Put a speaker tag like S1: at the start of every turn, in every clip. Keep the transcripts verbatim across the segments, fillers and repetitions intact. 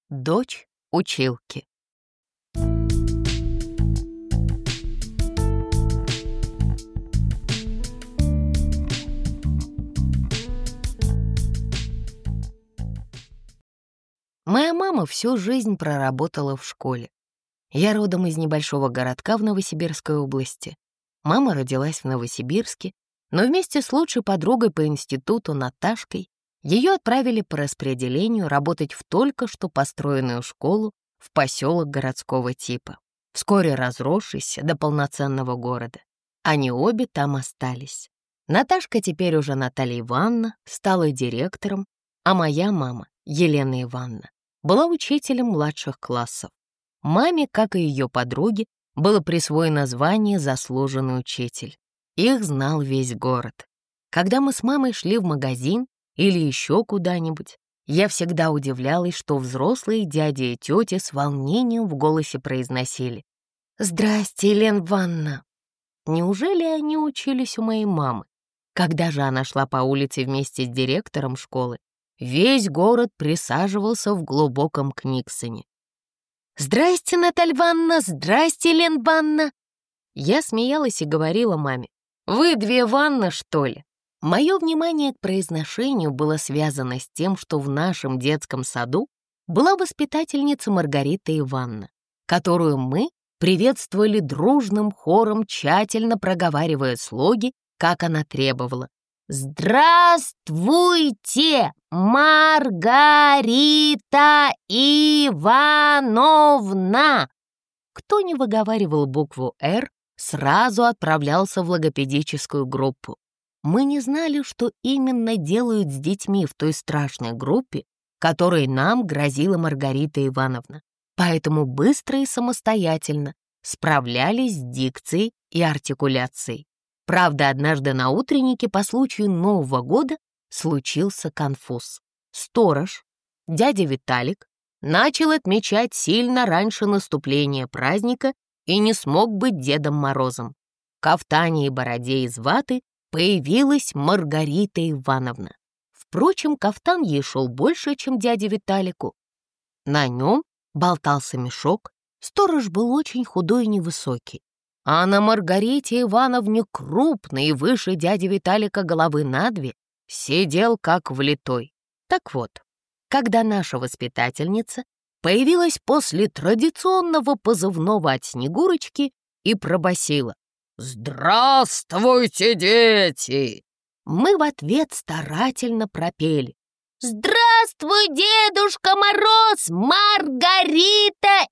S1: Дочь училки. Моя мама всю жизнь проработала в школе. Я родом из небольшого городка в Новосибирской области. Мама родилась в Новосибирске, но вместе с лучшей подругой по институту Наташкой ее отправили по распределению работать в только что построенную школу в поселок городского типа, вскоре разросшийся до полноценного города. Они обе там остались. Наташка, теперь уже Наталья Ивановна, стала директором, а моя мама, Елена Ивановна, была учителем младших классов. Маме, как и ее подруге, было присвоено звание «Заслуженный учитель». Их знал весь город. Когда мы с мамой шли в магазин или еще куда-нибудь, я всегда удивлялась, что взрослые дяди и тети с волнением в голосе произносили: «Здрасте, Елена Ивановна». Неужели они учились у моей мамы? Когда же она шла по улице вместе с директором школы, весь город присаживался в глубоком книгсоне. «Здрасте, Наталья Ивановна! Здрасте, Елена Ивановна!» Я смеялась и говорила маме: «Вы две Ванны, что ли?» Мое внимание к произношению было связано с тем, что в нашем детском саду была воспитательница Маргарита Ивановна, которую мы приветствовали дружным хором, тщательно проговаривая слоги, как она требовала. «Здравствуйте, Маргарита Ивановна!» Кто не выговаривал букву «Р», сразу отправлялся в логопедическую группу. Мы не знали, что именно делают с детьми в той страшной группе, которой нам грозила Маргарита Ивановна, поэтому быстро и самостоятельно справлялись с дикцией и артикуляцией. Правда, однажды на утреннике по случаю Нового года случился конфуз. Сторож, дядя Виталик, начал отмечать сильно раньше наступления праздника и не смог быть Дедом Морозом. В кафтане и бороде из ваты появилась Маргарита Ивановна. Впрочем, кафтан ей шел больше, чем дяде Виталику. На нем болтался мешок, сторож был очень худой и невысокий, а на Маргарите Ивановне, крупной и выше дяди Виталика головы на две, сидел как влитой. Так вот, когда наша воспитательница появилась после традиционного позывного от Снегурочки и пробасила: «Здравствуйте, дети!» Мы в ответ старательно пропели: «Здравствуй, Дедушка Мороз, Маргарита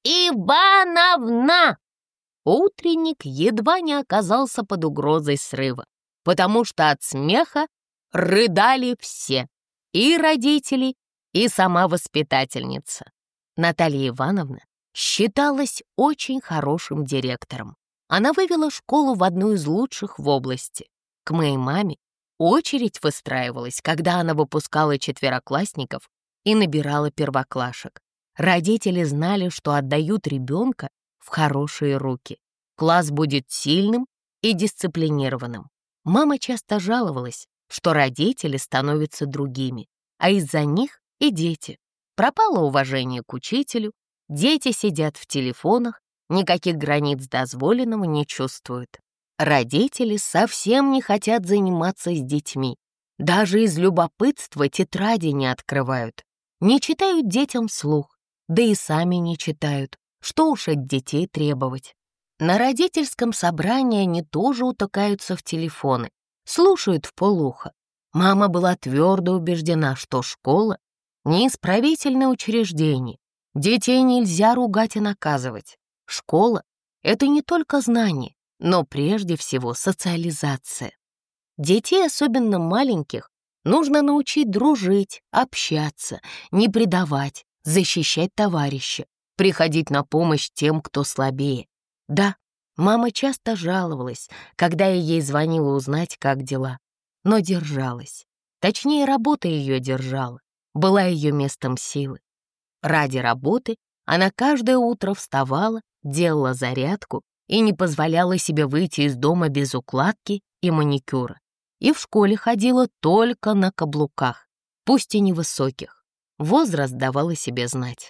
S1: Ивановна!» Утренник едва не оказался под угрозой срыва, потому что от смеха рыдали все, и родители, и сама воспитательница. Наталья Ивановна считалась очень хорошим директором. Она вывела школу в одну из лучших в области. К моей маме очередь выстраивалась, когда она выпускала четвероклассников и набирала первоклашек. Родители знали, что отдают ребенка в хорошие руки. Класс будет сильным и дисциплинированным. Мама часто жаловалась, что родители становятся другими, а из-за них и дети. Пропало уважение к учителю, дети сидят в телефонах, никаких границ дозволенного не чувствуют. Родители совсем не хотят заниматься с детьми. Даже из любопытства тетради не открывают. Не читают детям вслух, да и сами не читают. Что уж от детей требовать. На родительском собрании они тоже утыкаются в телефоны, слушают вполуха. Мама была твердо убеждена, что школа — не исправительное учреждение. Детей нельзя ругать и наказывать. Школа — это не только знание, но прежде всего социализация. Детей, особенно маленьких, нужно научить дружить, общаться, не предавать, защищать товарища, приходить на помощь тем, кто слабее. Да, мама часто жаловалась, когда я ей звонила узнать, как дела, но держалась. Точнее, работа ее держала, была ее местом силы. Ради работы она каждое утро вставала, делала зарядку и не позволяла себе выйти из дома без укладки и маникюра. И в школе ходила только на каблуках, пусть и невысоких. Возраст давал о себе знать.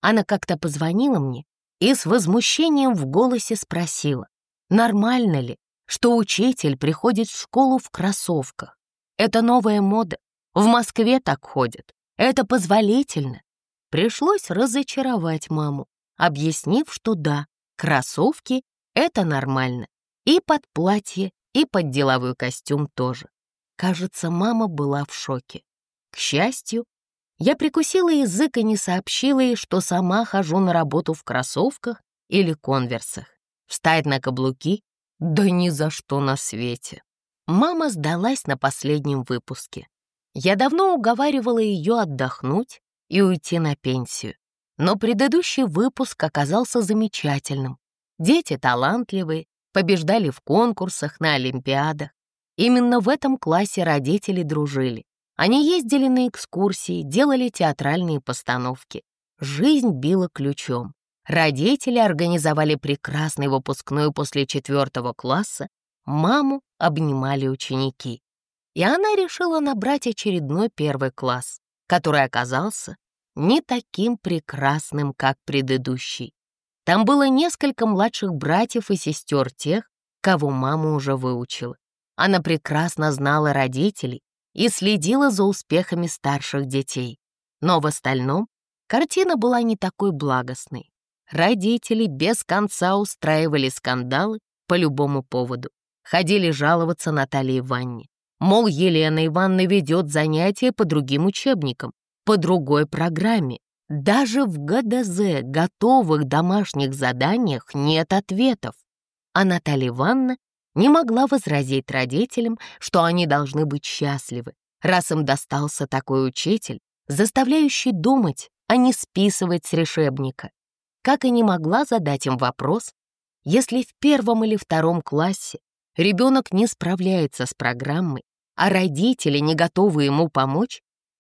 S1: Она как-то позвонила мне и с возмущением в голосе спросила, нормально ли, что учитель приходит в школу в кроссовках. Это новая мода, в Москве так ходят, это позволительно. Пришлось разочаровать маму, объяснив, что да, кроссовки — это нормально, и под платье, и под деловой костюм тоже. Кажется, мама была в шоке. К счастью, я прикусила язык и не сообщила ей, что сама хожу на работу в кроссовках или конверсах. Встать на каблуки? Да ни за что на свете. Мама сдалась на последнем выпуске. Я давно уговаривала ее отдохнуть и уйти на пенсию. Но предыдущий выпуск оказался замечательным. Дети талантливые, побеждали в конкурсах, на олимпиадах. Именно в этом классе родители дружили. Они ездили на экскурсии, делали театральные постановки. Жизнь била ключом. Родители организовали прекрасный выпускной после четвертого класса. Маму обнимали ученики. И она решила набрать очередной первый класс, который оказался не таким прекрасным, как предыдущий. Там было несколько младших братьев и сестер тех, кого мама уже выучила. Она прекрасно знала родителей и следила за успехами старших детей. Но в остальном картина была не такой благостной. Родители без конца устраивали скандалы по любому поводу. Ходили жаловаться Наталье Ивановне. Мол, Елена Ивановна ведет занятия по другим учебникам, по другой программе. Даже в гэ дэ зэ, готовых домашних заданиях, нет ответов. А Наталья Ивановна не могла возразить родителям, что они должны быть счастливы, раз им достался такой учитель, заставляющий думать, а не списывать с решебника. Как и не могла задать им вопрос, если в первом или втором классе ребенок не справляется с программой, а родители не готовы ему помочь,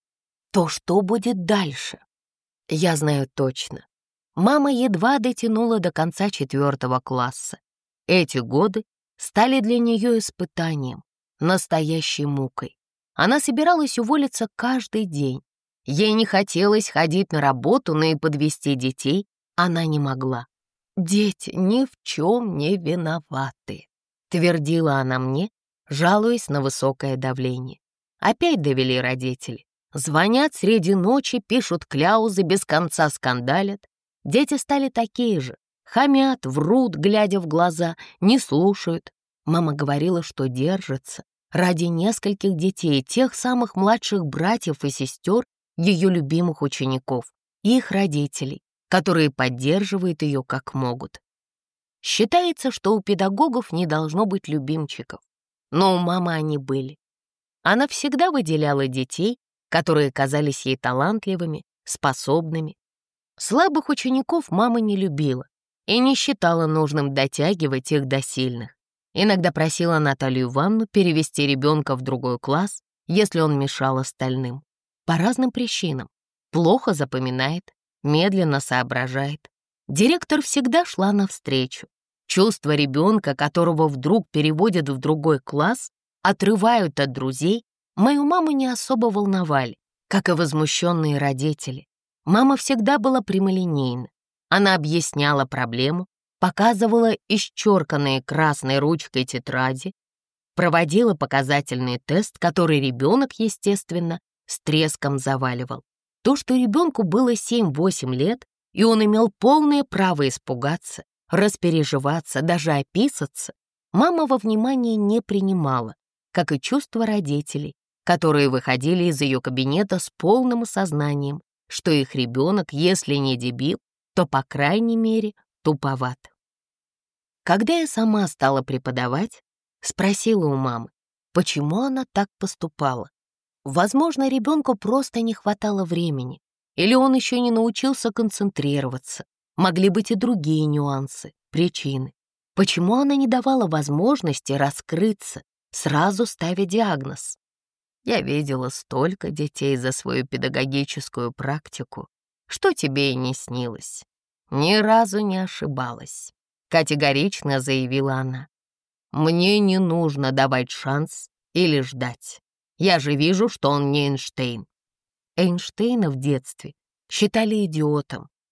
S1: то что будет дальше? Я знаю точно. Мама едва дотянула до конца четвертого класса. Эти годы стали для нее испытанием, настоящей мукой. Она собиралась уволиться каждый день. Ей не хотелось ходить на работу, но и подвести детей она не могла. «Дети ни в чем не виноваты», — твердила она мне, жалуясь на высокое давление. Опять довели родители. Звонят среди ночи, пишут кляузы, без конца скандалят. Дети стали такие же. Хамят, врут, глядя в глаза, не слушают. Мама говорила, что держится ради нескольких детей, тех самых младших братьев и сестер, ее любимых учеников, и их родителей, которые поддерживают ее как могут. Считается, что у педагогов не должно быть любимчиков, но у мамы они были. Она всегда выделяла детей, которые казались ей талантливыми, способными. Слабых учеников мама не любила и не считала нужным дотягивать их до сильных. Иногда просила Наталью Ивановну перевести ребенка в другой класс, если он мешал остальным. По разным причинам. Плохо запоминает, медленно соображает. Директор всегда шла навстречу. Чувства ребенка, которого вдруг переводят в другой класс, отрывают от друзей, мою маму не особо волновали, как и возмущенные родители. Мама всегда была прямолинейна. Она объясняла проблему, показывала исчерканные красной ручкой тетради, проводила показательный тест, который ребенок, естественно, с треском заваливал. То, что ребенку было семь-восемь лет, и он имел полное право испугаться, распереживаться, даже описаться, мама во внимание не принимала, как и чувства родителей, которые выходили из ее кабинета с полным осознанием, что их ребенок, если не дебил, то, по крайней мере, туповат. Когда я сама стала преподавать, спросила у мамы, почему она так поступала. Возможно, ребенку просто не хватало времени, или он еще не научился концентрироваться. Могли быть и другие нюансы, причины. Почему она не давала возможности раскрыться, сразу ставя диагноз? Я видела столько детей за свою педагогическую практику, что тебе и не снилось. Ни разу не ошибалась, категорично заявила она. Мне не нужно давать шанс или ждать. Я же вижу, что он не Эйнштейн. Эйнштейна в детстве считали идиотом,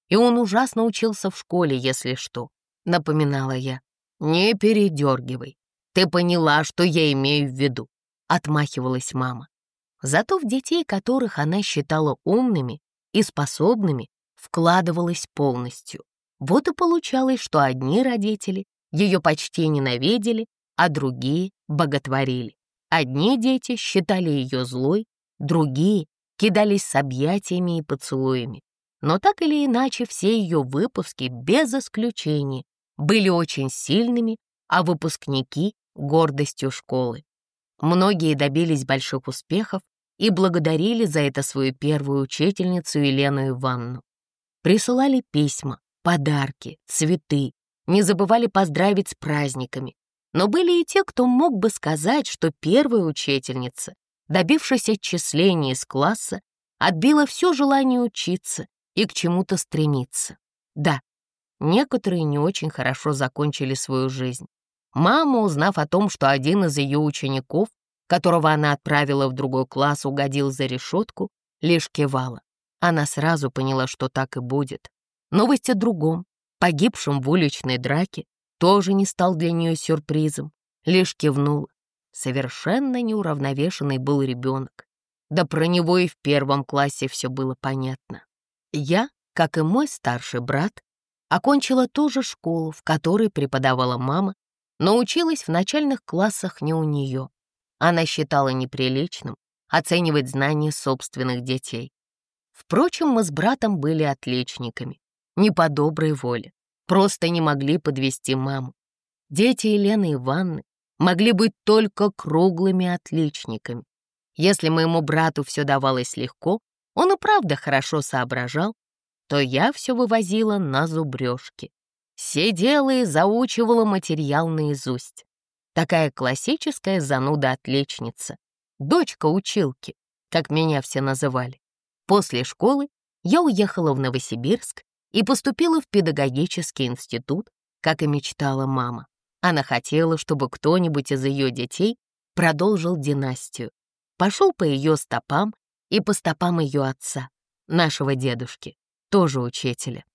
S1: и он ужасно учился в школе, если что», — напоминала я. «Не передергивай. Ты поняла, что я имею в виду», — отмахивалась мама. Зато в детей, которых она считала умными и способными, вкладывалась полностью. Вот и получалось, что одни родители ее почти ненавидели, а другие боготворили. Одни дети считали ее злой, другие кидались с объятиями и поцелуями. Но так или иначе все ее выпуски, без исключения, были очень сильными, а выпускники — гордостью школы. Многие добились больших успехов и благодарили за это свою первую учительницу Елену Ивановну. Присылали письма, подарки, цветы, не забывали поздравить с праздниками. Но были и те, кто мог бы сказать, что первая учительница, добившись отчисления из класса, отбила все желание учиться и к чему-то стремиться. Да, некоторые не очень хорошо закончили свою жизнь. Мама, узнав о том, что один из ее учеников, которого она отправила в другой класс, угодил за решетку, лишь кивала. Она сразу поняла, что так и будет. Новость о другом, погибшем в уличной драке, тоже не стал для нее сюрпризом, лишь кивнула. Совершенно неуравновешенный был ребенок. Да про него и в первом классе все было понятно. Я, как и мой старший брат, окончила ту же школу, в которой преподавала мама, но училась в начальных классах не у нее. Она считала неприличным оценивать знания собственных детей. Впрочем, мы с братом были отличниками, не по доброй воле, просто не могли подвести маму. Дети Елены Ивановны могли быть только круглыми отличниками. Если моему брату все давалось легко, он и правда хорошо соображал, то я все вывозила на зубрежки. Сидела и заучивала материал наизусть. Такая классическая зануда-отличница, дочка училки, как меня все называли. После школы я уехала в Новосибирск и поступила в педагогический институт, как и мечтала мама. Она хотела, чтобы кто-нибудь из ее детей продолжил династию, пошел по ее стопам и по стопам ее отца, нашего дедушки, тоже учителя.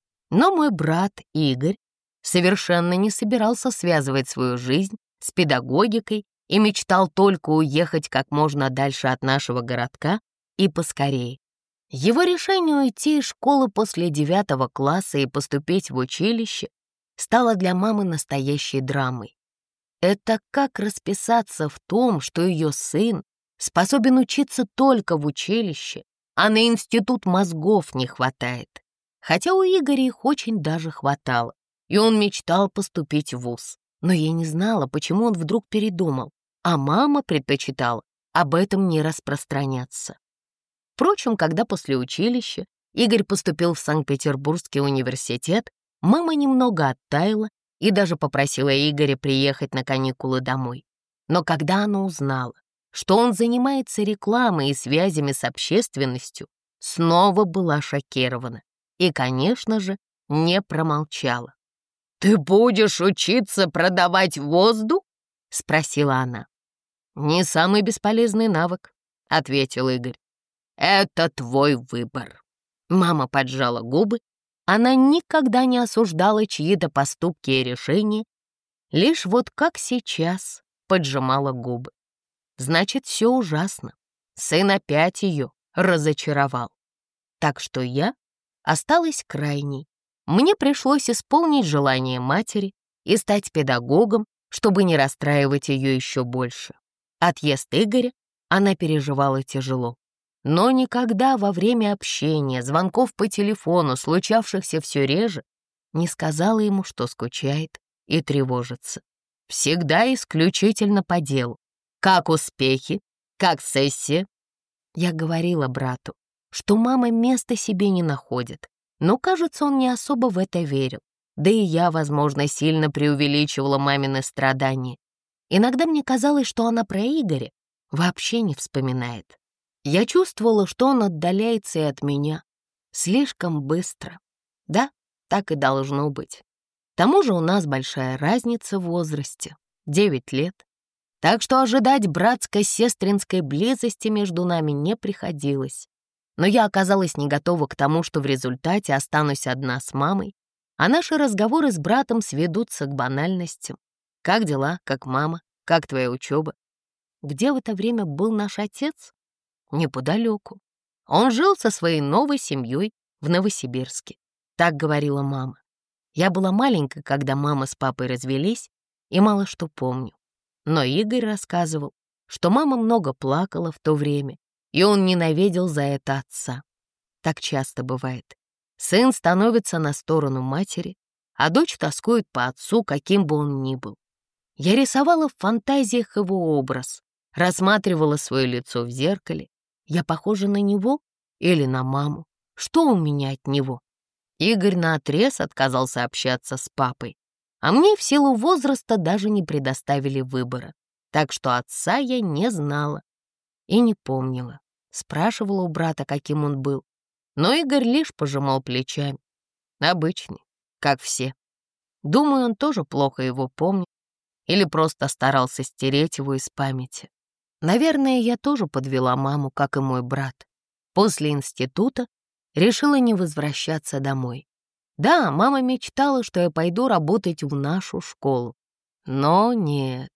S1: Но мой брат Игорь совершенно не собирался связывать свою жизнь с педагогикой и мечтал только уехать как можно дальше от нашего городка и поскорее. Его решение уйти из школы после девятого класса и поступить в училище стало для мамы настоящей драмой. Это как расписаться в том, что ее сын способен учиться только в училище, а на институт мозгов не хватает. Хотя у Игоря их очень даже хватало, и он мечтал поступить в вуз. Но я не знала, почему он вдруг передумал, а мама предпочитала об этом не распространяться. Впрочем, когда после училища Игорь поступил в Санкт-Петербургский университет, мама немного оттаяла и даже попросила Игоря приехать на каникулы домой. Но когда она узнала, что он занимается рекламой и связями с общественностью, снова была шокирована и, конечно же, не промолчала. «Ты будешь учиться продавать воздух?» — спросила она. «Не самый бесполезный навык», — ответил Игорь. «Это твой выбор». Мама поджала губы. Она никогда не осуждала чьи-то поступки и решения, лишь вот как сейчас поджимала губы. Значит, все ужасно. Сын опять ее разочаровал. Так что я осталась крайней. Мне пришлось исполнить желание матери и стать педагогом, чтобы не расстраивать ее еще больше. Отъезд Игоря она переживала тяжело. Но никогда во время общения, звонков по телефону, случавшихся все реже, не сказала ему, что скучает и тревожится. Всегда исключительно по делу. Как успехи? Как сессия? Я говорила брату, что мама места себе не находит, но, кажется, он не особо в это верил. Да и я, возможно, сильно преувеличивала мамины страдания. Иногда мне казалось, что она про Игоря вообще не вспоминает. Я чувствовала, что он отдаляется и от меня. Слишком быстро. Да, так и должно быть. К тому же у нас большая разница в возрасте — девять лет. Так что ожидать братско-сестринской близости между нами не приходилось. Но я оказалась не готова к тому, что в результате останусь одна с мамой, а наши разговоры с братом сведутся к банальностям. Как дела, как мама, как твоя учеба? Где в это время был наш отец? Неподалеку. Он жил со своей новой семьей в Новосибирске. Так говорила мама. Я была маленькой, когда мама с папой развелись, и мало что помню. Но Игорь рассказывал, что мама много плакала в то время, и он ненавидел за это отца. Так часто бывает. Сын становится на сторону матери, а дочь тоскует по отцу, каким бы он ни был. Я рисовала в фантазиях его образ, рассматривала свое лицо в зеркале. Я похожа на него или на маму? Что у меня от него? Игорь наотрез отказался общаться с папой, а мне в силу возраста даже не предоставили выбора, так что отца я не знала и не помнила. Спрашивала у брата, каким он был, но Игорь лишь пожимал плечами. Обычный, как все. Думаю, он тоже плохо его помнит или просто старался стереть его из памяти. Наверное, я тоже подвела маму, как и мой брат. После института решила не возвращаться домой. Да, мама мечтала, что я пойду работать в нашу школу. Но нет,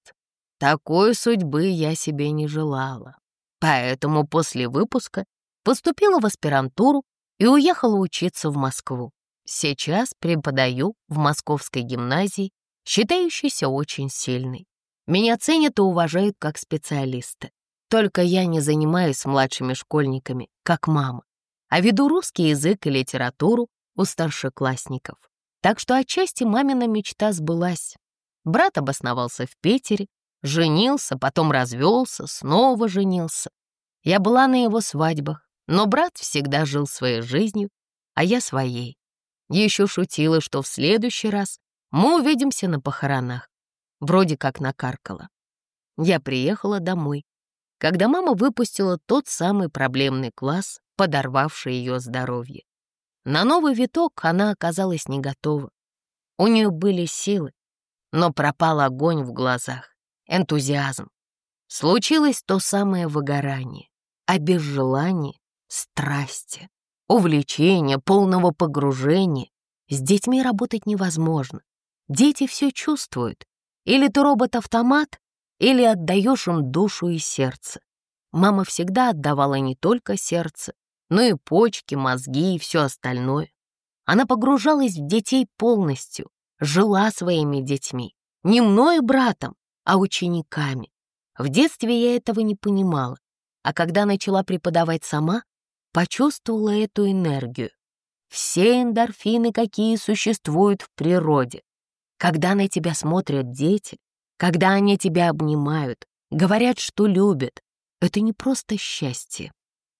S1: такой судьбы я себе не желала. Поэтому после выпуска поступила в аспирантуру и уехала учиться в Москву. Сейчас преподаю в Московской гимназии, считающейся очень сильной. Меня ценят и уважают как специалиста. Только я не занимаюсь с младшими школьниками, как мама, а веду русский язык и литературу у старшеклассников. Так что отчасти мамина мечта сбылась. Брат обосновался в Питере, женился, потом развелся, снова женился. Я была на его свадьбах, но брат всегда жил своей жизнью, а я своей. Еще шутила, что в следующий раз мы увидимся на похоронах. Вроде как накаркала. Я приехала домой, когда мама выпустила тот самый проблемный класс, подорвавший ее здоровье. На новый виток она оказалась не готова. У нее были силы, но пропал огонь в глазах, энтузиазм. Случилось то самое выгорание, а без желания — страсти, увлечения, полного погружения. С детьми работать невозможно. Дети все чувствуют. Или ты робот-автомат, или отдаешь им душу и сердце. Мама всегда отдавала не только сердце, но и почки, мозги и все остальное. Она погружалась в детей полностью, жила своими детьми. Не мной и братом, а учениками. В детстве я этого не понимала, а когда начала преподавать сама, почувствовала эту энергию. Все эндорфины, какие существуют в природе. Когда на тебя смотрят дети, когда они тебя обнимают, говорят, что любят, это не просто счастье.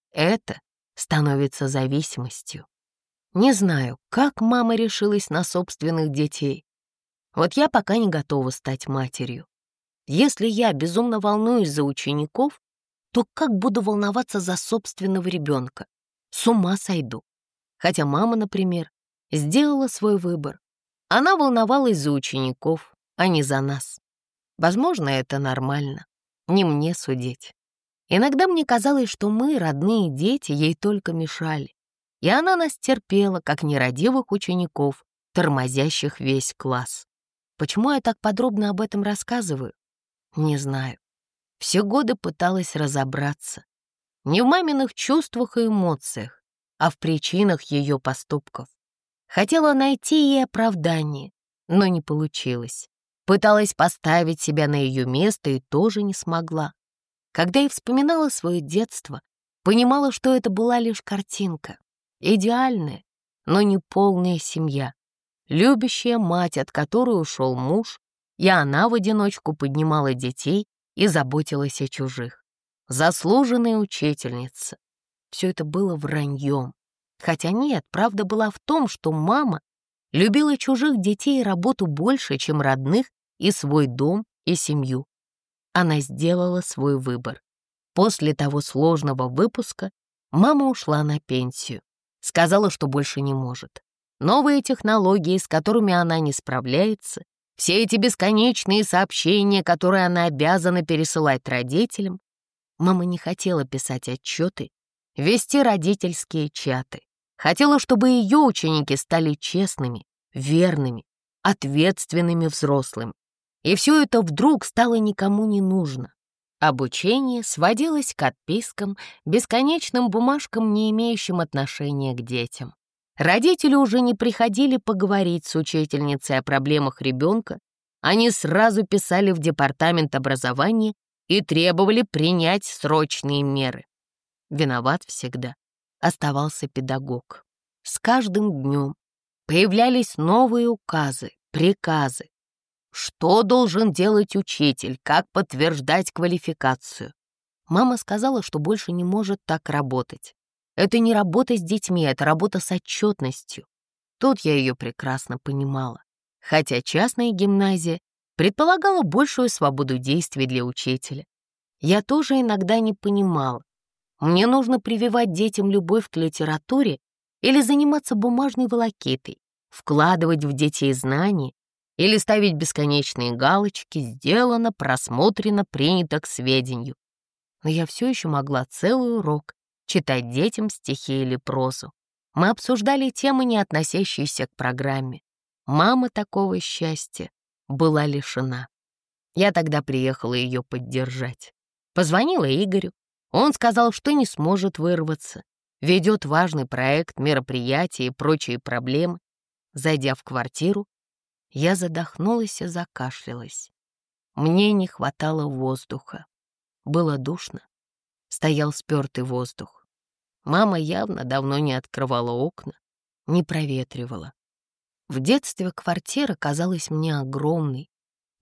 S1: Это становится зависимостью. Не знаю, как мама решилась на собственных детей. Вот я пока не готова стать матерью. Если я безумно волнуюсь за учеников, то как буду волноваться за собственного ребенка? С ума сойду. Хотя мама, например, сделала свой выбор. Она волновалась за учеников, а не за нас. Возможно, это нормально. Не мне судить. Иногда мне казалось, что мы, родные дети, ей только мешали. И она нас терпела, как нерадивых учеников, тормозящих весь класс. Почему я так подробно об этом рассказываю? Не знаю. Все годы пыталась разобраться. Не в маминых чувствах и эмоциях, а в причинах ее поступков. Хотела найти ей оправдание, но не получилось. Пыталась поставить себя на ее место и тоже не смогла. Когда я вспоминала свое детство, понимала, что это была лишь картинка. Идеальная, но не полная семья. Любящая мать, от которой ушел муж, и она в одиночку поднимала детей и заботилась о чужих. Заслуженная учительница. Все это было враньем. Хотя нет, правда была в том, что мама любила чужих детей и работу больше, чем родных, и свой дом, и семью. Она сделала свой выбор. После того сложного выпуска мама ушла на пенсию. Сказала, что больше не может. Новые технологии, с которыми она не справляется, все эти бесконечные сообщения, которые она обязана пересылать родителям. Мама не хотела писать отчеты вести родительские чаты. Хотела, чтобы ее ученики стали честными, верными, ответственными взрослыми. И все это вдруг стало никому не нужно. Обучение сводилось к отпискам, бесконечным бумажкам, не имеющим отношения к детям. Родители уже не приходили поговорить с учительницей о проблемах ребенка, они сразу писали в департамент образования и требовали принять срочные меры. Виноват всегда оставался педагог. С каждым днем появлялись новые указы, приказы. Что должен делать учитель, как подтверждать квалификацию? Мама сказала, что больше не может так работать. Это не работа с детьми, это работа с отчетностью. Тут я ее прекрасно понимала. Хотя частная гимназия предполагала большую свободу действий для учителя. Я тоже иногда не понимала. Мне нужно прививать детям любовь к литературе или заниматься бумажной волокитой, вкладывать в детей знания, или ставить бесконечные галочки «Сделано», «Просмотрено», «Принято к сведению». Но я все еще могла целый урок читать детям стихи или прозу. Мы обсуждали темы, не относящиеся к программе. Мама такого счастья была лишена. Я тогда приехала ее поддержать. Позвонила Игорю. Он сказал, что не сможет вырваться. Ведет важный проект, мероприятия и прочие проблемы. Зайдя в квартиру, я задохнулась и закашлялась. Мне не хватало воздуха. Было душно. Стоял спёртый воздух. Мама явно давно не открывала окна, не проветривала. В детстве квартира казалась мне огромной.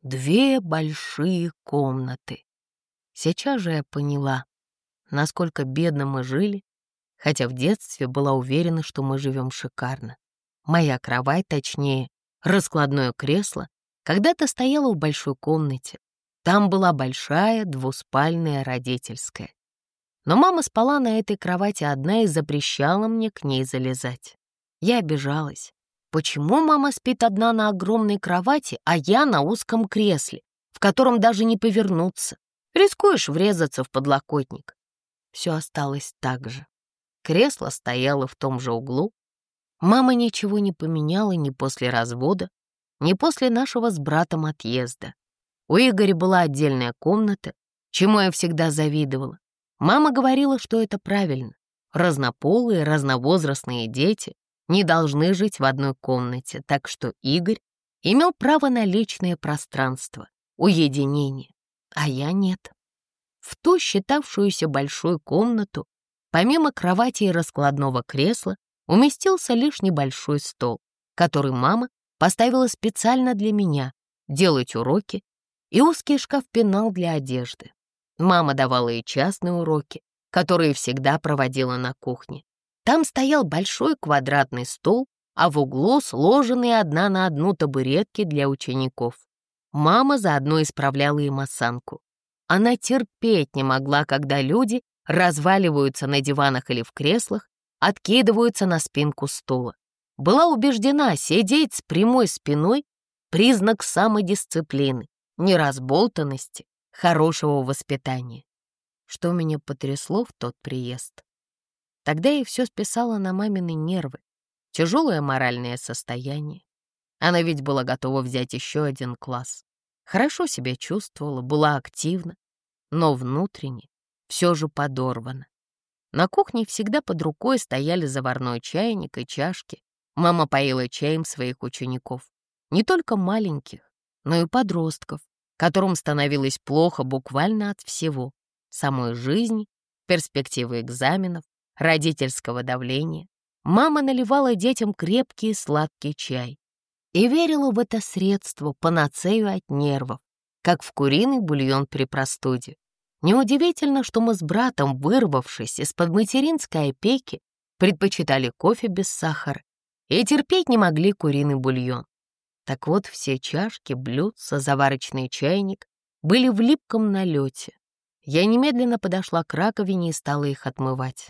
S1: Две большие комнаты. Сейчас же я поняла, насколько бедно мы жили, хотя в детстве была уверена, что мы живем шикарно. Моя кровать, точнее, раскладное кресло, когда-то стояло в большой комнате. Там была большая двуспальная родительская. Но мама спала на этой кровати одна и запрещала мне к ней залезать. Я обижалась. Почему мама спит одна на огромной кровати, а я на узком кресле, в котором даже не повернуться? Рискуешь врезаться в подлокотник. Все осталось так же. Кресло стояло в том же углу. Мама ничего не поменяла ни после развода, ни после нашего с братом отъезда. У Игоря была отдельная комната, чему я всегда завидовала. Мама говорила, что это правильно. Разнополые, разновозрастные дети не должны жить в одной комнате, так что Игорь имел право на личное пространство, уединение, а я нет. В ту считавшуюся большую комнату, помимо кровати и раскладного кресла, уместился лишь небольшой стол, который мама поставила специально для меня делать уроки, и узкий шкаф-пенал для одежды. Мама давала и частные уроки, которые всегда проводила на кухне. Там стоял большой квадратный стол, а в углу сложенные одна на одну табуретки для учеников. Мама заодно исправляла им осанку. Она терпеть не могла, когда люди разваливаются на диванах или в креслах, откидываются на спинку стула. Была убеждена, сидеть с прямой спиной — признак самодисциплины, неразболтанности, хорошего воспитания. Что меня потрясло в тот приезд? Тогда я все списала на мамины нервы, тяжелое моральное состояние. Она ведь была готова взять еще один класс. Хорошо себя чувствовала, была активна, но внутренне все же подорвана. На кухне всегда под рукой стояли заварной чайник и чашки. Мама поила чаем своих учеников, не только маленьких, но и подростков, которым становилось плохо буквально от всего: самой жизни, перспективы экзаменов, родительского давления. Мама наливала детям крепкий и сладкий чай и верила в это средство, панацею от нервов, как в куриный бульон при простуде. Неудивительно, что мы с братом, вырвавшись из-под материнской опеки, предпочитали кофе без сахара и терпеть не могли куриный бульон. Так вот, все чашки, блюдца, заварочный чайник были в липком налете. Я немедленно подошла к раковине и стала их отмывать.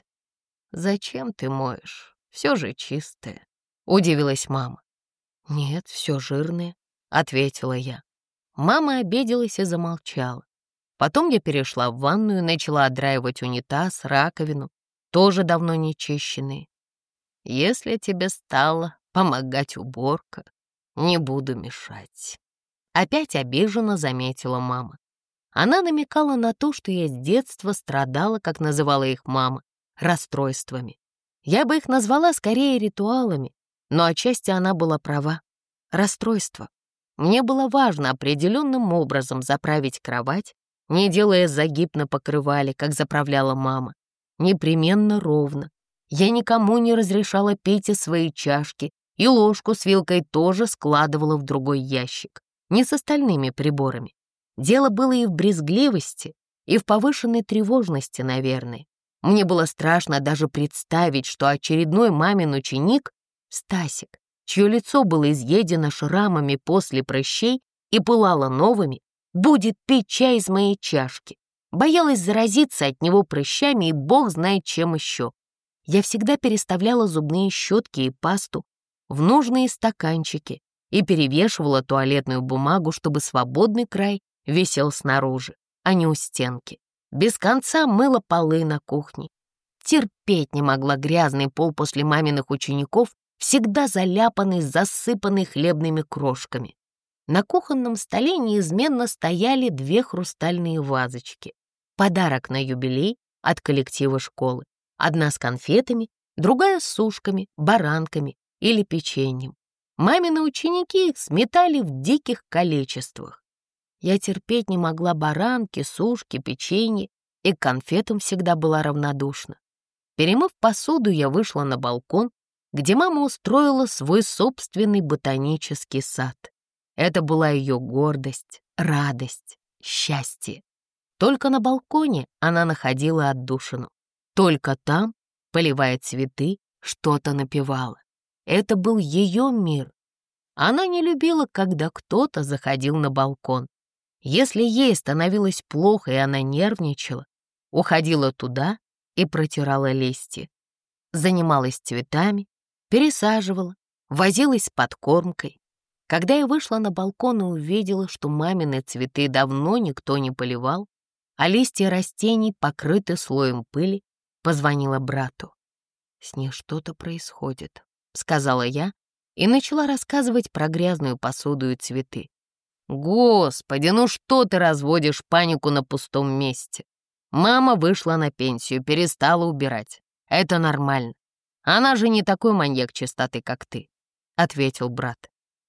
S1: «Зачем ты моешь? Все же чистое», — удивилась мама. «Нет, все жирное», — ответила я. Мама обиделась и замолчала. Потом я перешла в ванную и начала отдраивать унитаз, раковину, тоже давно не чищенные. Если тебе стала помогать уборка, не буду мешать. Опять обиженно заметила мама. Она намекала на то, что я с детства страдала, как называла их мама, расстройствами. Я бы их назвала скорее ритуалами, но отчасти она была права. Расстройство. Мне было важно определенным образом заправить кровать, не делая загиб на покрывале, как заправляла мама. Непременно ровно. Я никому не разрешала пить из своей чашки, и ложку с вилкой тоже складывала в другой ящик, не с остальными приборами. Дело было и в брезгливости, и в повышенной тревожности, наверное. Мне было страшно даже представить, что очередной мамин ученик, Стасик, чье лицо было изъедено шрамами после прыщей и пылало новыми, будет пить чай из моей чашки. Боялась заразиться от него прыщами и бог знает чем еще. Я всегда переставляла зубные щетки и пасту в нужные стаканчики и перевешивала туалетную бумагу, чтобы свободный край висел снаружи, а не у стенки. Без конца мыла полы на кухне. Терпеть не могла грязный пол после маминых учеников, всегда заляпанный, засыпанный хлебными крошками. На кухонном столе неизменно стояли две хрустальные вазочки. Подарок на юбилей от коллектива школы. Одна с конфетами, другая с сушками, баранками или печеньем. Мамины ученики их сметали в диких количествах. Я терпеть не могла баранки, сушки, печенье, и к конфетам всегда была равнодушна. Перемыв посуду, я вышла на балкон, где мама устроила свой собственный ботанический сад. Это была ее гордость, радость, счастье. Только на балконе она находила отдушину. Только там, поливая цветы, что-то напевала. Это был ее мир. Она не любила, когда кто-то заходил на балкон. Если ей становилось плохо, и она нервничала, уходила туда и протирала листья. Занималась цветами, пересаживала, возилась с подкормкой. Когда я вышла на балкон и увидела, что мамины цветы давно никто не поливал, а листья растений покрыты слоем пыли, позвонила брату. «С ней что-то происходит», — сказала я и начала рассказывать про грязную посуду и цветы. «Господи, ну что ты разводишь панику на пустом месте? Мама вышла на пенсию, перестала убирать. Это нормально. Она же не такой маньяк чистоты, как ты», — ответил брат.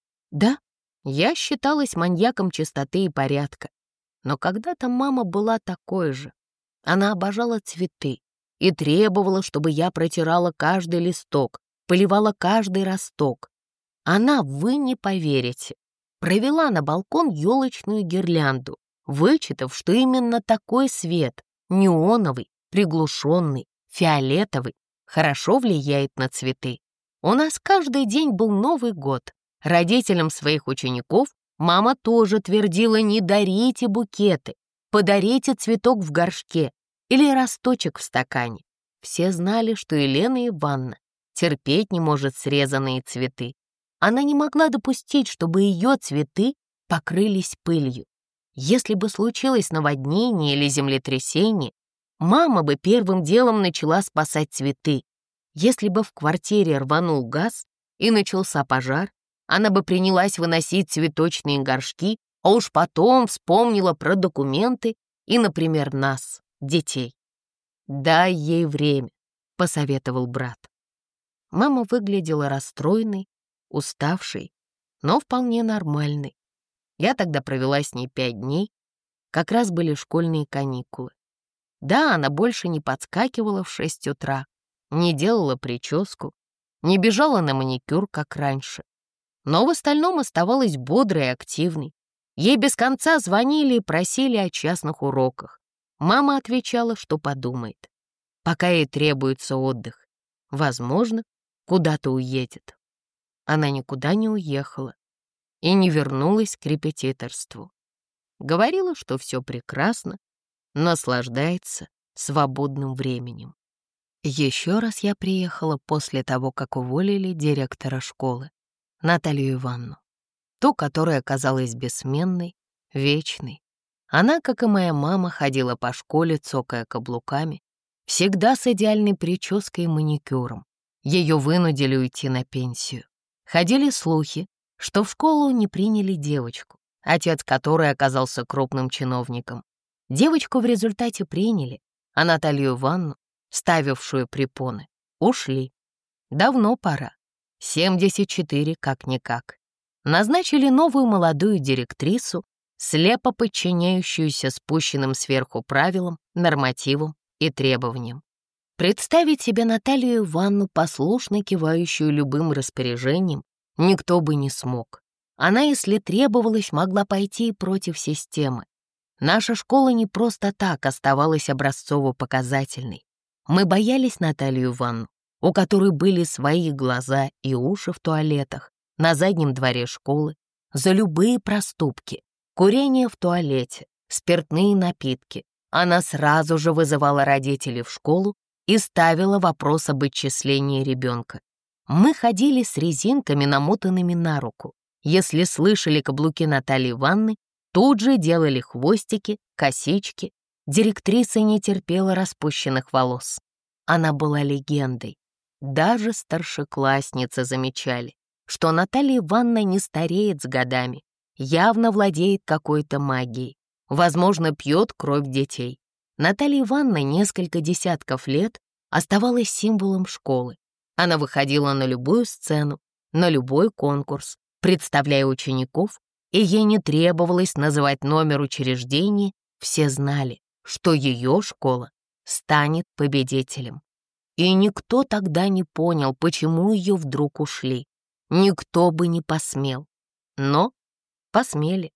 S1: Да, я считалась маньяком чистоты и порядка. Но когда-то мама была такой же. Она обожала цветы и требовала, чтобы я протирала каждый листок, поливала каждый росток. Она, вы не поверите, провела на балкон елочную гирлянду, вычитав, что именно такой свет, неоновый, приглушенный, фиолетовый, хорошо влияет на цветы. У нас каждый день был Новый год. Родителям своих учеников мама тоже твердила: не дарите букеты, подарите цветок в горшке или росточек в стакане. Все знали, что Елена Ивановна терпеть не может срезанные цветы. Она не могла допустить, чтобы ее цветы покрылись пылью. Если бы случилось наводнение или землетрясение, мама бы первым делом начала спасать цветы. Если бы в квартире рванул газ и начался пожар, она бы принялась выносить цветочные горшки, а уж потом вспомнила про документы и, например, нас, детей. «Дай ей время», — посоветовал брат. Мама выглядела расстроенной, уставшей, но вполне нормальной. Я тогда провела с ней пять дней, как раз были школьные каникулы. Да, она больше не подскакивала в шесть утра, не делала прическу, не бежала на маникюр, как раньше. Но в остальном оставалась бодрой и активной. Ей без конца звонили и просили о частных уроках. Мама отвечала, что подумает. Пока ей требуется отдых. Возможно, куда-то уедет. Она никуда не уехала и не вернулась к репетиторству. Говорила, что все прекрасно, наслаждается свободным временем. Еще раз я приехала после того, как уволили директора школы, Наталью Ивановну, ту, которая оказалась бессменной, вечной. Она, как и моя мама, ходила по школе, цокая каблуками, всегда с идеальной прической и маникюром. Ее вынудили уйти на пенсию. Ходили слухи, что в школу не приняли девочку, отец которой оказался крупным чиновником. Девочку в результате приняли, а Наталью Ивановну, ставившую препоны, ушли. Давно пора. семьдесят четыре как-никак. Назначили новую молодую директрису, слепо подчиняющуюся спущенным сверху правилам, нормативам и требованиям. Представить себе Наталью Ивановну, послушно кивающую любым распоряжением, никто бы не смог. Она, если требовалось, могла пойти и против системы. Наша школа не просто так оставалась образцово-показательной. Мы боялись Наталью Ивановну, у которой были свои глаза и уши в туалетах, на заднем дворе школы, за любые проступки, курение в туалете, спиртные напитки. Она сразу же вызывала родителей в школу и ставила вопрос об отчислении ребенка. Мы ходили с резинками, намотанными на руку. Если слышали каблуки Натальи Ивановны, тут же делали хвостики, косички. Директриса не терпела распущенных волос. Она была легендой. Даже старшеклассницы замечали, что Наталья Ивановна не стареет с годами, явно владеет какой-то магией, возможно, пьет кровь детей. Наталья Ивановна несколько десятков лет оставалась символом школы. Она выходила на любую сцену, на любой конкурс, представляя учеников, и ей не требовалось называть номер учреждения, все знали, что ее школа станет победителем. И никто тогда не понял, почему ее вдруг ушли. Никто бы не посмел. Но посмели.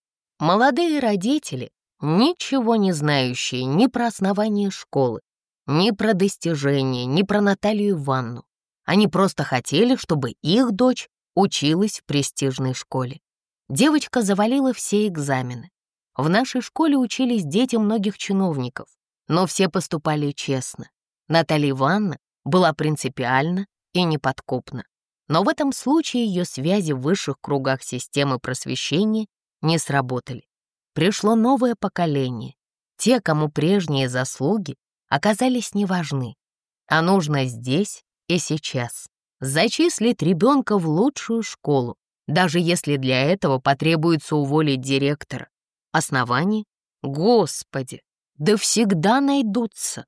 S1: Молодые родители, ничего не знающие ни про основание школы, ни про достижения, ни про Наталью Ивановну. Они просто хотели, чтобы их дочь училась в престижной школе. Девочка завалила все экзамены. В нашей школе учились дети многих чиновников, но все поступали честно. Наталья Ивановна была принципиальна и неподкупна. Но в этом случае ее связи в высших кругах системы просвещения не сработали. Пришло новое поколение, те, кому прежние заслуги оказались неважны, а нужно здесь и сейчас зачислить ребенка в лучшую школу, даже если для этого потребуется уволить директора. Основания? Господи, да всегда найдутся.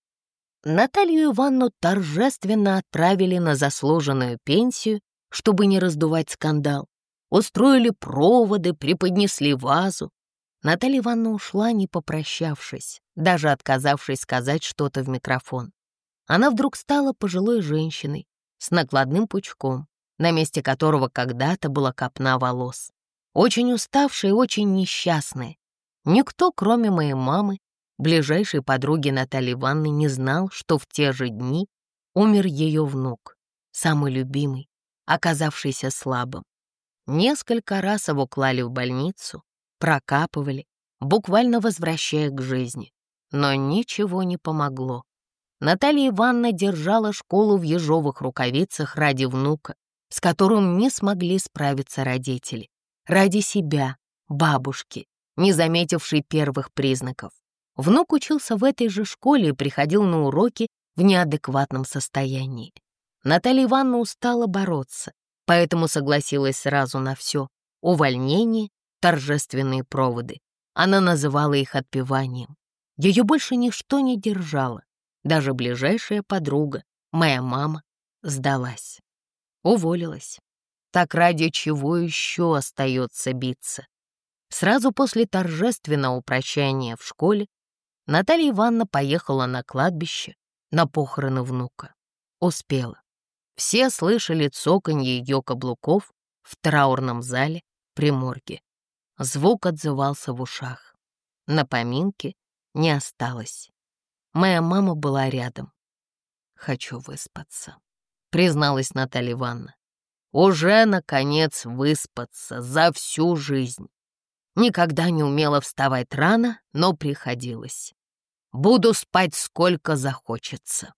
S1: Наталью Ивановну торжественно отправили на заслуженную пенсию, чтобы не раздувать скандал. Устроили проводы, преподнесли вазу. Наталья Ивановна ушла, не попрощавшись, даже отказавшись сказать что-то в микрофон. Она вдруг стала пожилой женщиной с накладным пучком, на месте которого когда-то была копна волос. Очень уставшая и очень несчастная. Никто, кроме моей мамы, ближайшей подруги Натальи Ивановны, не знал, что в те же дни умер ее внук, самый любимый, оказавшийся слабым. Несколько раз его клали в больницу, прокапывали, буквально возвращая к жизни. Но ничего не помогло. Наталья Ивановна держала школу в ежовых рукавицах ради внука, с которым не смогли справиться родители, ради себя, бабушки, не заметившей первых признаков. Внук учился в этой же школе и приходил на уроки в неадекватном состоянии. Наталья Ивановна устала бороться, поэтому согласилась сразу на все — увольнение, торжественные проводы. Она называла их отпеванием. Ее больше ничто не держало. Даже ближайшая подруга, моя мама, сдалась. Уволилась. Так ради чего еще остается биться? Сразу после торжественного прощания в школе Наталья Ивановна поехала на кладбище на похороны внука. Успела. Все слышали цоканье ее каблуков в траурном зале при морге. Звук отзывался в ушах. На поминке не осталось. Моя мама была рядом. «Хочу выспаться», — призналась Наталья Ивановна. «Уже, наконец, выспаться за всю жизнь. Никогда не умела вставать рано, но приходилось. Буду спать сколько захочется».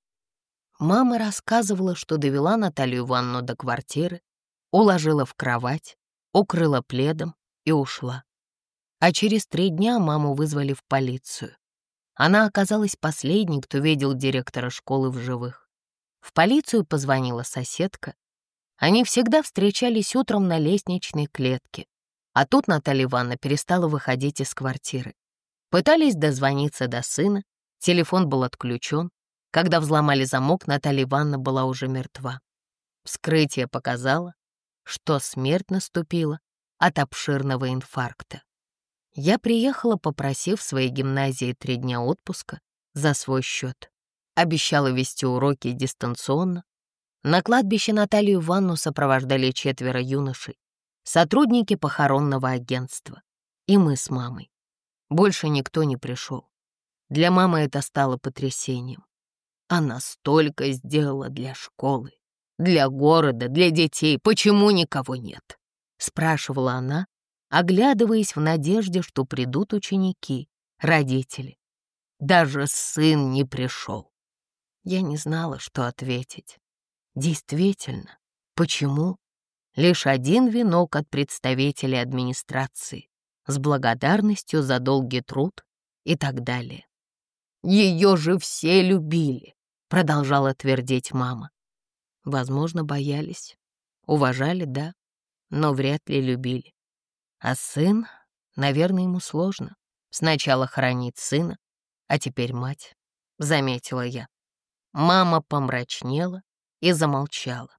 S1: Мама рассказывала, что довела Наталью Ивановну до квартиры, уложила в кровать, укрыла пледом и ушла. А через три дня маму вызвали в полицию. Она оказалась последней, кто видел директора школы в живых. В полицию позвонила соседка. Они всегда встречались утром на лестничной клетке, а тут Наталья Ивановна перестала выходить из квартиры. Пытались дозвониться до сына, телефон был отключен. Когда взломали замок, Наталья Ивановна была уже мертва. Вскрытие показало, что смерть наступила от обширного инфаркта. Я приехала, попросив в своей гимназии три дня отпуска за свой счет. Обещала вести уроки дистанционно. На кладбище Наталью Ивановну сопровождали четверо юношей, сотрудники похоронного агентства, и мы с мамой. Больше никто не пришел. Для мамы это стало потрясением. Она столько сделала для школы, для города, для детей. Почему никого нет? Спрашивала она, оглядываясь в надежде, что придут ученики, родители. Даже сын не пришел. Я не знала, что ответить. Действительно, почему? Лишь один венок от представителей администрации с благодарностью за долгий труд и так далее. «Ее же все любили», — продолжала твердить мама. Возможно, боялись, уважали, да, но вряд ли любили. А сын, наверное, ему сложно. Сначала хоронить сына, а теперь мать, — заметила я. Мама помрачнела и замолчала.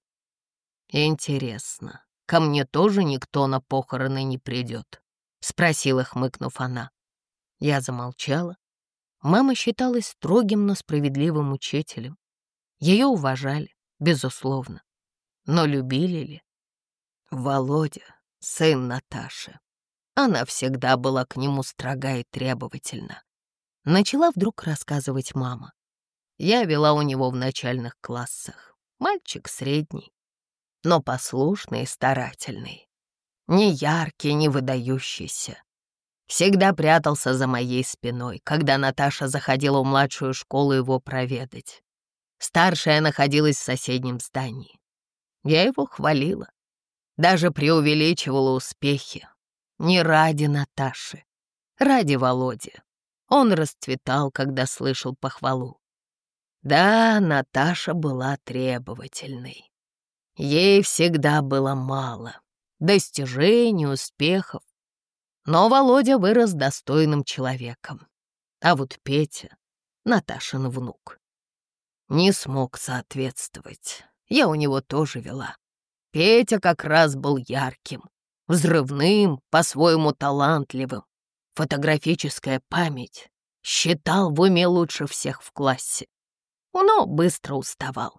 S1: «Интересно, ко мне тоже никто на похороны не придет?» — спросила, хмыкнув она. Я замолчала. Мама считалась строгим, но справедливым учителем. Ее уважали, безусловно. Но любили ли? Володя, сын Наташи. Она всегда была к нему строга и требовательна. Начала вдруг рассказывать мама. Я вела у него в начальных классах. Мальчик средний, но послушный и старательный. Не яркий, не выдающийся. Всегда прятался за моей спиной, когда Наташа заходила в младшую школу его проведать. Старшая находилась в соседнем здании. Я его хвалила, даже преувеличивала успехи. Не ради Наташи, ради Володи. Он расцветал, когда слышал похвалу. Да, Наташа была требовательной. Ей всегда было мало достижений, успехов. Но Володя вырос достойным человеком. А вот Петя, Наташин внук, не смог соответствовать. Я у него тоже вела. Петя как раз был ярким, взрывным, по-своему талантливым. Фотографическая память. Считал в уме лучше всех в классе. Но быстро уставал.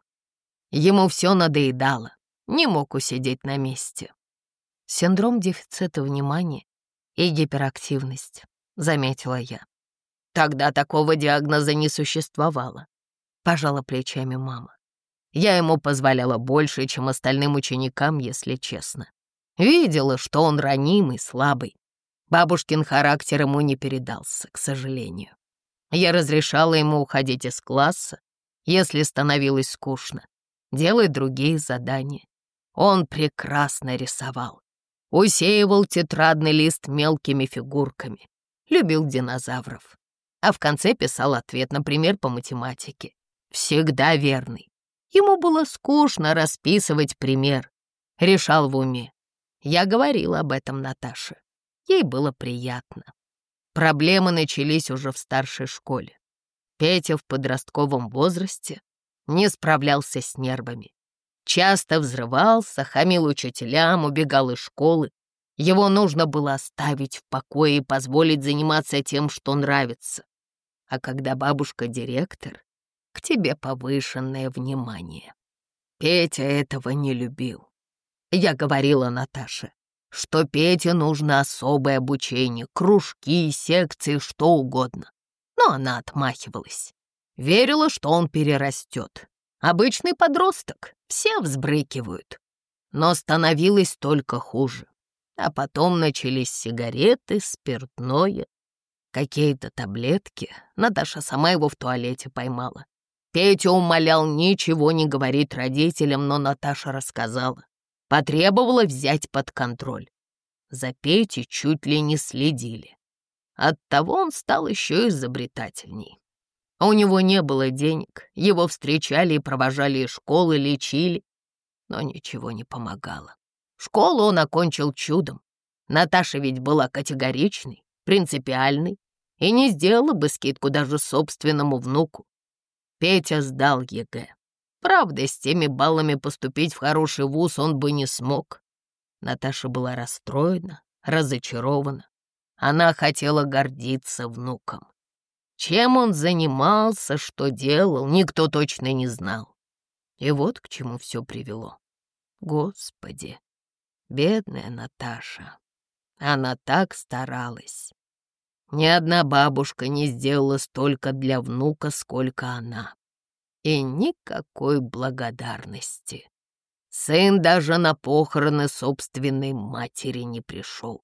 S1: Ему все надоедало, не мог усидеть на месте. Синдром дефицита внимания и гиперактивность, заметила я. Тогда такого диагноза не существовало, пожала плечами мама. Я ему позволяла больше, чем остальным ученикам, если честно. Видела, что он ранимый, слабый. Бабушкин характер ему не передался, к сожалению. Я разрешала ему уходить из класса, если становилось скучно, делать другие задания. Он прекрасно рисовал. Усеивал тетрадный лист мелкими фигурками. Любил динозавров. А в конце писал ответ, например, по математике. Всегда верный. Ему было скучно расписывать пример. Решал в уме. Я говорила об этом Наташе. Ей было приятно. Проблемы начались уже в старшей школе. Петя в подростковом возрасте не справлялся с нервами. Часто взрывался, хамил учителям, убегал из школы. Его нужно было оставить в покое и позволить заниматься тем, что нравится. А когда бабушка директор, к тебе повышенное внимание. Петя этого не любил. Я говорила Наташе, что Пете нужно особое обучение, кружки, секции, что угодно. Но она отмахивалась. Верила, что он перерастет. Обычный подросток, все взбрыкивают. Но становилось только хуже. А потом начались сигареты, спиртное, какие-то таблетки. Наташа сама его в туалете поймала. Петя умолял ничего не говорить родителям, но Наташа рассказала. Потребовала взять под контроль. За Петей чуть ли не следили. Оттого он стал еще изобретательней. У него не было денег, его встречали и провожали из школы, лечили, но ничего не помогало. Школу он окончил чудом. Наташа ведь была категоричной, принципиальной и не сделала бы скидку даже собственному внуку. Петя сдал ЕГЭ. Правда, с теми баллами поступить в хороший вуз он бы не смог. Наташа была расстроена, разочарована. Она хотела гордиться внуком. Чем он занимался, что делал, никто точно не знал. И вот к чему все привело. Господи, бедная Наташа. Она так старалась. Ни одна бабушка не сделала столько для внука, сколько она. И никакой благодарности. Сын даже на похороны собственной матери не пришел.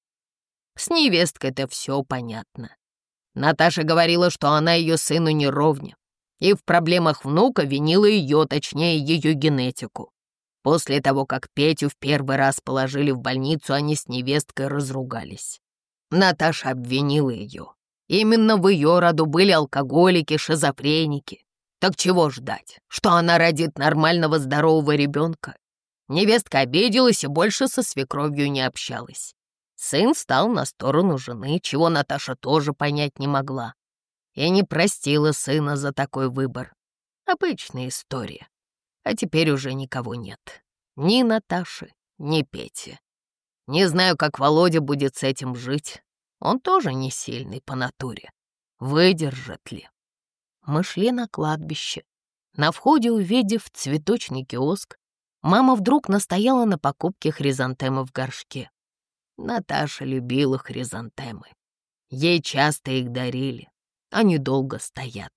S1: С невесткой-то все понятно. Наташа говорила, что она ее сыну не ровня, и в проблемах внука винила ее, точнее, ее генетику. После того, как Петю в первый раз положили в больницу, они с невесткой разругались. Наташа обвинила ее. Именно в ее роду были алкоголики, шизофреники. Так чего ждать, что она родит нормального здорового ребенка? Невестка обиделась и больше со свекровью не общалась. Сын встал на сторону жены, чего Наташа тоже понять не могла. И не простила сына за такой выбор. Обычная история. А теперь уже никого нет. Ни Наташи, ни Пети. Не знаю, как Володя будет с этим жить. Он тоже не сильный по натуре. Выдержит ли? Мы шли на кладбище. На входе, увидев цветочный киоск, мама вдруг настояла на покупке хризантемы в горшке. Наташа любила хризантемы. Ей часто их дарили. Они долго стоят.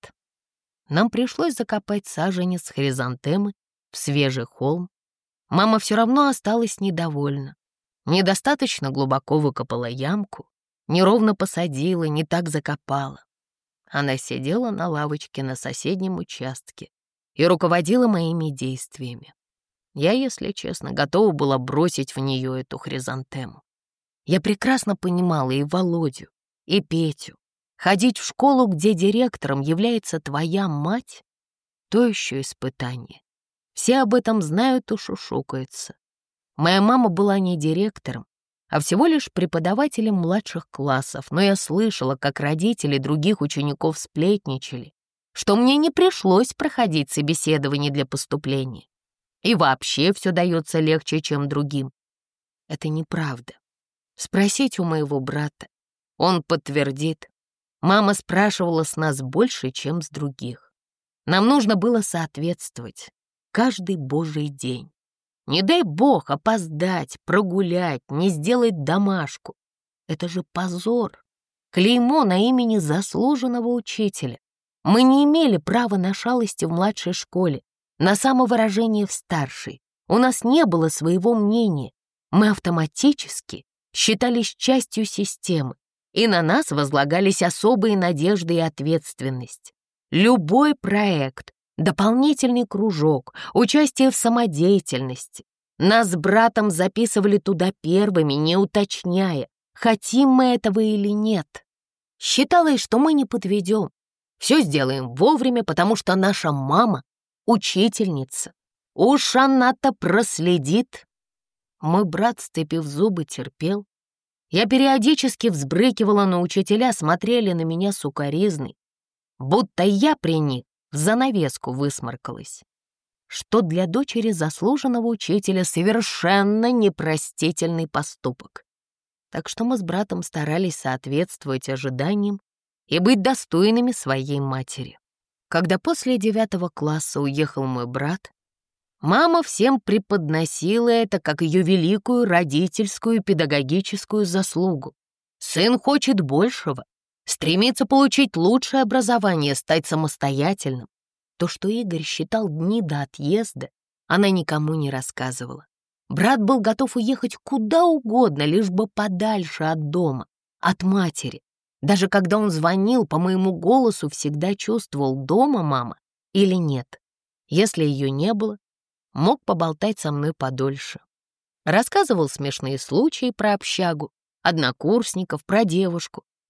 S1: Нам пришлось закопать саженец хризантемы в свежий холм. Мама все равно осталась недовольна. Недостаточно глубоко выкопала ямку, неровно посадила, не так закопала. Она сидела на лавочке на соседнем участке и руководила моими действиями. Я, если честно, готова была бросить в нее эту хризантему. Я прекрасно понимала и Володю, и Петю. Ходить в школу, где директором является твоя мать, то еще испытание. Все об этом знают и шушукаются. Моя мама была не директором, а всего лишь преподавателем младших классов, но я слышала, как родители других учеников сплетничали, что мне не пришлось проходить собеседование для поступления. И вообще все дается легче, чем другим. Это неправда. Спросите у моего брата. Он подтвердит. Мама спрашивала с нас больше, чем с других. Нам нужно было соответствовать каждый божий день. Не дай бог опоздать, прогулять, не сделать домашку. Это же позор. Клеймо на имени заслуженного учителя. Мы не имели права на шалости в младшей школе, на самовыражение в старшей. У нас не было своего мнения. Мы автоматически считались частью системы, и на нас возлагались особые надежды и ответственность. Любой проект, дополнительный кружок, участие в самодеятельности. Нас с братом записывали туда первыми, не уточняя, хотим мы этого или нет. Считалось, что мы не подведем. Все сделаем вовремя, потому что наша мама — учительница. Уж она-то проследит. Мой брат, сцепив зубы, терпел. Я периодически взбрыкивала, но учителя смотрели на меня с укоризной, будто я при них в занавеску высморкалась, что для дочери заслуженного учителя совершенно непростительный поступок. Так что мы с братом старались соответствовать ожиданиям и быть достойными своей матери. Когда после девятого класса уехал мой брат, мама всем преподносила это как ее великую родительскую педагогическую заслугу. Сын хочет большего, стремится получить лучшее образование, стать самостоятельным. То, что Игорь считал дни до отъезда, она никому не рассказывала. Брат был готов уехать куда угодно, лишь бы подальше от дома, от матери. Даже когда он звонил, по моему голосу всегда чувствовал, дома мама или нет. Если ее не было, мог поболтать со мной подольше. Рассказывал смешные случаи про общагу, однокурсников, про девушку,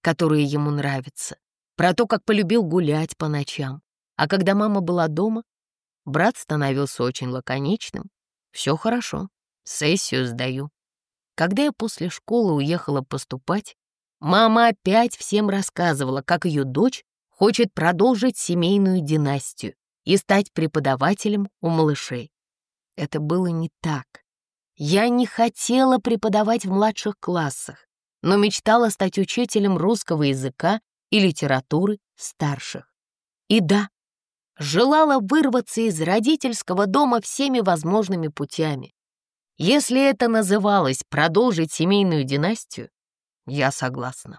S1: которые ему нравятся, про то, как полюбил гулять по ночам. А когда мама была дома, брат становился очень лаконичным. Все хорошо, сессию сдаю. Когда я после школы уехала поступать, мама опять всем рассказывала, как ее дочь хочет продолжить семейную династию и стать преподавателем у малышей. Это было не так. Я не хотела преподавать в младших классах, но мечтала стать учителем русского языка и литературы старших. И да, желала вырваться из родительского дома всеми возможными путями. Если это называлось продолжить семейную династию, я согласна.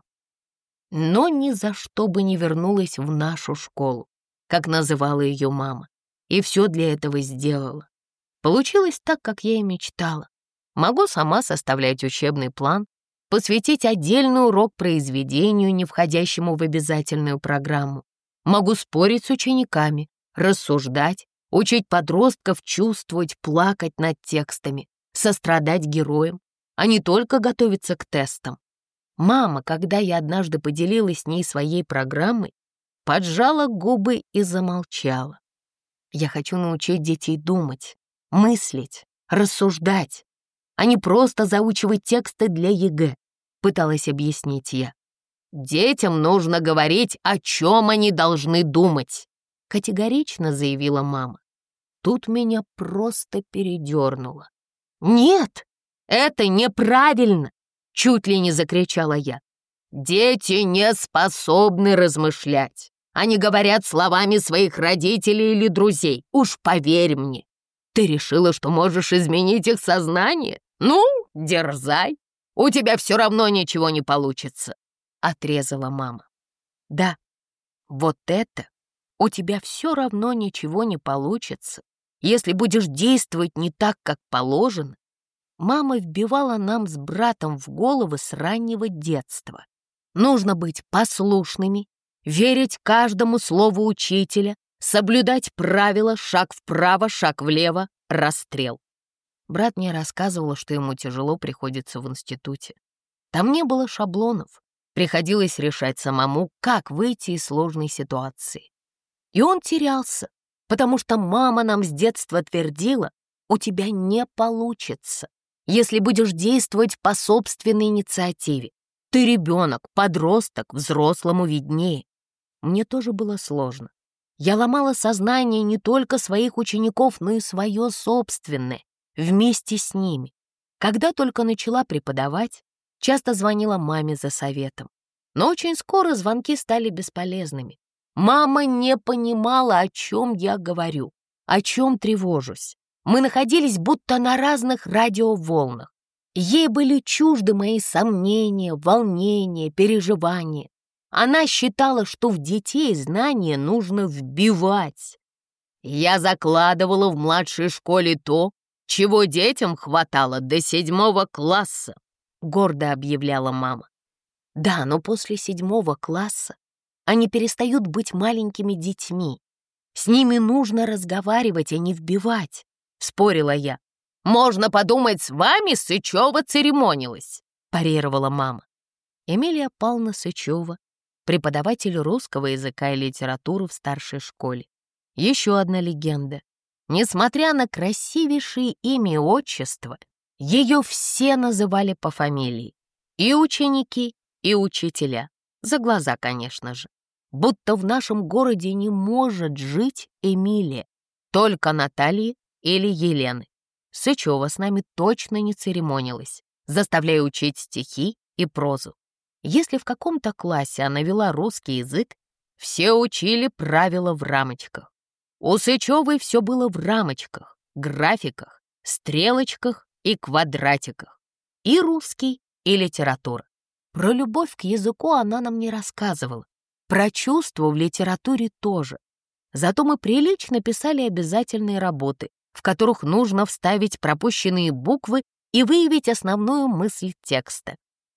S1: Но ни за что бы не вернулась в нашу школу, как называла ее мама, и все для этого сделала. Получилось так, как я и мечтала. Могу сама составлять учебный план, посвятить отдельный урок произведению, не входящему в обязательную программу. Могу спорить с учениками, рассуждать, учить подростков чувствовать, плакать над текстами, сострадать героям, а не только готовиться к тестам. Мама, когда я однажды поделилась с ней своей программой, поджала губы и замолчала. Я хочу научить детей думать, мыслить, рассуждать, а не просто заучивать тексты для ЕГЭ, пыталась объяснить я. Детям нужно говорить, о чем они должны думать, категорично заявила мама. Тут меня просто передернуло. Нет, это неправильно, чуть ли не закричала я. Дети не способны размышлять. Они говорят словами своих родителей или друзей. Уж поверь мне. Ты решила, что можешь изменить их сознание? Ну, дерзай. У тебя все равно ничего не получится, отрезала мама. Да, вот это у тебя все равно ничего не получится, если будешь действовать не так, как положено. Мама вбивала нам с братом в головы с раннего детства. Нужно быть послушными, верить каждому слову учителя, соблюдать правила шаг вправо, шаг влево, расстрел. Брат мне рассказывал, что ему тяжело приходится в институте. Там не было шаблонов, приходилось решать самому, как выйти из сложной ситуации. И он терялся, потому что мама нам с детства твердила, у тебя не получится, если будешь действовать по собственной инициативе. Ты ребенок, подросток, взрослому виднее. Мне тоже было сложно. Я ломала сознание не только своих учеников, но и свое собственное, вместе с ними. Когда только начала преподавать, часто звонила маме за советом. Но очень скоро звонки стали бесполезными. Мама не понимала, о чем я говорю, о чем тревожусь. Мы находились будто на разных радиоволнах. Ей были чужды мои сомнения, волнения, переживания. Она считала, что в детей знания нужно вбивать. Я закладывала в младшей школе то, чего детям хватало до седьмого класса, гордо объявляла мама. Да, но после седьмого класса они перестают быть маленькими детьми. С ними нужно разговаривать, а не вбивать, спорила я. «Можно подумать, с вами Сычева церемонилась», — парировала мама. Эмилия Павловна Сычева, преподаватель русского языка и литературы в старшей школе. Еще одна легенда. Несмотря на красивейшее имя и отчество, ее все называли по фамилии. И ученики, и учителя. За глаза, конечно же. Будто в нашем городе не может жить Эмилия, только Наталья или Елены. Сычева с нами точно не церемонилась, заставляя учить стихи и прозу. Если в каком-то классе она вела русский язык, все учили правила в рамочках. У Сычевой все было в рамочках, графиках, стрелочках и квадратиках. И русский, и литература. Про любовь к языку она нам не рассказывала. Про чувства в литературе тоже. Зато мы прилично писали обязательные работы, в которых нужно вставить пропущенные буквы и выявить основную мысль текста.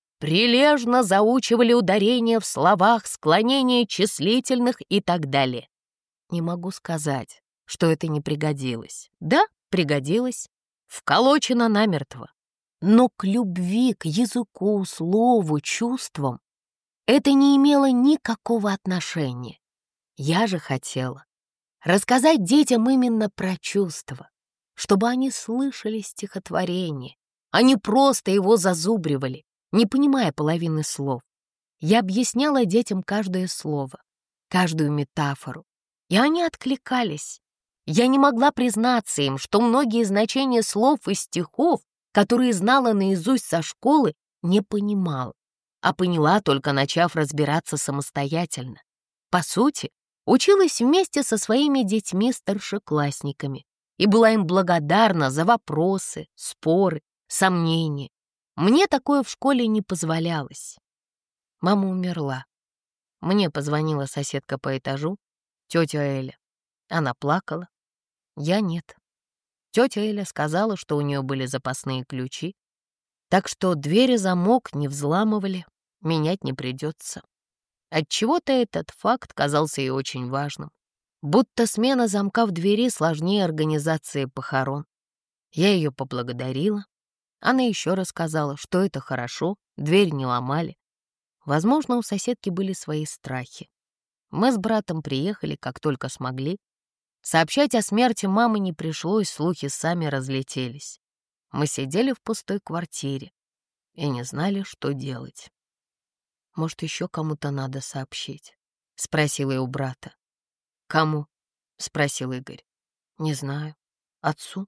S1: Прилежно заучивали ударения в словах, склонения числительных и так далее. Не могу сказать, что это не пригодилось. Да, пригодилось. Вколочено намертво. Но к любви, к языку, слову, чувствам это не имело никакого отношения. Я же хотела рассказать детям именно про чувства, чтобы они слышали стихотворение, а не просто его зазубривали, не понимая половины слов. Я объясняла детям каждое слово, каждую метафору, и они откликались. Я не могла признаться им, что многие значения слов и стихов, которые знала наизусть со школы, не понимала, а поняла, только начав разбираться самостоятельно. По сути, училась вместе со своими детьми-старшеклассниками и была им благодарна за вопросы, споры, сомнения. Мне такое в школе не позволялось. Мама умерла. Мне позвонила соседка по этажу, тетя Эля. Она плакала. Я нет. Тетя Эля сказала, что у нее были запасные ключи, так что двери замок не взламывали, менять не придется. Отчего-то этот факт казался ей очень важным. Будто смена замка в двери сложнее организации похорон. Я ее поблагодарила. Она еще рассказала, что это хорошо, дверь не ломали. Возможно, у соседки были свои страхи. Мы с братом приехали, как только смогли. Сообщать о смерти мамы не пришлось, слухи сами разлетелись. Мы сидели в пустой квартире и не знали, что делать. «Может, еще кому-то надо сообщить?» — спросила я у брата. «Кому?» — спросил Игорь. «Не знаю. Отцу?»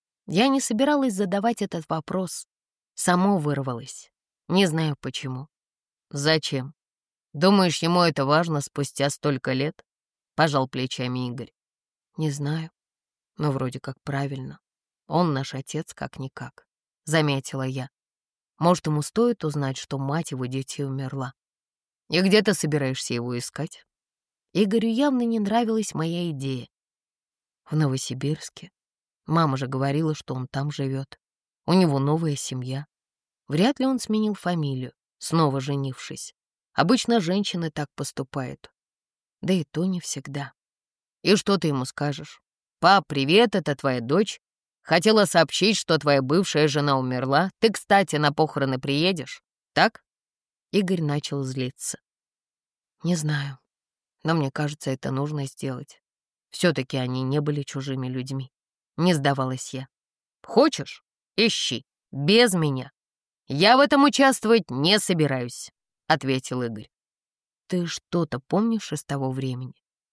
S1: Я не собиралась задавать этот вопрос. Само вырвалось. Не знаю почему. «Зачем? Думаешь, ему это важно спустя столько лет?» — пожал плечами Игорь. «Не знаю, но вроде как правильно. Он наш отец как-никак», — заметила я. «Может, ему стоит узнать, что мать его детей умерла?» «И где ты собираешься его искать?» Игорю явно не нравилась моя идея. «В Новосибирске. Мама же говорила, что он там живет. У него новая семья. Вряд ли он сменил фамилию, снова женившись. Обычно женщины так поступают. Да и то не всегда». «И что ты ему скажешь? Пап, привет, это твоя дочь. Хотела сообщить, что твоя бывшая жена умерла. Ты, кстати, на похороны приедешь, так?» Игорь начал злиться. «Не знаю, но мне кажется, это нужно сделать. Все-таки они не были чужими людьми». Не сдавалась я. «Хочешь? Ищи. Без меня. Я в этом участвовать не собираюсь», — ответил Игорь. «Ты что-то помнишь из того времени?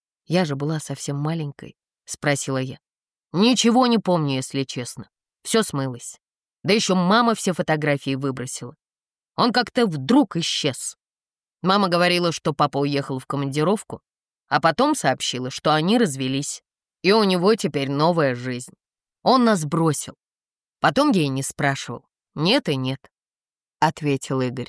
S1: Я же была совсем маленькой», — спросила я. «Ничего не помню, если честно. Все смылось. Да еще мама все фотографии выбросила. Он как-то вдруг исчез. Мама говорила, что папа уехал в командировку, а потом сообщила, что они развелись, и у него теперь новая жизнь. Он нас бросил. Потом я и не спрашивал. Нет и нет», — ответил Игорь.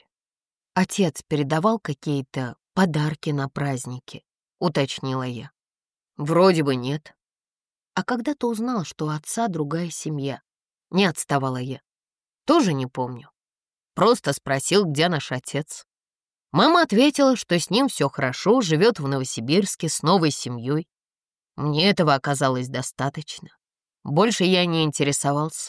S1: «Отец передавал какие-то подарки на праздники?» — уточнила я. «Вроде бы нет». «А когда ты узнал, что у отца другая семья?» — не отставала я. «Тоже не помню. Просто спросил, где наш отец. Мама ответила, что с ним все хорошо, живет в Новосибирске с новой семьей. Мне этого оказалось достаточно. Больше я не интересовался.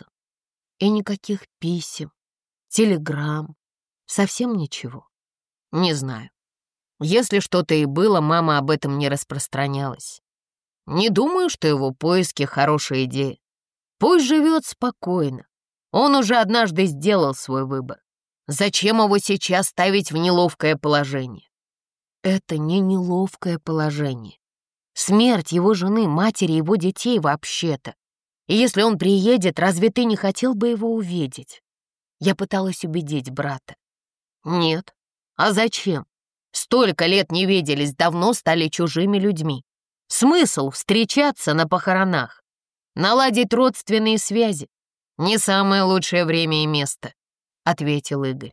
S1: И никаких писем, телеграмм, совсем ничего. Не знаю. Если что-то и было, мама об этом не распространялась. Не думаю, что его поиски — хорошая идея. Пусть живет спокойно. Он уже однажды сделал свой выбор. Зачем его сейчас ставить в неловкое положение?» «Это не неловкое положение. Смерть его жены, матери его детей вообще-то. И если он приедет, разве ты не хотел бы его увидеть?» Я пыталась убедить брата. «Нет. А зачем? Столько лет не виделись, давно стали чужими людьми. Смысл встречаться на похоронах? Наладить родственные связи? Не самое лучшее время и место», — ответил Игорь.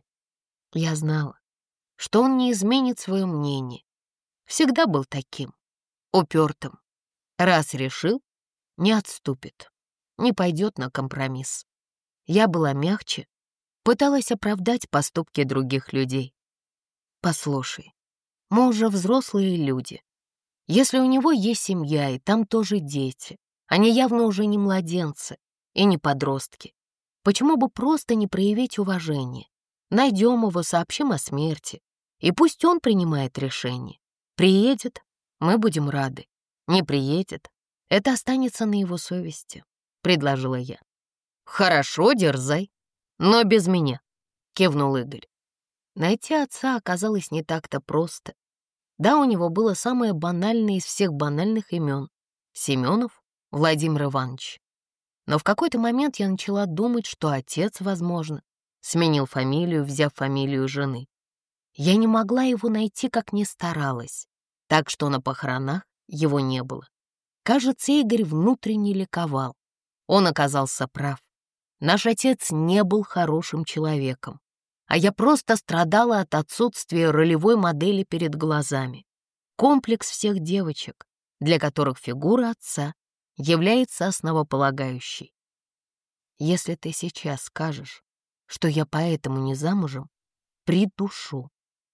S1: Я знала, что он не изменит свое мнение. Всегда был таким, упертым. Раз решил, не отступит, не пойдет на компромисс. Я была мягче, пыталась оправдать поступки других людей. «Послушай, мы уже взрослые люди. Если у него есть семья, и там тоже дети, они явно уже не младенцы и не подростки, почему бы просто не проявить уважение? Найдем его, сообщим о смерти. И пусть он принимает решение. Приедет, мы будем рады. Не приедет, это останется на его совести, предложила я. Хорошо, дерзай, но без меня, кивнул Игорь. Найти отца оказалось не так-то просто. Да, у него было самое банальное из всех банальных имен — Семенов Владимир Иванович. Но в какой-то момент я начала думать, что отец, возможно, сменил фамилию, взяв фамилию жены. Я не могла его найти, как ни старалась, так что на похоронах его не было. Кажется, Игорь внутренне ликовал. Он оказался прав. Наш отец не был хорошим человеком, а я просто страдала от отсутствия ролевой модели перед глазами. Комплекс всех девочек, для которых фигура отца является основополагающей. Если ты сейчас скажешь, что я поэтому не замужем, придушу.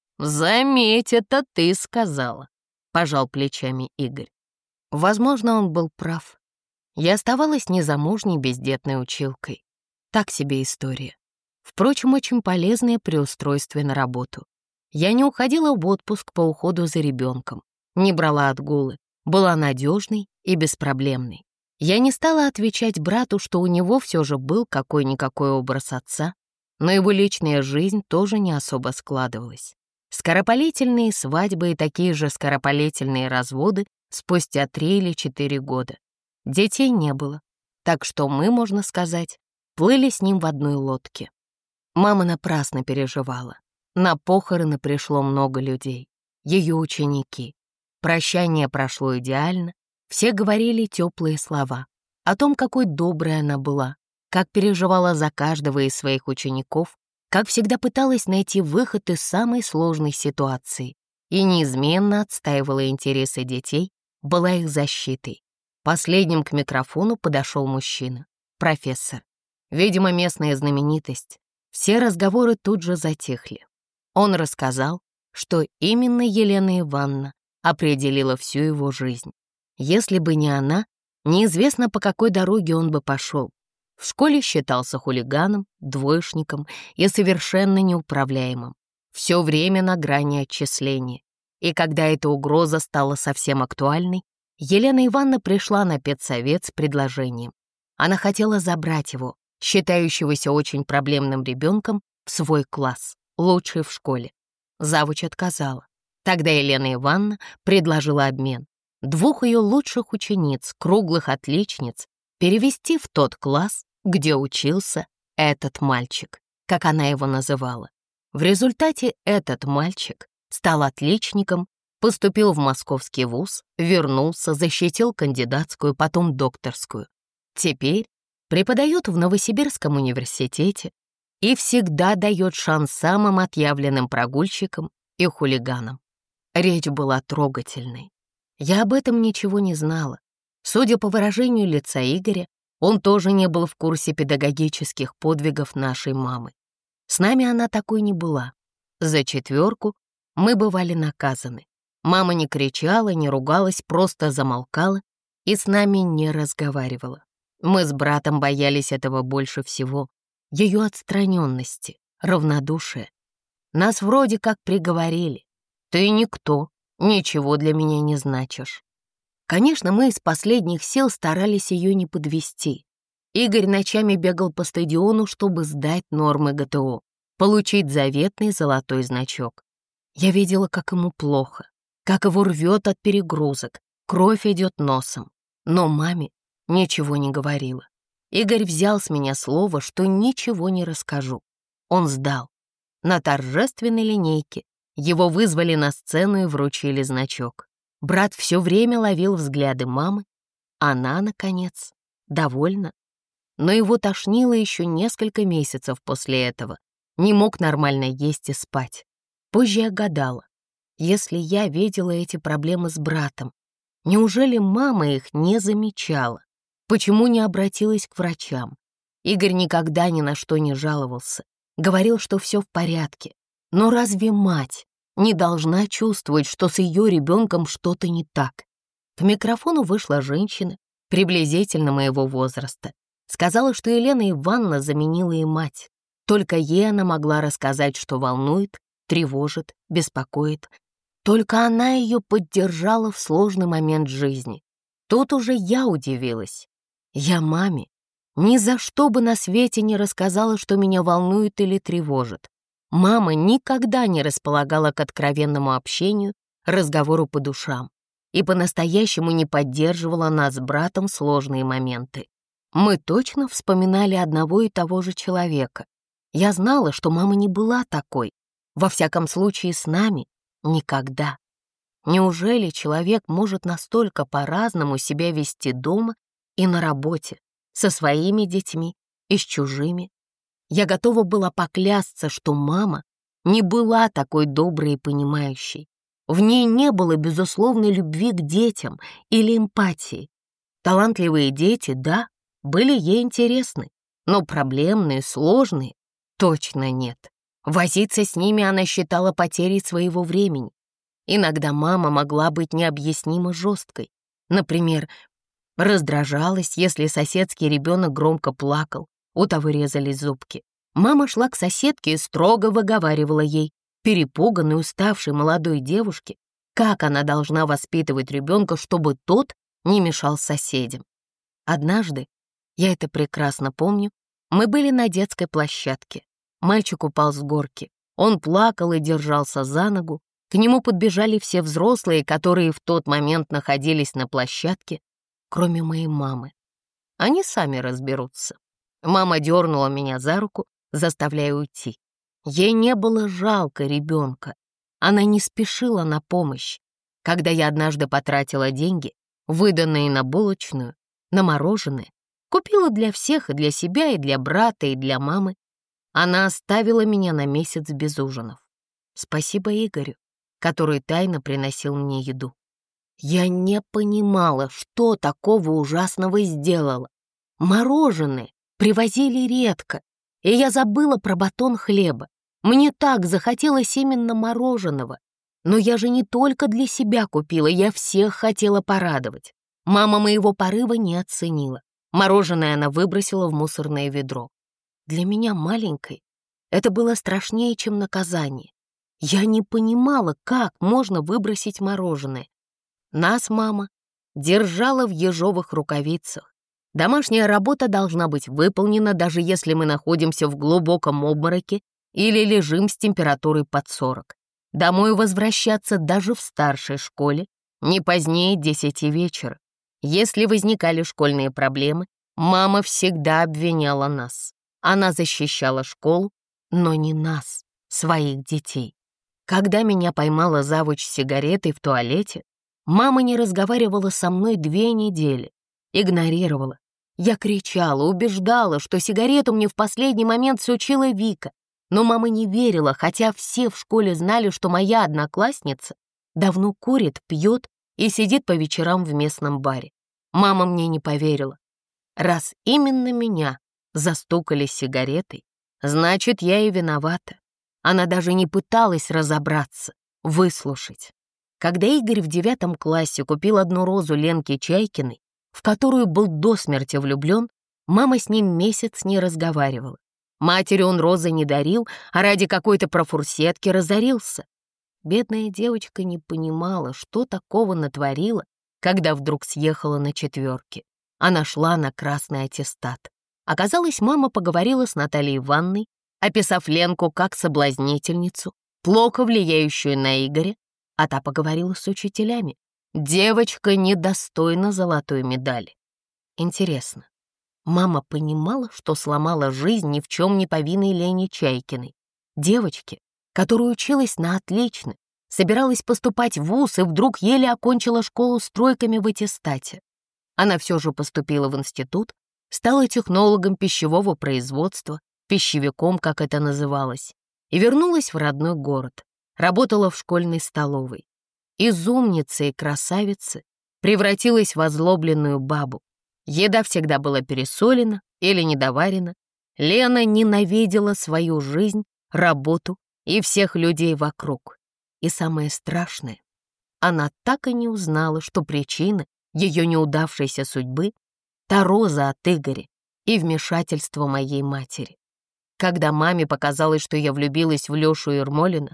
S1: «Заметь, это ты сказала», — пожал плечами Игорь. Возможно, он был прав. Я оставалась незамужней бездетной училкой. Так себе история. Впрочем, очень полезная при устройстве на работу. Я не уходила в отпуск по уходу за ребенком, не брала отгулы, была надежной и беспроблемной. Я не стала отвечать брату, что у него все же был какой-никакой образ отца, но его личная жизнь тоже не особо складывалась. Скоропалительные свадьбы и такие же скоропалительные разводы спустя три или четыре года. Детей не было, так что мы, можно сказать, плыли с ним в одной лодке. Мама напрасно переживала. На похороны пришло много людей, ее ученики. Прощание прошло идеально, все говорили теплые слова о том, какой доброй она была, как переживала за каждого из своих учеников, как всегда пыталась найти выход из самой сложной ситуации и неизменно отстаивала интересы детей, была их защитой. Последним к микрофону подошел мужчина, профессор. Видимо, местная знаменитость. Все разговоры тут же затихли. Он рассказал, что именно Елена Ивановна определила всю его жизнь. Если бы не она, неизвестно, по какой дороге он бы пошел. В школе считался хулиганом, двоечником и совершенно неуправляемым. Все время на грани отчисления. И когда эта угроза стала совсем актуальной, Елена Ивановна пришла на педсовет с предложением. Она хотела забрать его, считающегося очень проблемным ребенком, в свой класс, лучший в школе. Завуч отказала. Тогда Елена Ивановна предложила обмен. Двух ее лучших учениц, круглых отличниц, перевести в тот класс, где учился этот мальчик, как она его называла. В результате этот мальчик стал отличником, поступил в московский вуз, вернулся, защитил кандидатскую, потом докторскую. Теперь преподает в Новосибирском университете и всегда дает шанс самым отъявленным прогульщикам и хулиганам. Речь была трогательной. Я об этом ничего не знала. Судя по выражению лица Игоря, он тоже не был в курсе педагогических подвигов нашей мамы. С нами она такой не была. За четверку мы бывали наказаны. Мама не кричала, не ругалась, просто замолкала и с нами не разговаривала. Мы с братом боялись этого больше всего. Ее отстраненности, равнодушия. Нас вроде как приговорили. Ты никто, ничего для меня не значишь. Конечно, мы из последних сил старались ее не подвести. Игорь ночами бегал по стадиону, чтобы сдать нормы ГТО, получить заветный золотой значок. Я видела, как ему плохо, как его рвет от перегрузок, кровь идет носом. Но маме ничего не говорила. Игорь взял с меня слово, что ничего не расскажу. Он сдал. На торжественной линейке его вызвали на сцену и вручили значок. Брат все время ловил взгляды мамы. Она, наконец, довольна. Но его тошнило еще несколько месяцев после этого. Не мог нормально есть и спать. Позже я гадала, если я видела эти проблемы с братом, неужели мама их не замечала? Почему не обратилась к врачам? Игорь никогда ни на что не жаловался. Говорил, что все в порядке. Но разве мать не должна чувствовать, что с ее ребенком что-то не так? К микрофону вышла женщина, приблизительно моего возраста. Сказала, что Елена Ивановна заменила ей мать. Только ей она могла рассказать, что волнует тревожит, беспокоит. Только она ее поддержала в сложный момент жизни. Тут уже я удивилась. Я маме ни за что бы на свете не рассказала, что меня волнует или тревожит. Мама никогда не располагала к откровенному общению, разговору по душам и по-настоящему не поддерживала нас с братом в сложные моменты. Мы точно вспоминали одного и того же человека. Я знала, что мама не была такой, во всяком случае с нами никогда. Неужели человек может настолько по-разному себя вести дома и на работе, со своими детьми и с чужими? Я готова была поклясться, что мама не была такой доброй и понимающей. В ней не было безусловной любви к детям или эмпатии. Талантливые дети, да, были ей интересны, но проблемные, сложные точно нет. Возиться с ними она считала потерей своего времени. Иногда мама могла быть необъяснимо жесткой. Например, раздражалась, если соседский ребенок громко плакал, у того резались зубки. Мама шла к соседке и строго выговаривала ей, перепуганной, уставшей молодой девушке, как она должна воспитывать ребенка, чтобы тот не мешал соседям. Однажды, я это прекрасно помню, мы были на детской площадке. Мальчик упал с горки. Он плакал и держался за ногу. К нему подбежали все взрослые, которые в тот момент находились на площадке, кроме моей мамы. Они сами разберутся. Мама дернула меня за руку, заставляя уйти. Ей не было жалко ребенка. Она не спешила на помощь. Когда я однажды потратила деньги, выданные на булочную, на мороженое, купила для всех, и для себя, и для брата, и для мамы, она оставила меня на месяц без ужинов. Спасибо Игорю, который тайно приносил мне еду. Я не понимала, что такого ужасного сделала. Мороженое привозили редко, и я забыла про батон хлеба. Мне так захотелось именно мороженого. Но я же не только для себя купила, я всех хотела порадовать. Мама моего порыва не оценила. Мороженое она выбросила в мусорное ведро. Для меня маленькой это было страшнее, чем наказание. Я не понимала, как можно выбросить мороженое. Нас мама держала в ежовых рукавицах. Домашняя работа должна быть выполнена, даже если мы находимся в глубоком обмороке или лежим с температурой под сорок. Домой возвращаться даже в старшей школе не позднее десяти вечера. Если возникали школьные проблемы, мама всегда обвиняла нас. Она защищала школу, но не нас, своих детей. Когда меня поймала завуч с сигаретой в туалете, мама не разговаривала со мной две недели, игнорировала. Я кричала, убеждала, что сигарету мне в последний момент сучила Вика, но мама не верила, хотя все в школе знали, что моя одноклассница давно курит, пьет и сидит по вечерам в местном баре. Мама мне не поверила. Раз именно меня застукали с сигаретой, значит, я и виновата. Она даже не пыталась разобраться, выслушать. Когда Игорь в девятом классе купил одну розу Ленке Чайкиной, в которую был до смерти влюблен, мама с ним месяц не разговаривала. Матери он розы не дарил, а ради какой-то профурсетки разорился. Бедная девочка не понимала, что такого натворила, когда вдруг съехала на четверке. Она шла на красный аттестат. Оказалось, мама поговорила с Натальей Ивановной, описав Ленку как соблазнительницу, плохо влияющую на Игоря, а та поговорила с учителями. Девочка недостойна золотой медали. Интересно, мама понимала, что сломала жизнь ни в чем не повинной Лене Чайкиной, девочке, которая училась на отлично, собиралась поступать в вуз и вдруг еле окончила школу с тройками в аттестате. Она все же поступила в институт, стала технологом пищевого производства, пищевиком, как это называлось, и вернулась в родной город, работала в школьной столовой. Из умницы и красавицы превратилась в озлобленную бабу. Еда всегда была пересолена или недоварена. Лена ненавидела свою жизнь, работу и всех людей вокруг. И самое страшное, она так и не узнала, что причина ее неудавшейся судьбы — та роза от Игоря и вмешательство моей матери. Когда маме показалось, что я влюбилась в Лешу Ермолина,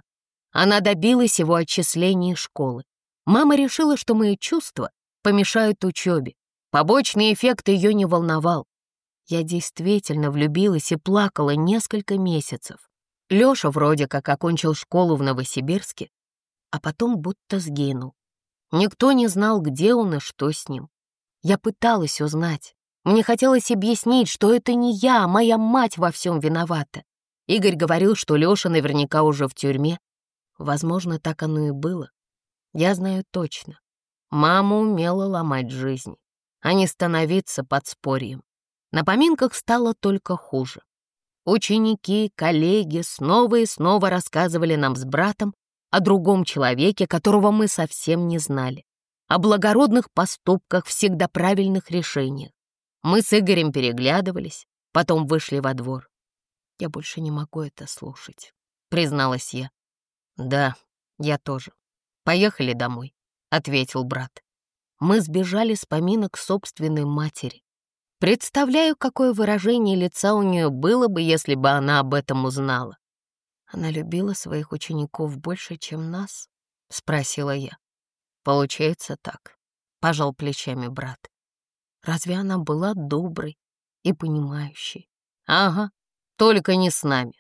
S1: Она добилась его отчисления из школы. Мама решила, что мои чувства помешают учебе. Побочный эффект ее не волновал. Я действительно влюбилась и плакала несколько месяцев. Лёша вроде как окончил школу в Новосибирске, а потом будто сгинул. Никто не знал, где он и что с ним. Я пыталась узнать. Мне хотелось объяснить, что это не я, а моя мать во всем виновата. Игорь говорил, что Лёша наверняка уже в тюрьме. Возможно, так оно и было. Я знаю точно. Мама умела ломать жизнь, а не становиться подспорьем. На поминках стало только хуже. Ученики, коллеги снова и снова рассказывали нам с братом о другом человеке, которого мы совсем не знали, о благородных поступках, всегда правильных решениях. Мы с Игорем переглядывались, потом вышли во двор. «Я больше не могу это слушать», — призналась я. «Да, я тоже. Поехали домой», — ответил брат. Мы сбежали с поминок собственной матери. Представляю, какое выражение лица у нее было бы, если бы она об этом узнала. «Она любила своих учеников больше, чем нас?» — спросила я. «Получается так», — пожал плечами брат. «Разве она была доброй и понимающей?» «Ага, только не с нами».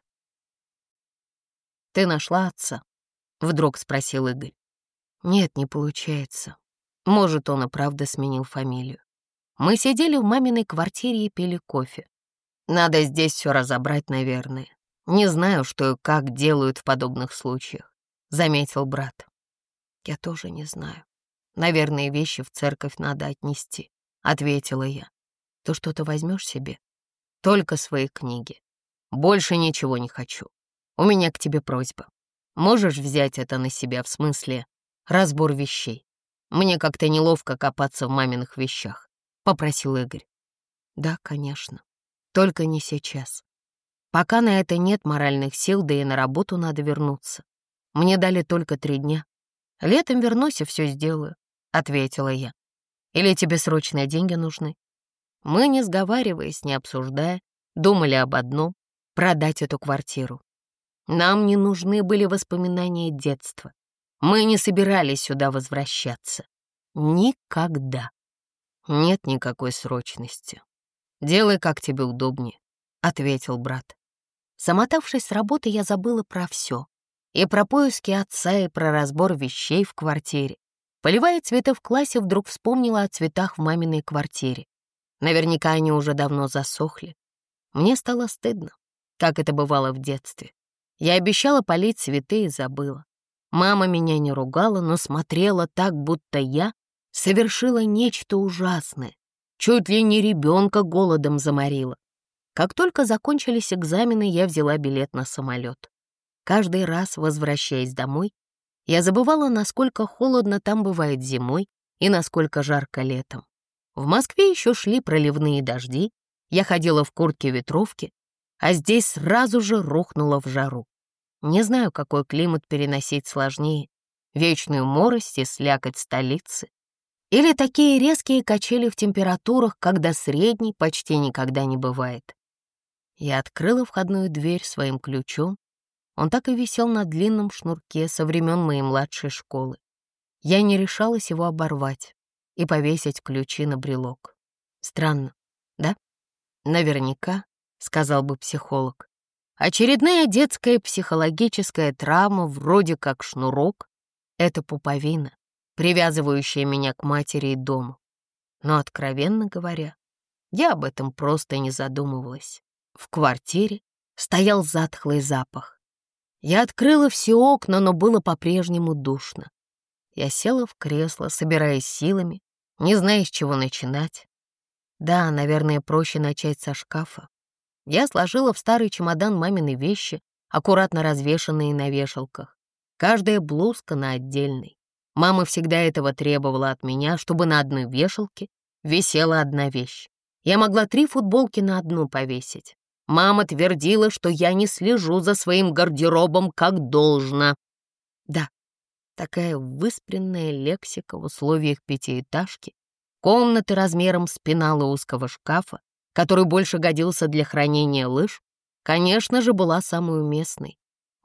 S1: «Ты нашла отца?» — вдруг спросил Игорь. «Нет, не получается. Может, он и правда сменил фамилию. Мы сидели в маминой квартире и пили кофе. Надо здесь все разобрать, наверное. Не знаю, что и как делают в подобных случаях», — заметил брат. «Я тоже не знаю. Наверное, вещи в церковь надо отнести», — ответила я. «Ты что-то возьмешь себе?» «Только свои книги. Больше ничего не хочу. У меня к тебе просьба. Можешь взять это на себя, в смысле разбор вещей? Мне как-то неловко копаться в маминых вещах», — попросил Игорь. «Да, конечно. Только не сейчас. Пока на это нет моральных сил, да и на работу надо вернуться. Мне дали только три дня. Летом вернусь и все сделаю», — ответила я. «Или тебе срочные деньги нужны?» Мы, не сговариваясь, не обсуждая, думали об одном — продать эту квартиру. Нам не нужны были воспоминания детства. Мы не собирались сюда возвращаться. Никогда. «Нет никакой срочности. Делай, как тебе удобнее», — ответил брат. Замотавшись с работы, я забыла про все. И про поиски отца, и про разбор вещей в квартире. Поливая цветы в классе, вдруг вспомнила о цветах в маминой квартире. Наверняка они уже давно засохли. Мне стало стыдно, как это бывало в детстве. Я обещала полить цветы и забыла. Мама меня не ругала, но смотрела так, будто я совершила нечто ужасное. Чуть ли не ребенка голодом заморила. Как только закончились экзамены, я взяла билет на самолет. Каждый раз, возвращаясь домой, я забывала, насколько холодно там бывает зимой и насколько жарко летом. В Москве еще шли проливные дожди, я ходила в куртке-ветровке, а здесь сразу же рухнула в жару. Не знаю, какой климат переносить сложнее — вечную морось и слякоть столицы, или такие резкие качели в температурах, когда средней почти никогда не бывает. Я открыла входную дверь своим ключом. Он так и висел на длинном шнурке со времен моей младшей школы. Я не решалась его оборвать и повесить ключи на брелок. Странно, да? Наверняка, сказал бы психолог. Очередная детская психологическая травма, вроде как шнурок, это пуповина, привязывающая меня к матери и дому. Но, откровенно говоря, я об этом просто не задумывалась. В квартире стоял затхлый запах. Я открыла все окна, но было по-прежнему душно. Я села в кресло, собираясь силами, не зная, с чего начинать. Да, наверное, проще начать со шкафа. Я сложила в старый чемодан мамины вещи, аккуратно развешанные на вешалках. Каждая блузка на отдельной. Мама всегда этого требовала от меня, чтобы на одной вешалке висела одна вещь. Я могла три футболки на одну повесить. Мама твердила, что я не слежу за своим гардеробом как должно. Да, такая выспренная лексика в условиях пятиэтажки, комнаты размером с пенала узкого шкафа, который больше годился для хранения лыж, конечно же, была самой уместной.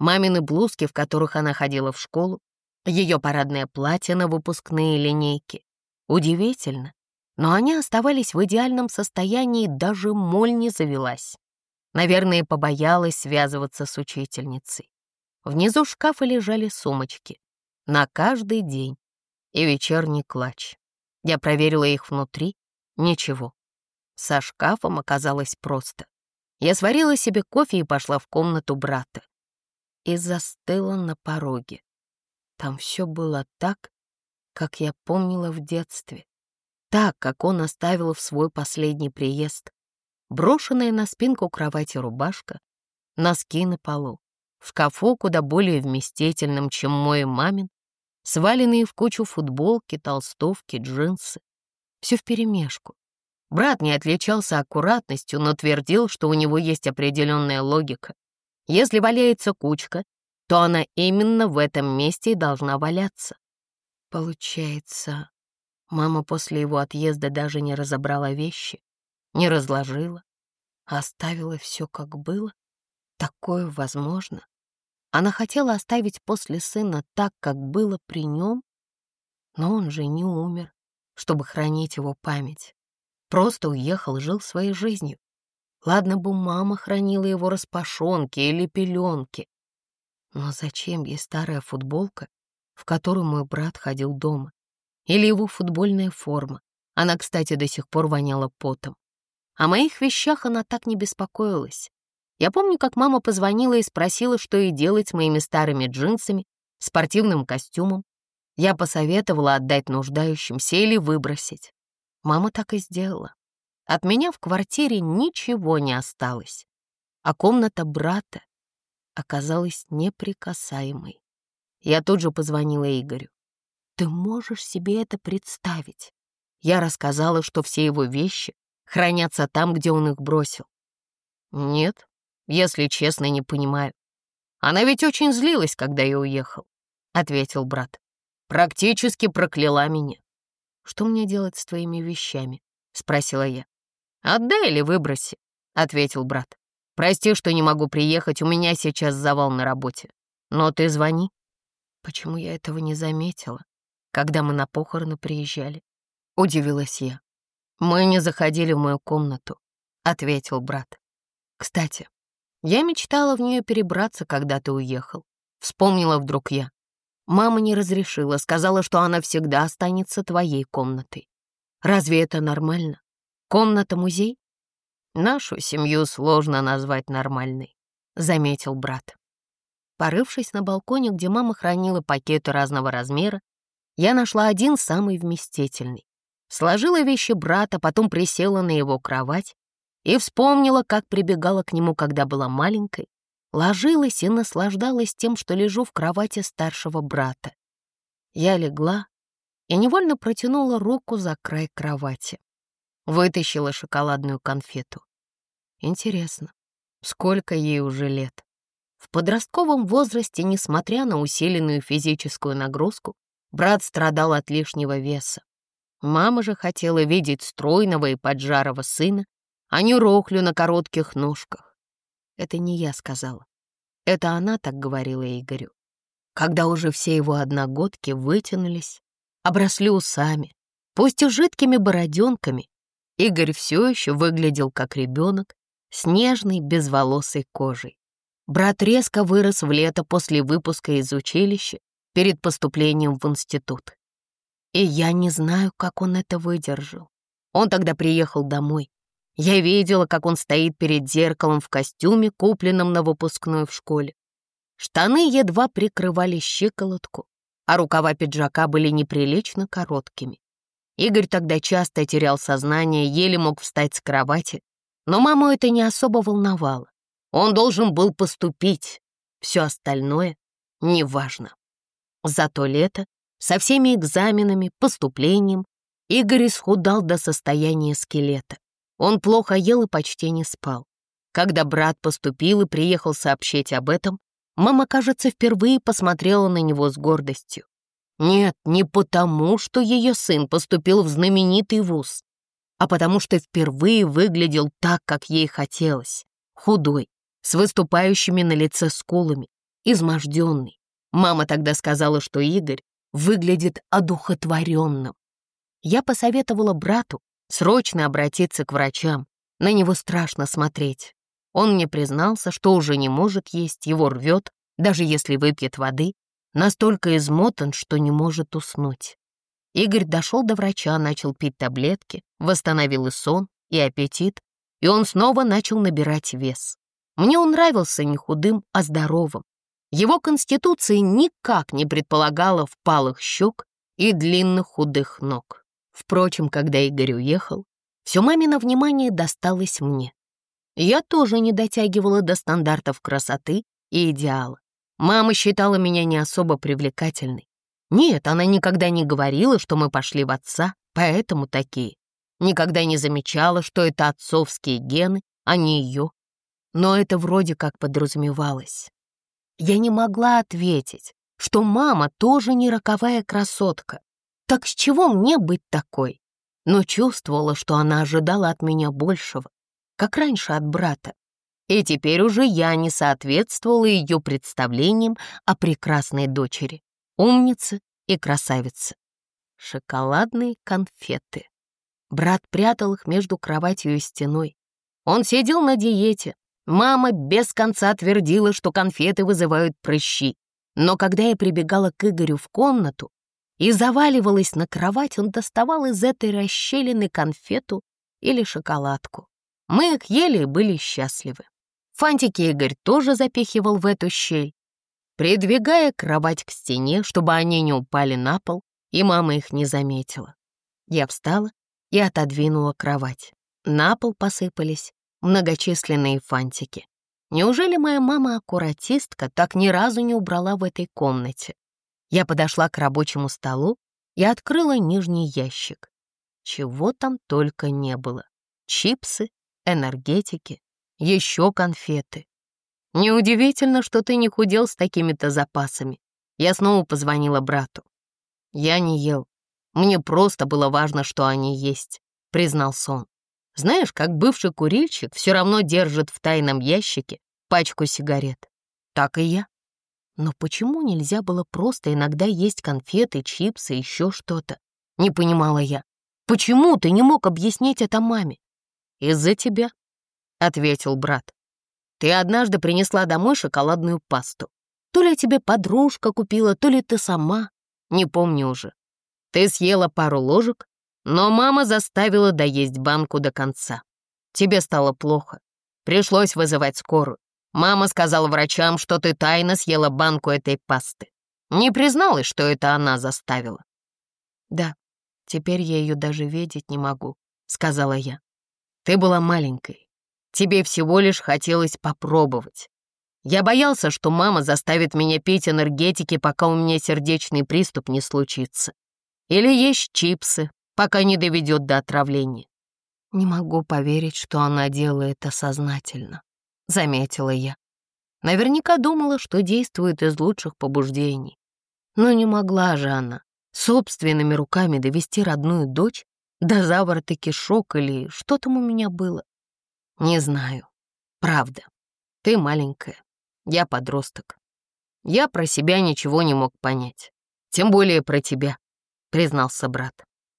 S1: Мамины блузки, в которых она ходила в школу, ее парадное платье на выпускные линейки. Удивительно, но они оставались в идеальном состоянии, даже моль не завелась. Наверное, побоялась связываться с учительницей. Внизу шкафа лежали сумочки. На каждый день. И вечерний клатч. Я проверила их внутри. Ничего. Со шкафом оказалось просто. Я сварила себе кофе и пошла в комнату брата. И застыла на пороге. Там все было так, как я помнила в детстве. Так, как он оставил в свой последний приезд. Брошенная на спинку кровати рубашка, носки на полу, в шкафу куда более вместительным, чем мой и мамин, сваленные в кучу футболки, толстовки, джинсы. Все вперемешку. Брат не отличался аккуратностью, но твердил, что у него есть определенная логика. Если валяется кучка, то она именно в этом месте и должна валяться. Получается, мама после его отъезда даже не разобрала вещи, не разложила, а оставила все как было? Такое возможно? Она хотела оставить после сына так, как было при нем, но он же не умер, чтобы хранить его память. Просто уехал, жил своей жизнью. Ладно бы мама хранила его распашонки или пеленки. Но зачем ей старая футболка, в которую мой брат ходил дома? Или его футбольная форма? Она, кстати, до сих пор воняла потом. О моих вещах она так не беспокоилась. Я помню, как мама позвонила и спросила, что ей делать с моими старыми джинсами, спортивным костюмом. Я посоветовала отдать нуждающимся или выбросить. Мама так и сделала. От меня в квартире ничего не осталось, а комната брата оказалась неприкасаемой. Я тут же позвонила Игорю. «Ты можешь себе это представить?» Я рассказала, что все его вещи хранятся там, где он их бросил. «Нет, если честно, не понимаю. Она ведь очень злилась, когда я уехал», — ответил брат. «Практически прокляла меня». «Что мне делать с твоими вещами?» — спросила я. «Отдай или выброси», — ответил брат. «Прости, что не могу приехать, у меня сейчас завал на работе. Но ты звони». «Почему я этого не заметила, когда мы на похороны приезжали?» — удивилась я. «Мы не заходили в мою комнату», — ответил брат. «Кстати, я мечтала в нее перебраться, когда ты уехал. Вспомнила вдруг я. Мама не разрешила, сказала, что она всегда останется твоей комнатой. Разве это нормально? Комната-музей?» «Нашу семью сложно назвать нормальной», — заметил брат. Порывшись на балконе, где мама хранила пакеты разного размера, я нашла один самый вместительный. Сложила вещи брата, потом присела на его кровать и вспомнила, как прибегала к нему, когда была маленькой, ложилась и наслаждалась тем, что лежу в кровати старшего брата. Я легла и невольно протянула руку за край кровати. Вытащила шоколадную конфету. Интересно, сколько ей уже лет? В подростковом возрасте, несмотря на усиленную физическую нагрузку, брат страдал от лишнего веса. Мама же хотела видеть стройного и поджарого сына, а не рохлю на коротких ножках. Это не я сказала. Это она так говорила Игорю. Когда уже все его одногодки вытянулись, обросли усами, пусть и жидкими бороденками, Игорь все еще выглядел как ребенок с нежной безволосой кожей. Брат резко вырос в лето после выпуска из училища перед поступлением в институт. И я не знаю, как он это выдержал. Он тогда приехал домой. Я видела, как он стоит перед зеркалом в костюме, купленном на выпускной в школе. Штаны едва прикрывали щиколотку, а рукава пиджака были неприлично короткими. Игорь тогда часто терял сознание, еле мог встать с кровати, но маму это не особо волновало. Он должен был поступить, все остальное неважно. За то лето со всеми экзаменами, поступлением Игорь исхудал до состояния скелета. Он плохо ел и почти не спал. Когда брат поступил и приехал сообщить об этом, мама, кажется, впервые посмотрела на него с гордостью. Нет, не потому, что ее сын поступил в знаменитый вуз, а потому что впервые выглядел так, как ей хотелось, худой, с выступающими на лице скулами, изможденный. Мама тогда сказала, что Игорь выглядит одухотворенным. Я посоветовала брату срочно обратиться к врачам. На него страшно смотреть. Он мне признался, что уже не может есть, его рвет, даже если выпьет воды, настолько измотан, что не может уснуть. Игорь дошел до врача, начал пить таблетки, восстановил и сон, и аппетит, и он снова начал набирать вес. Мне он нравился не худым, а здоровым. Его конституция никак не предполагала впалых щек и длинных худых ног. Впрочем, когда Игорь уехал, все мамино внимание досталось мне. Я тоже не дотягивала до стандартов красоты и идеала. Мама считала меня не особо привлекательной. Нет, она никогда не говорила, что мы пошли в отца, поэтому такие. Никогда не замечала, что это отцовские гены, а не ее. Но это вроде как подразумевалось. Я не могла ответить, что мама тоже не роковая красотка. Так с чего мне быть такой? Но чувствовала, что она ожидала от меня большего, как раньше от брата. И теперь уже я не соответствовала ее представлениям о прекрасной дочери, умнице и красавице. Шоколадные конфеты. Брат прятал их между кроватью и стеной. Он сидел на диете. Мама без конца твердила, что конфеты вызывают прыщи. Но когда я прибегала к Игорю в комнату и заваливалась на кровать, он доставал из этой расщелины конфету или шоколадку. Мы их ели и были счастливы. Фантики Игорь тоже запихивал в эту щель, придвигая кровать к стене, чтобы они не упали на пол, и мама их не заметила. Я встала и отодвинула кровать. На пол посыпались многочисленные фантики. Неужели моя мама-аккуратистка так ни разу не убрала в этой комнате? Я подошла к рабочему столу и открыла нижний ящик. Чего там только не было. Чипсы, энергетики, еще конфеты. Неудивительно, что ты не худел с такими-то запасами. Я снова позвонила брату. Я не ел. Мне просто было важно, что они есть, признался он. Знаешь, как бывший курильщик все равно держит в тайном ящике пачку сигарет. Так и я. Но почему нельзя было просто иногда есть конфеты, чипсы, еще что-то? Не понимала я. Почему ты не мог объяснить это маме? Из-за тебя, ответил брат. Ты однажды принесла домой шоколадную пасту. То ли тебе подружка купила, то ли ты сама. Не помню уже. Ты съела пару ложек, но мама заставила доесть банку до конца. Тебе стало плохо. Пришлось вызывать скорую. Мама сказала врачам, что ты тайно съела банку этой пасты. Не призналась, что это она заставила. Да, теперь я ее даже видеть не могу, сказала я. Ты была маленькой. Тебе всего лишь хотелось попробовать. Я боялся, что мама заставит меня пить энергетики, пока у меня сердечный приступ не случится. Или есть чипсы, пока не доведет до отравления. Не могу поверить, что она делает это сознательно, заметила я. Наверняка думала, что действует из лучших побуждений. Но не могла же она собственными руками довести родную дочь до заворота кишок или что там у меня было. Не знаю. Правда. Ты маленькая. Я подросток. Я про себя ничего не мог понять. Тем более про тебя, признался брат.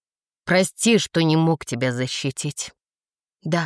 S1: Прости, что не мог тебя защитить. Да,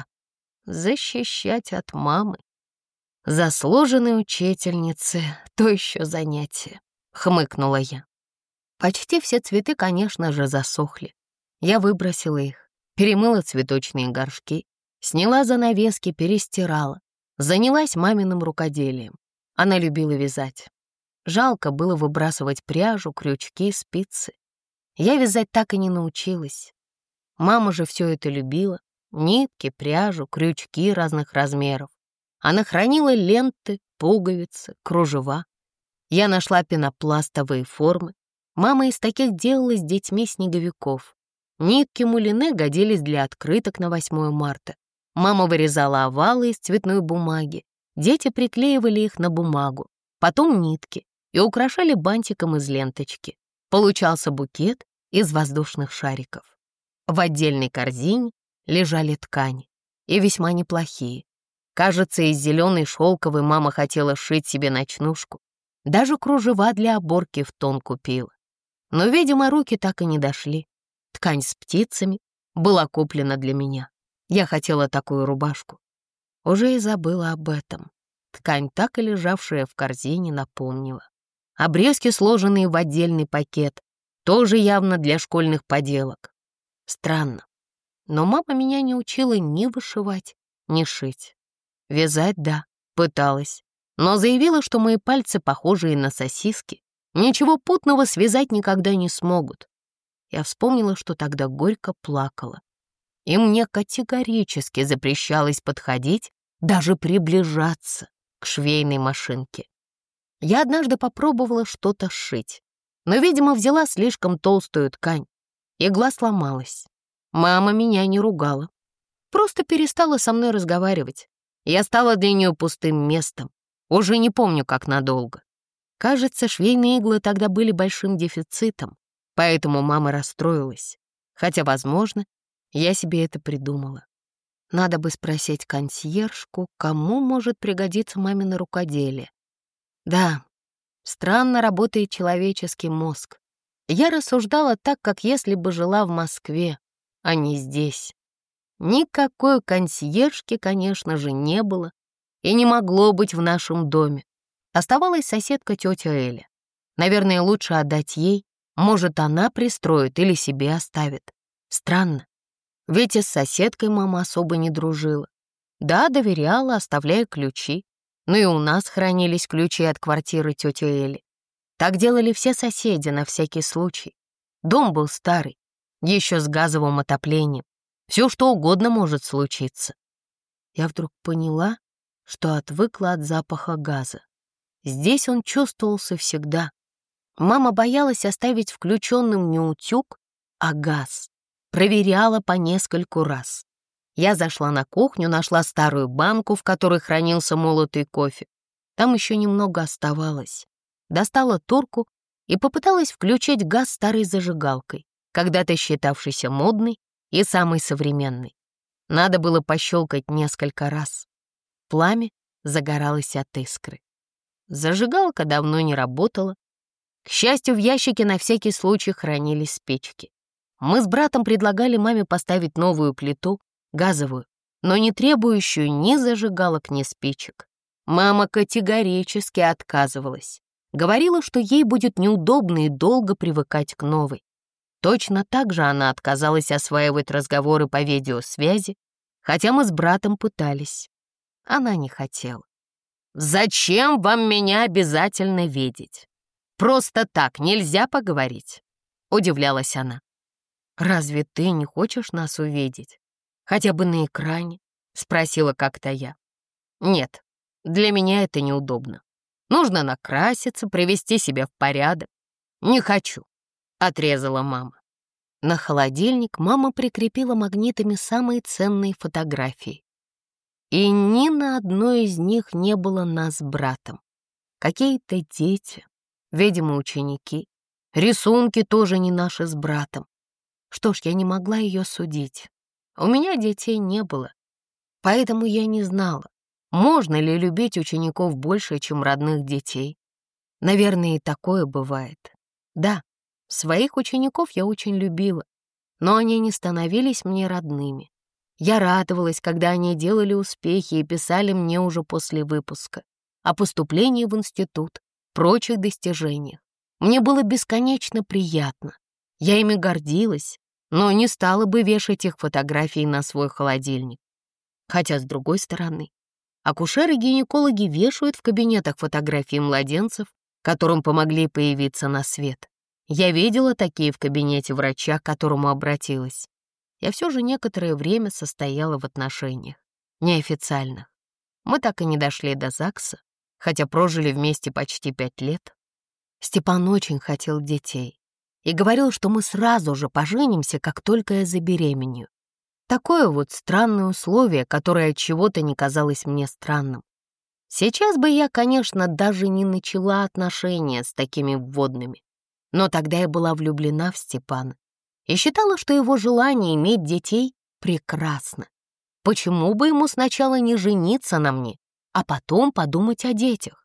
S1: защищать от мамы. Заслуженной учительницы — то еще занятие, хмыкнула я. Почти все цветы, конечно же, засохли. Я выбросила их, перемыла цветочные горшки, сняла занавески, перестирала, занялась маминым рукоделием. Она любила вязать. Жалко было выбрасывать пряжу, крючки, спицы. Я вязать так и не научилась. Мама же все это любила. Нитки, пряжу, крючки разных размеров. Она хранила ленты, пуговицы, кружева. Я нашла пенопластовые формы. Мама из таких делала с детьми снеговиков. Нитки мулине годились для открыток на восьмое марта. Мама вырезала овалы из цветной бумаги. Дети приклеивали их на бумагу, потом нитки и украшали бантиком из ленточки. Получался букет из воздушных шариков. В отдельной корзине лежали ткани, и весьма неплохие. Кажется, из зеленой шелковой мама хотела сшить себе ночнушку. Даже кружева для оборки в тон купила. Но, видимо, руки так и не дошли. Ткань с птицами была куплена для меня. Я хотела такую рубашку. Уже и забыла об этом. Ткань, так и лежавшая в корзине, напомнила. Обрезки, сложенные в отдельный пакет, тоже явно для школьных поделок. Странно, но мама меня не учила ни вышивать, ни шить. Вязать, да, пыталась, но заявила, что мои пальцы, похожие на сосиски, ничего путного связать никогда не смогут. Я вспомнила, что тогда горько плакала. И мне категорически запрещалось подходить, даже приближаться к швейной машинке. Я однажды попробовала что-то сшить, но, видимо, взяла слишком толстую ткань. Игла сломалась. Мама меня не ругала. Просто перестала со мной разговаривать. Я стала для нее пустым местом. Уже не помню, как надолго. Кажется, швейные иглы тогда были большим дефицитом, поэтому мама расстроилась. Хотя, возможно, я себе это придумала. Надо бы спросить консьержку, кому может пригодиться мамино рукоделие. Да, странно работает человеческий мозг. Я рассуждала так, как если бы жила в Москве, а не здесь. Никакой консьержки, конечно же, не было и не могло быть в нашем доме. Оставалась соседка тетя Эля. Наверное, лучше отдать ей. Может, она пристроит или себе оставит. Странно, ведь и с соседкой мама особо не дружила. Да, доверяла, оставляя ключи. Но и у нас хранились ключи от квартиры тети Эли. Так делали все соседи на всякий случай. Дом был старый, еще с газовым отоплением. Все что угодно может случиться. Я вдруг поняла, что отвыкла от запаха газа. Здесь он чувствовался всегда. Мама боялась оставить включенным не утюг, а газ. Проверяла по нескольку раз. Я зашла на кухню, нашла старую банку, в которой хранился молотый кофе. Там еще немного оставалось. Достала турку и попыталась включить газ старой зажигалкой, когда-то считавшейся модной и самой современной. Надо было пощелкать несколько раз. Пламя загоралось от искры. Зажигалка давно не работала. К счастью, в ящике на всякий случай хранились спички. Мы с братом предлагали маме поставить новую плиту, газовую, но не требующую ни зажигалок, ни спичек. Мама категорически отказывалась. Говорила, что ей будет неудобно и долго привыкать к новой. Точно так же она отказалась осваивать разговоры по видеосвязи, хотя мы с братом пытались. Она не хотела. «Зачем вам меня обязательно видеть? Просто так нельзя поговорить?» — удивлялась она. «Разве ты не хочешь нас увидеть? Хотя бы на экране?» — спросила как-то я. «Нет, для меня это неудобно. Нужно накраситься, привести себя в порядок. Не хочу», — отрезала мама. На холодильник мама прикрепила магнитами самые ценные фотографии. И ни на одной из них не было нас с братом. Какие-то дети, видимо, ученики. Рисунки тоже не наши с братом. Что ж, я не могла ее судить. У меня детей не было, поэтому я не знала, можно ли любить учеников больше, чем родных детей. Наверное, и такое бывает. Да, своих учеников я очень любила, но они не становились мне родными. Я радовалась, когда они делали успехи и писали мне уже после выпуска о поступлении в институт, прочих достижениях. Мне было бесконечно приятно. Я ими гордилась, но не стала бы вешать их фотографии на свой холодильник. Хотя, с другой стороны, акушеры-гинекологи вешают в кабинетах фотографии младенцев, которым помогли появиться на свет. Я видела такие в кабинете врача, к которому обратилась. Я все же некоторое время состояла в отношениях, неофициальных. Мы так и не дошли до ЗАГСа, хотя прожили вместе почти пять лет. Степан очень хотел детей и говорил, что мы сразу же поженимся, как только я забеременею. Такое вот странное условие, которое от чего-то не казалось мне странным. Сейчас бы я, конечно, даже не начала отношения с такими вводными, но тогда я была влюблена в Степана и считала, что его желание иметь детей прекрасно. Почему бы ему сначала не жениться на мне, а потом подумать о детях?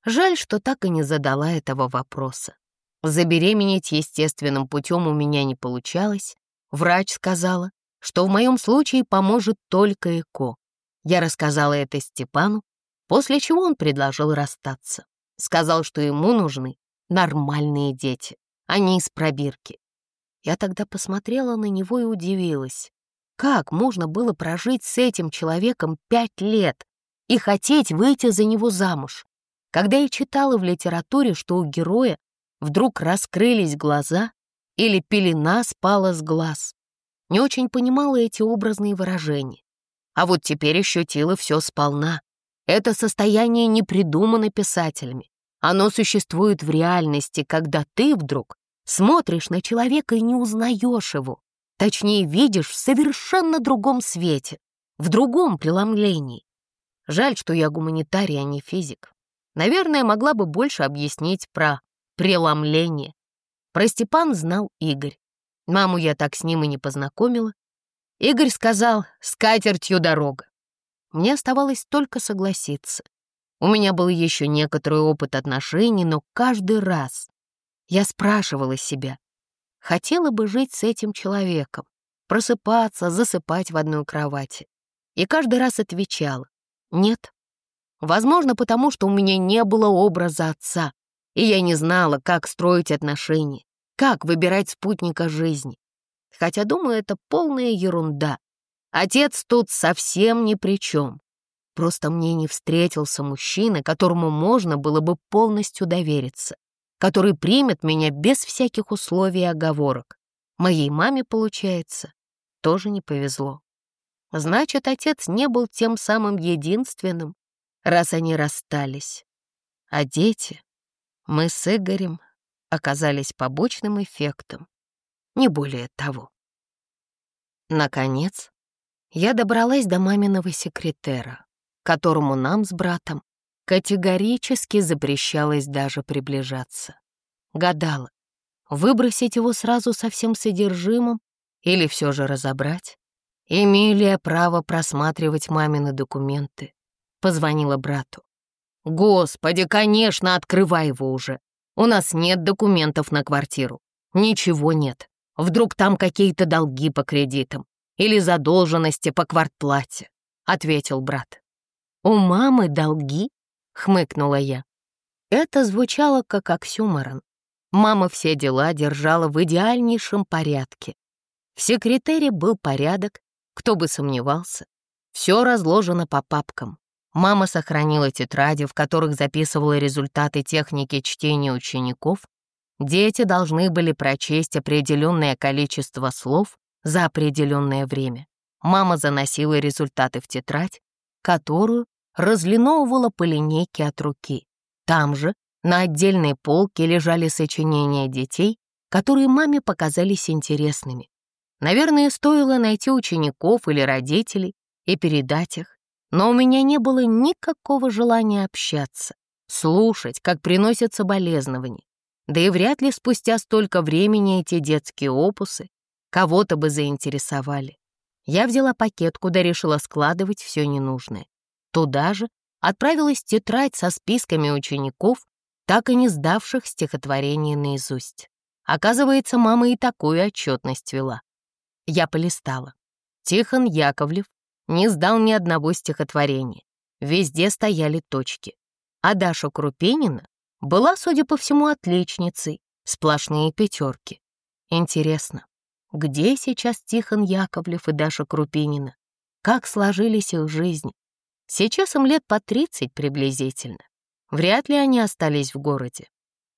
S1: Жаль, что так и не задала этого вопроса. Забеременеть естественным путем у меня не получалось. Врач сказала, что в моем случае поможет только ЭКО. Я рассказала это Степану, после чего он предложил расстаться. Сказал, что ему нужны нормальные дети, а не из пробирки. Я тогда посмотрела на него и удивилась. Как можно было прожить с этим человеком пять лет и хотеть выйти за него замуж? Когда я читала в литературе, что у героя вдруг раскрылись глаза или пелена спала с глаз, не очень понимала эти образные выражения. А вот теперь ощутила все сполна. Это состояние не придумано писателями. Оно существует в реальности, когда ты вдруг смотришь на человека и не узнаешь его. Точнее, видишь в совершенно другом свете, в другом преломлении. Жаль, что я гуманитарий, а не физик. Наверное, могла бы больше объяснить про преломление. Про Степан знал Игорь. Маму я так с ним и не познакомила. Игорь сказал: «С катертью дорога». Мне оставалось только согласиться. У меня был еще некоторый опыт отношений, но каждый раз я спрашивала себя, хотела бы жить с этим человеком, просыпаться, засыпать в одной кровати. И каждый раз отвечала: нет. Возможно, потому что у меня не было образа отца, и я не знала, как строить отношения, как выбирать спутника жизни. Хотя, думаю, это полная ерунда. Отец тут совсем ни при чем. Просто мне не встретился мужчина, которому можно было бы полностью довериться, который примет меня без всяких условий и оговорок. Моей маме, получается, тоже не повезло. Значит, отец не был тем самым единственным, раз они расстались. А дети, мы с Игорем, оказались побочным эффектом, не более того. Наконец, я добралась до маминого секретера, к которому нам с братом категорически запрещалось даже приближаться. Гадала, выбросить его сразу со всем содержимым или все же разобрать? Имею ли я право просматривать мамины документы? Позвонила брату. «Господи, конечно, открывай его уже. У нас нет документов на квартиру. Ничего нет. Вдруг там какие-то долги по кредитам или задолженности по квартплате», — ответил брат. «У мамы долги?» — хмыкнула я. Это звучало как оксюморон. Мама все дела держала в идеальнейшем порядке. В секретере был порядок, кто бы сомневался. Все разложено по папкам. Мама сохранила тетради, в которых записывала результаты техники чтения учеников. Дети должны были прочесть определенное количество слов за определенное время. Мама заносила результаты в тетрадь, которую разлиновывала по линейке от руки. Там же, на отдельной полке, лежали сочинения детей, которые маме показались интересными. Наверное, стоило найти учеников или родителей и передать их, но у меня не было никакого желания общаться, слушать, как приносят соболезнования. Да и вряд ли спустя столько времени эти детские опусы кого-то бы заинтересовали. Я взяла пакет, куда решила складывать все ненужное. Туда же отправилась тетрадь со списками учеников, так и не сдавших стихотворение наизусть. Оказывается, мама и такую отчетность вела. Я полистала. Тихон Яковлев не сдал ни одного стихотворения. Везде стояли точки. А Даша Крупинина была, судя по всему, отличницей, сплошные пятерки. Интересно, где сейчас Тихон Яковлев и Даша Крупинина? Как сложились их жизни? Сейчас им лет по тридцать приблизительно. Вряд ли они остались в городе.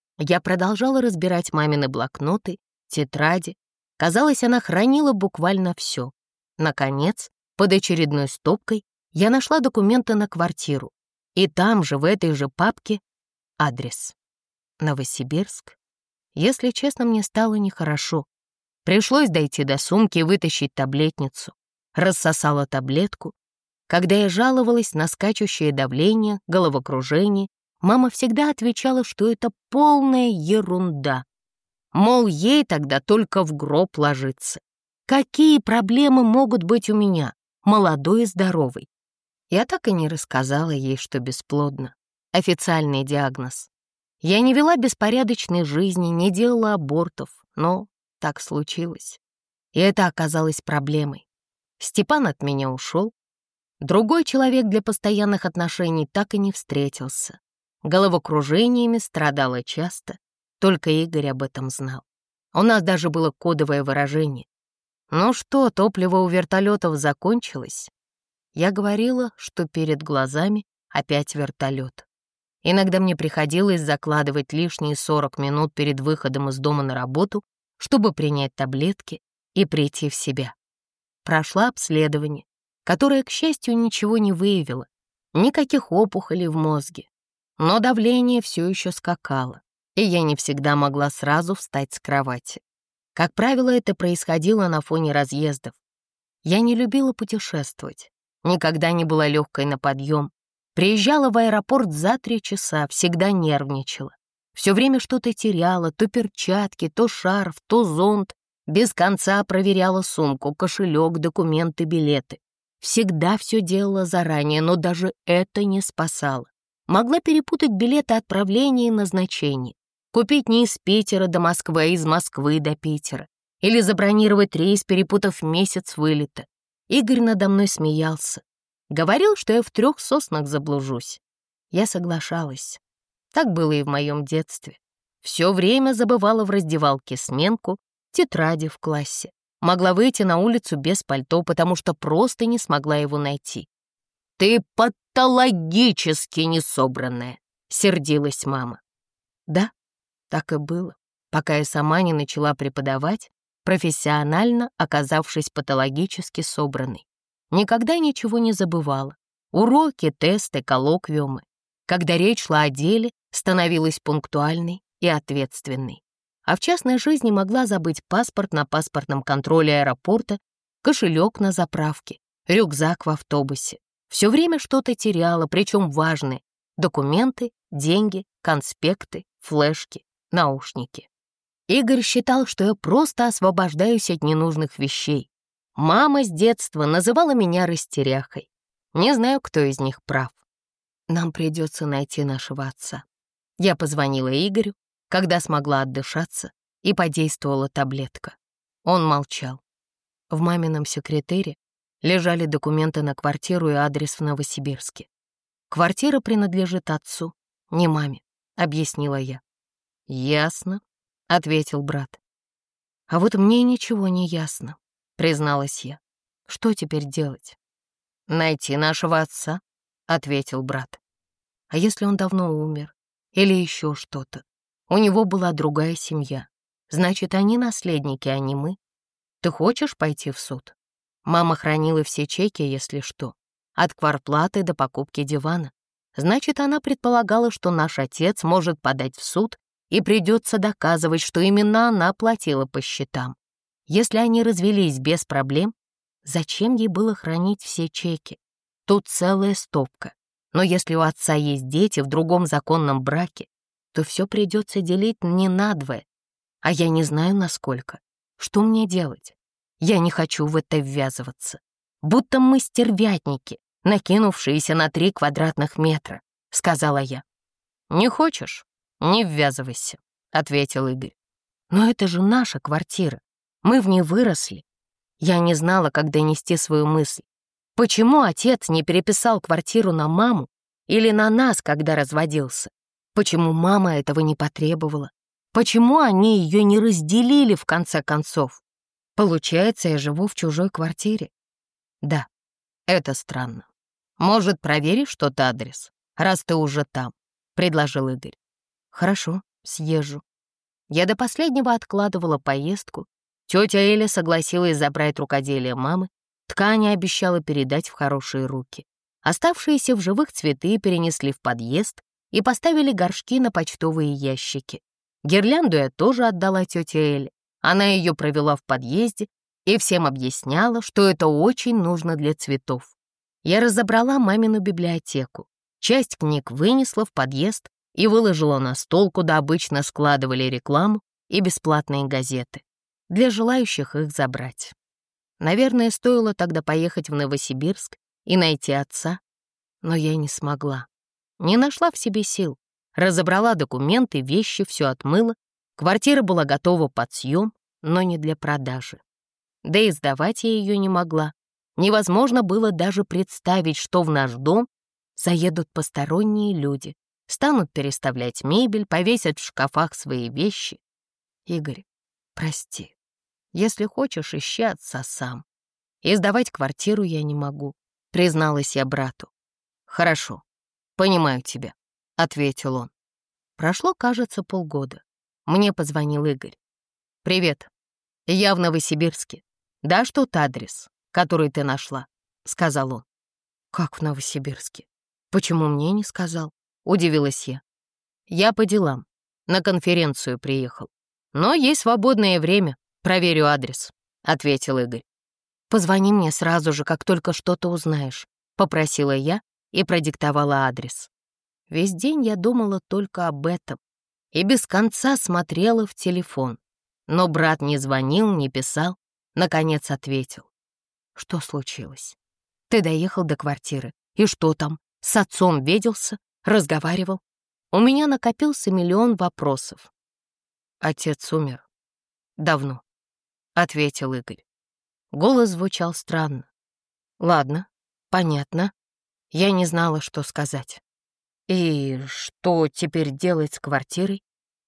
S1: Я продолжала разбирать мамины блокноты, тетради. Казалось, она хранила буквально все. Наконец, под очередной стопкой я нашла документы на квартиру. И там же, в этой же папке, адрес. Новосибирск. Если честно, мне стало нехорошо. Пришлось дойти до сумки и вытащить таблетницу. Рассосала таблетку. Когда я жаловалась на скачущее давление, головокружение, мама всегда отвечала, что это полная ерунда. Мол, ей тогда только в гроб ложиться. Какие проблемы могут быть у меня, молодой и здоровой? Я так и не рассказала ей, что бесплодна. официальный диагноз. Я не вела беспорядочной жизни, не делала абортов, но так случилось. И это оказалось проблемой. Степан от меня ушел. Другой человек для постоянных отношений так и не встретился. Головокружениями страдала часто, только Игорь об этом знал. У нас даже было кодовое выражение. «Ну что, топливо у вертолетов закончилось?» Я говорила, что перед глазами опять вертолет. Иногда мне приходилось закладывать лишние сорок минут перед выходом из дома на работу, чтобы принять таблетки и прийти в себя. Прошла обследование, которое, к счастью, ничего не выявило, никаких опухолей в мозге. Но давление все еще скакало, и я не всегда могла сразу встать с кровати. Как правило, это происходило на фоне разъездов. Я не любила путешествовать, никогда не была легкой на подъем. Приезжала в аэропорт за три часа, всегда нервничала. Все время что-то теряла, то перчатки, то шарф, то зонт. Без конца проверяла сумку, кошелек, документы, билеты. Всегда все делала заранее, но даже это не спасало. Могла перепутать билеты отправления и назначения, купить не из Питера до Москвы, а из Москвы до Питера, или забронировать рейс, перепутав месяц вылета. Игорь надо мной смеялся. Говорил, что я в трех соснах заблужусь. Я соглашалась. Так было и в моем детстве. Все время забывала в раздевалке сменку, тетради в классе. Могла выйти на улицу без пальто, потому что просто не смогла его найти. «Ты патологически несобранная», — сердилась мама. Да, так и было, пока я сама не начала преподавать, профессионально оказавшись патологически собранной. Никогда ничего не забывала. Уроки, тесты, коллоквиумы. Когда речь шла о деле, становилась пунктуальной и ответственной. А в частной жизни могла забыть паспорт на паспортном контроле аэропорта, кошелек на заправке, рюкзак в автобусе. Все время что-то теряла, причем важное. Документы, деньги, конспекты, флешки, наушники. Игорь считал, что я просто освобождаюсь от ненужных вещей. Мама с детства называла меня растеряхой. Не знаю, кто из них прав. Нам придется найти нашего отца. Я позвонила Игорю, когда смогла отдышаться, и подействовала таблетка. Он молчал. В мамином секретаре лежали документы на квартиру и адрес в Новосибирске. Квартира принадлежит отцу, не маме, объяснила я. Ясно, ответил брат. А вот мне ничего не ясно, призналась я. Что теперь делать? Найти нашего отца, ответил брат. А если он давно умер? Или еще что-то? У него была другая семья. Значит, они наследники, а не мы. Ты хочешь пойти в суд? Мама хранила все чеки, если что, от квартплаты до покупки дивана. Значит, она предполагала, что наш отец может подать в суд, и придется доказывать, что именно она платила по счетам. Если они развелись без проблем, зачем ей было хранить все чеки? Тут целая стопка. Но если у отца есть дети в другом законном браке, то все придется делить не надвое. А я не знаю, насколько. Что мне делать? Я не хочу в это ввязываться. Будто мы стервятники, накинувшиеся на три квадратных метра, сказала я. Не хочешь? Не ввязывайся, ответил Игорь. Но это же наша квартира. Мы в ней выросли. Я не знала, как донести свою мысль. Почему отец не переписал квартиру на маму или на нас, когда разводился? Почему мама этого не потребовала? Почему они ее не разделили в конце концов? Получается, я живу в чужой квартире? Да, это странно. Может, проверишь тот адрес, раз ты уже там, предложил Игорь. Хорошо, съезжу. Я до последнего откладывала поездку. Тетя Эля согласилась забрать рукоделие мамы, ткани обещала передать в хорошие руки. Оставшиеся в живых цветы перенесли в подъезд и поставили горшки на почтовые ящики. Гирлянду я тоже отдала тете Эле. Она ее провела в подъезде и всем объясняла, что это очень нужно для цветов. Я разобрала мамину библиотеку. Часть книг вынесла в подъезд и выложила на стол, куда обычно складывали рекламу и бесплатные газеты, для желающих их забрать. Наверное, стоило тогда поехать в Новосибирск и найти отца, но я не смогла. Не нашла в себе сил. Разобрала документы, вещи, все отмыла. Квартира была готова под съем, но не для продажи. Да и сдавать я ее не могла. Невозможно было даже представить, что в наш дом заедут посторонние люди, станут переставлять мебель, повесят в шкафах свои вещи. Игорь, прости. Если хочешь, ищи отца сам. И сдавать квартиру я не могу, призналась я брату. Хорошо, понимаю тебя, ответил он. Прошло, кажется, полгода. Мне позвонил Игорь. Привет, я в Новосибирске. Дашь тот адрес, который ты нашла, сказал он. Как в Новосибирске? Почему мне не сказал? Удивилась я. Я по делам, на конференцию приехал. Но есть свободное время, проверю адрес, ответил Игорь. Позвони мне сразу же, как только что-то узнаешь, попросила я и продиктовала адрес. Весь день я думала только об этом и без конца смотрела в телефон. Но брат не звонил, не писал, наконец ответил. Что случилось? Ты доехал до квартиры, и что там? С отцом виделся, разговаривал? У меня накопился миллион вопросов. Отец умер. Давно, ответил Игорь. Голос звучал странно. Ладно, понятно. Я не знала, что сказать. И что теперь делать с квартирой?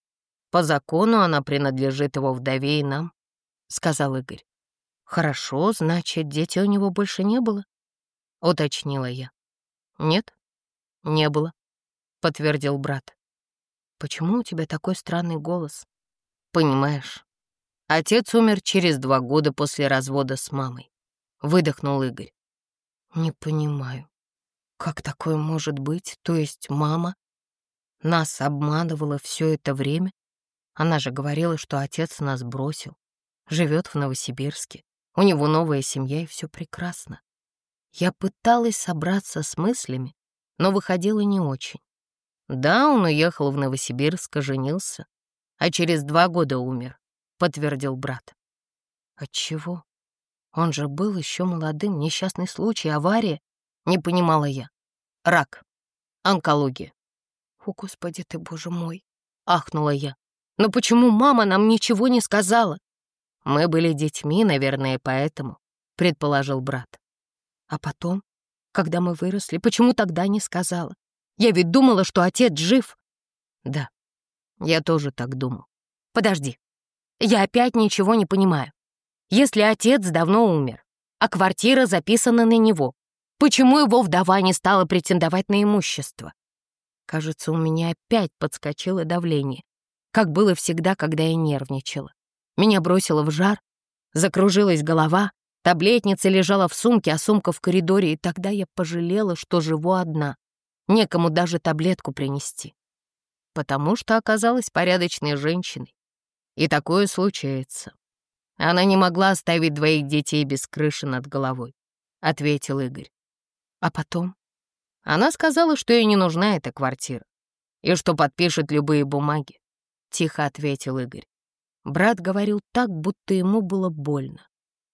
S1: По закону она принадлежит его вдове и нам, сказал Игорь. Хорошо, значит, детей у него больше не было? Уточнила я. Нет, не было, подтвердил брат. Почему у тебя такой странный голос? Понимаешь, отец умер через два года после развода с мамой. Выдохнул Игорь. Не понимаю, как такое может быть? То есть мама нас обманывала все это время? Она же говорила, что отец нас бросил, живет в Новосибирске, у него новая семья и все прекрасно. Я пыталась собраться с мыслями, но выходило не очень. Да, он уехал в Новосибирск, женился, а через два года умер, подтвердил брат. Отчего? Он же был еще молодым, несчастный случай, авария, не понимала я. Рак, онкология. О, Господи ты, Боже мой, ахнула я. Но почему мама нам ничего не сказала? Мы были детьми, наверное, поэтому, предположил брат. А потом, когда мы выросли, почему тогда не сказала? Я ведь думала, что отец жив. Да, я тоже так думал. Подожди, я опять ничего не понимаю. Если отец давно умер, а квартира записана на него, почему его вдова не стала претендовать на имущество? Кажется, у меня опять подскочило давление, как было всегда, когда я нервничала. Меня бросило в жар, закружилась голова, таблетница лежала в сумке, а сумка в коридоре, и тогда я пожалела, что живу одна. Некому даже таблетку принести. Потому что оказалась порядочной женщиной. И такое случается. Она не могла оставить двоих детей без крыши над головой, ответил Игорь. А потом? Она сказала, что ей не нужна эта квартира и что подпишет любые бумаги, тихо ответил Игорь. Брат говорил так, будто ему было больно.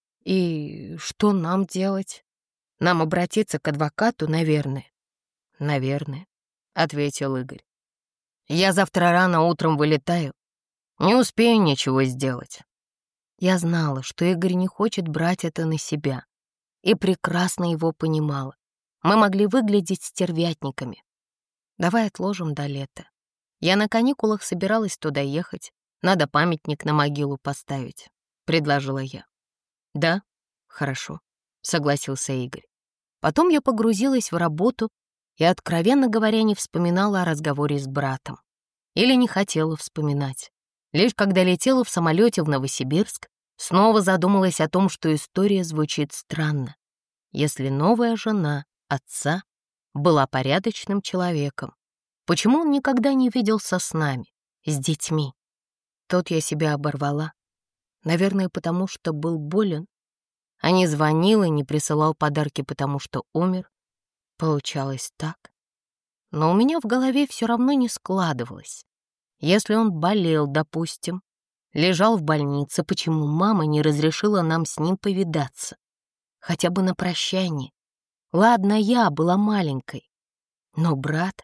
S1: И что нам делать? Нам обратиться к адвокату, наверное. Наверное, ответил Игорь. Я завтра рано утром вылетаю. Не успею ничего сделать. Я знала, что Игорь не хочет брать это на себя, и прекрасно его понимала. Мы могли выглядеть стервятниками. Давай отложим до лета. Я на каникулах собиралась туда ехать. Надо памятник на могилу поставить, предложила я. Да, хорошо, согласился Игорь. Потом я погрузилась в работу и, откровенно говоря, не вспоминала о разговоре с братом. Или не хотела вспоминать. Лишь когда летела в самолете в Новосибирск, снова задумалась о том, что история звучит странно. Если новая жена отца была порядочным человеком, почему он никогда не виделся с нами, с детьми? Тут я себя оборвала. Наверное, потому что был болен, а не звонил и не присылал подарки, потому что умер. Получалось так. Но у меня в голове все равно не складывалось. Если он болел, допустим, лежал в больнице, почему мама не разрешила нам с ним повидаться? Хотя бы на прощание. Ладно, я была маленькой, но брат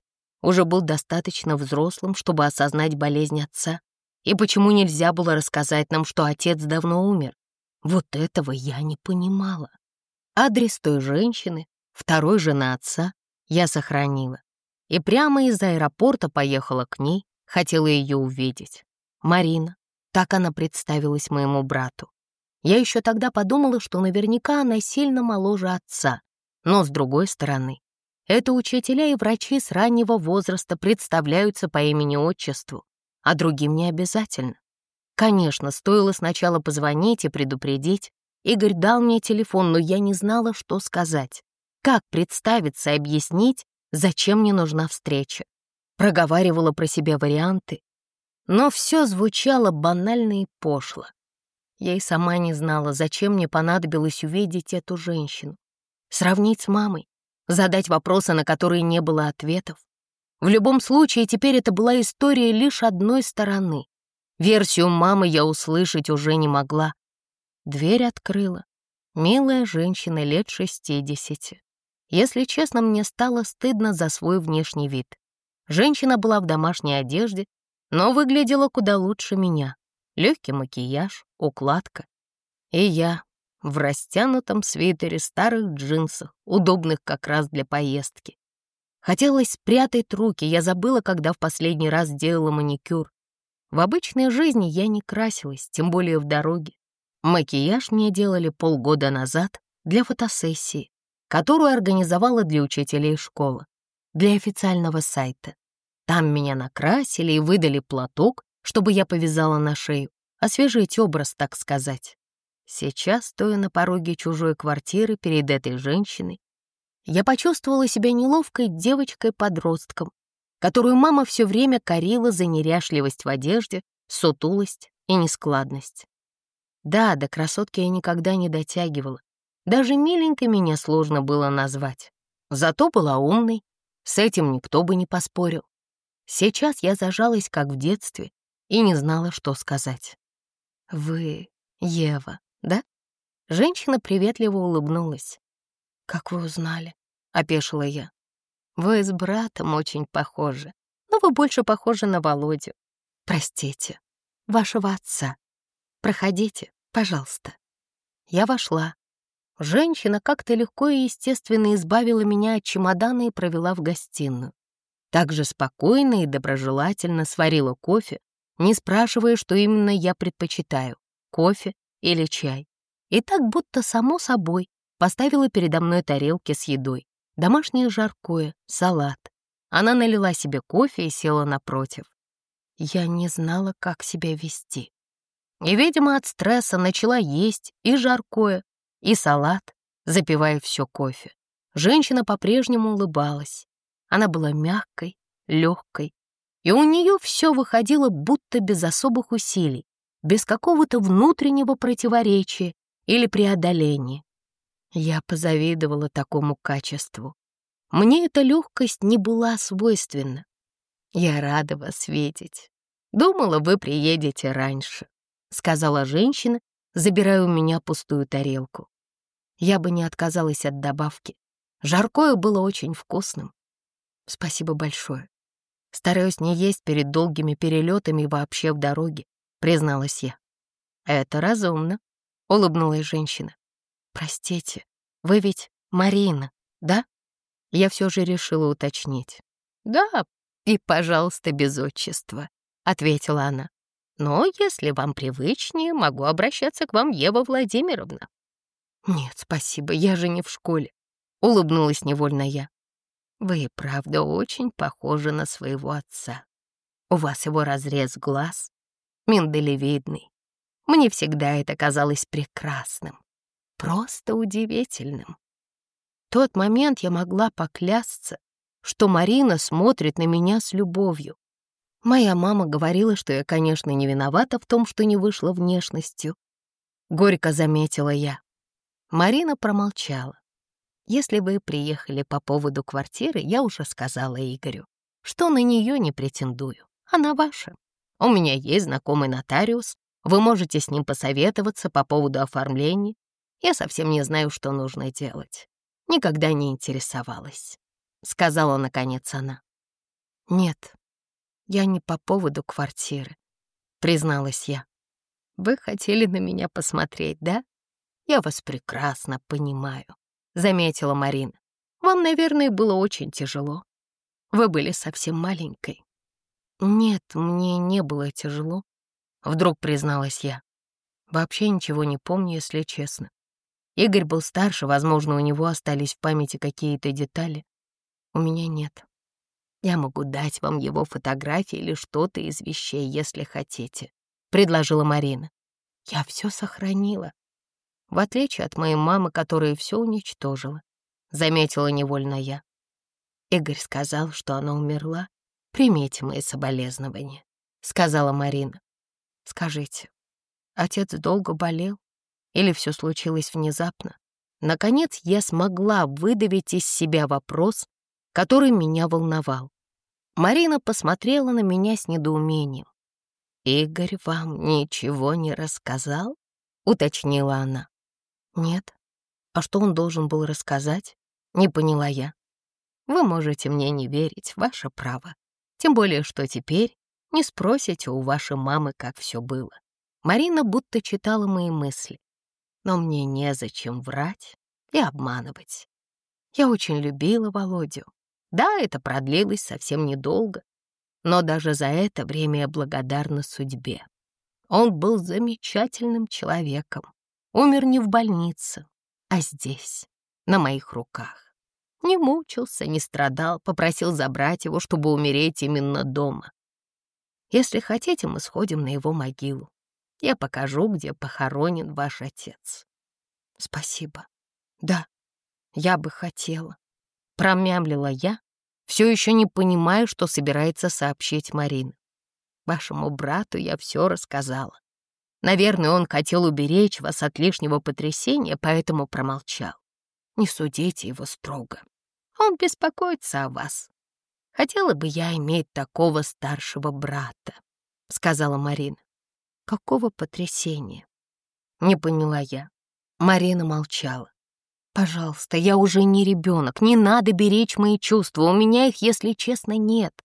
S1: уже был достаточно взрослым, чтобы осознать болезнь отца? И почему нельзя было рассказать нам, что отец давно умер? Вот этого я не понимала. Адрес той женщины, второй жены отца, я сохранила. И прямо из аэропорта поехала к ней, хотела ее увидеть. Марина, так она представилась моему брату. Я еще тогда подумала, что наверняка она сильно моложе отца. Но, с другой стороны, это учителя и врачи с раннего возраста представляются по имени-отчеству, а другим не обязательно. Конечно, стоило сначала позвонить и предупредить. Игорь дал мне телефон, но я не знала, что сказать. Как представиться и объяснить, зачем мне нужна встреча? Проговаривала про себя варианты, но все звучало банально и пошло. Я и сама не знала, зачем мне понадобилось увидеть эту женщину. Сравнить с мамой, задать вопросы, на которые не было ответов. В любом случае, теперь это была история лишь одной стороны. Версию мамы я услышать уже не могла. Дверь открыла милая женщина лет шестидесяти. Если честно, мне стало стыдно за свой внешний вид. Женщина была в домашней одежде, но выглядела куда лучше меня. Легкий макияж, укладка. И я в растянутом свитере, старых джинсах, удобных как раз для поездки. Хотелось спрятать руки, я забыла, когда в последний раз делала маникюр. В обычной жизни я не красилась, тем более в дороге. Макияж мне делали полгода назад для фотосессии, которую организовала для учителей школы, для официального сайта. Там меня накрасили и выдали платок, чтобы я повязала на шею, освежить образ, так сказать. Сейчас, стоя на пороге чужой квартиры перед этой женщиной, я почувствовала себя неловкой девочкой-подростком, которую мама все время корила за неряшливость в одежде, сутулость и нескладность. Да, до красотки я никогда не дотягивала. Даже миленькой меня сложно было назвать. Зато была умной, с этим никто бы не поспорил. Сейчас я зажалась, как в детстве, и не знала, что сказать. «Вы Ева, да?» Женщина приветливо улыбнулась. «Как вы узнали?» — опешила я. «Вы с братом очень похожи, но вы больше похожи на Володю. Простите, вашего отца. Проходите, пожалуйста». Я вошла. Женщина как-то легко и естественно избавила меня от чемодана и провела в гостиную. Также спокойно и доброжелательно сварила кофе, не спрашивая, что именно я предпочитаю — кофе или чай. И так будто само собой поставила передо мной тарелки с едой, домашнее жаркое, салат. Она налила себе кофе и села напротив. Я не знала, как себя вести. И, видимо, от стресса начала есть и жаркое, и салат, запивая все кофе. Женщина по-прежнему улыбалась. Она была мягкой, легкой, и у нее все выходило будто без особых усилий, без какого-то внутреннего противоречия или преодоления. Я позавидовала такому качеству. Мне эта легкость не была свойственна. «Я рада вас видеть. Думала, вы приедете раньше», — сказала женщина, забирая у меня пустую тарелку. Я бы не отказалась от добавки. Жаркое было очень вкусным. «Спасибо большое. Стараюсь не есть перед долгими перелетами и вообще в дороге», — призналась я. «Это разумно», — улыбнулась женщина. «Простите, вы ведь Марина, да?» Я все же решила уточнить. «Да, и, пожалуйста, без отчества», — ответила она. «Но если вам привычнее, могу обращаться к вам, Ева Владимировна». «Нет, спасибо, я же не в школе», — улыбнулась невольно я. «Вы, правда, очень похожи на своего отца. У вас его разрез глаз, миндалевидный. Мне всегда это казалось прекрасным, просто удивительным». В тот момент я могла поклясться, что Марина смотрит на меня с любовью. Моя мама говорила, что я, конечно, не виновата в том, что не вышла внешностью. Горько заметила я. Марина промолчала. «Если вы приехали по поводу квартиры, я уже сказала Игорю, что на нее не претендую. Она ваша. У меня есть знакомый нотариус. Вы можете с ним посоветоваться по поводу оформления. Я совсем не знаю, что нужно делать. Никогда не интересовалась», — сказала наконец она. Нет, я не по поводу квартиры, призналась я. Вы хотели на меня посмотреть, да? Я вас прекрасно понимаю, заметила Марина. Вам, наверное, было очень тяжело. Вы были совсем маленькой. Нет, мне не было тяжело, вдруг призналась я. Вообще ничего не помню, если честно. Игорь был старше, возможно, у него остались в памяти какие-то детали. У меня нет. Я могу дать вам его фотографии или что-то из вещей, если хотите, предложила Марина. Я все сохранила, в отличие от моей мамы, которая все уничтожила, заметила невольно я. Игорь сказал, что она умерла. Примите мои соболезнования, сказала Марина. Скажите, отец долго болел или все случилось внезапно? Наконец я смогла выдавить из себя вопрос, который меня волновал. Марина посмотрела на меня с недоумением. «Игорь вам ничего не рассказал?» — уточнила она. «Нет. А что он должен был рассказать?» — не поняла я. «Вы можете мне не верить, ваше право. Тем более, что теперь не спросите у вашей мамы, как все было». Марина будто читала мои мысли. Но мне незачем врать и обманывать. Я очень любила Володю. Да, это продлилось совсем недолго, но даже за это время я благодарна судьбе. Он был замечательным человеком. Умер не в больнице, а здесь, на моих руках. Не мучился, не страдал, попросил забрать его, чтобы умереть именно дома. Если хотите, мы сходим на его могилу. Я покажу, где похоронен ваш отец. Спасибо. Да, я бы хотела. Промямлила я, все еще не понимая, что собирается сообщить Марина. Вашему брату я все рассказала. Наверное, он хотел уберечь вас от лишнего потрясения, поэтому промолчал. Не судите его строго. Он беспокоится о вас. Хотела бы я иметь такого старшего брата, сказала Марина. Какого потрясения? Не поняла я. Марина молчала. Пожалуйста, я уже не ребенок, не надо беречь мои чувства, у меня их, если честно, нет.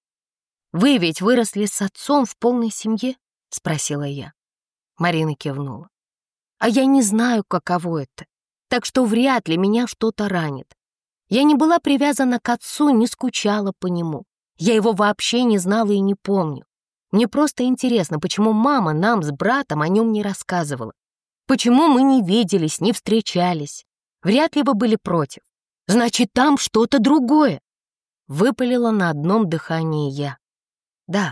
S1: Вы ведь выросли с отцом в полной семье? Спросила я. Марина кивнула. А я не знаю, каково это, так что вряд ли меня что-то ранит. Я не была привязана к отцу, не скучала по нему. Я его вообще не знала и не помню. Мне просто интересно, почему мама нам с братом о нем не рассказывала. Почему мы не виделись, не встречались. Вряд ли вы были против. Значит, там что-то другое. Выпалила на одном дыхании я. Да,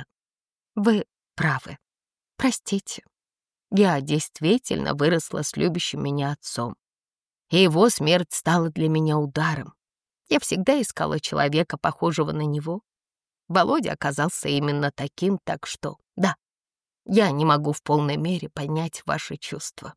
S1: вы правы. Простите. Я действительно выросла с любящим меня отцом. И его смерть стала для меня ударом. Я всегда искала человека, похожего на него. Володя оказался именно таким, так что, да, я не могу в полной мере понять ваши чувства.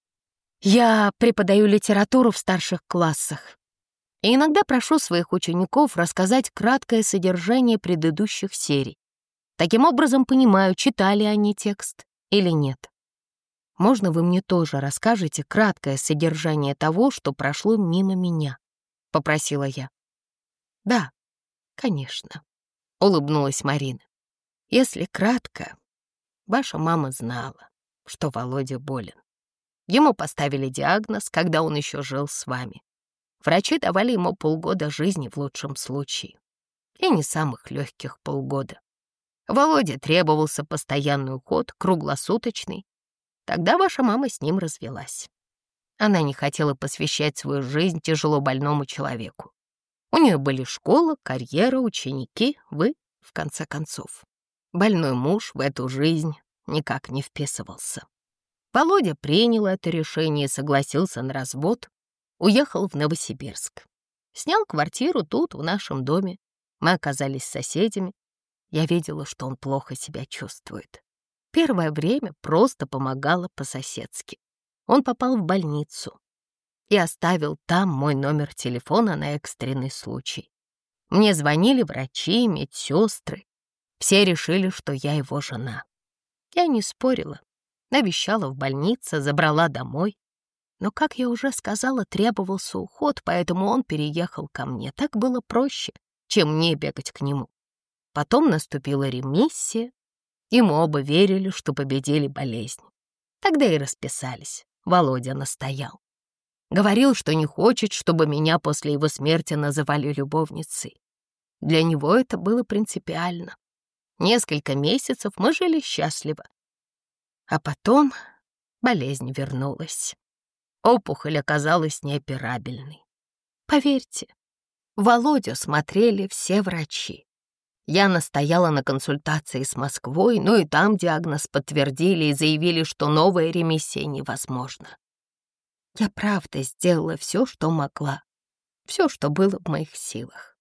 S1: Я преподаю литературу в старших классах и иногда прошу своих учеников рассказать краткое содержание предыдущих серий. Таким образом понимаю, читали они текст или нет. Можно вы мне тоже расскажете краткое содержание того, что прошло мимо меня? — попросила я. Да, конечно, — улыбнулась Марина. Если кратко, ваша мама знала, что Володя болен. Ему поставили диагноз, когда он еще жил с вами. Врачи давали ему полгода жизни в лучшем случае. И не самых легких полгода. Володе требовался постоянный уход, круглосуточный. Тогда ваша мама с ним развелась. Она не хотела посвящать свою жизнь тяжело больному человеку. У нее были школа, карьера, ученики, вы, в конце концов. Больной муж в эту жизнь никак не вписывался. Володя принял это решение и согласился на развод, уехал в Новосибирск. Снял квартиру тут, в нашем доме. Мы оказались соседями. Я видела, что он плохо себя чувствует. Первое время просто помогала по-соседски. Он попал в больницу и оставил там мой номер телефона на экстренный случай. Мне звонили врачи, медсестры. Все решили, что я его жена. Я не спорила. Навещала в больнице, забрала домой. Но, как я уже сказала, требовался уход, поэтому он переехал ко мне. Так было проще, чем мне бегать к нему. Потом наступила ремиссия, и мы оба верили, что победили болезнь. Тогда и расписались. Володя настоял. Говорил, что не хочет, чтобы меня после его смерти называли любовницей. Для него это было принципиально. Несколько месяцев мы жили счастливо. А потом болезнь вернулась. Опухоль оказалась неоперабельной. Поверьте, Володю смотрели все врачи. Я настояла на консультации с Москвой, но и там диагноз подтвердили и заявили, что новая ремиссия невозможна. Я правда сделала все, что могла, все, что было в моих силах.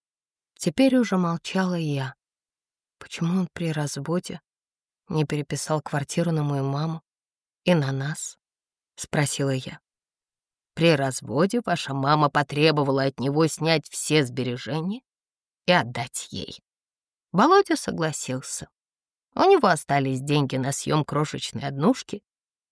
S1: Теперь уже молчала я. Почему он при разводе не переписал квартиру на мою маму и на нас? Спросила я. При разводе ваша мама потребовала от него снять все сбережения и отдать ей. Володя согласился. У него остались деньги на съем крошечной однушки.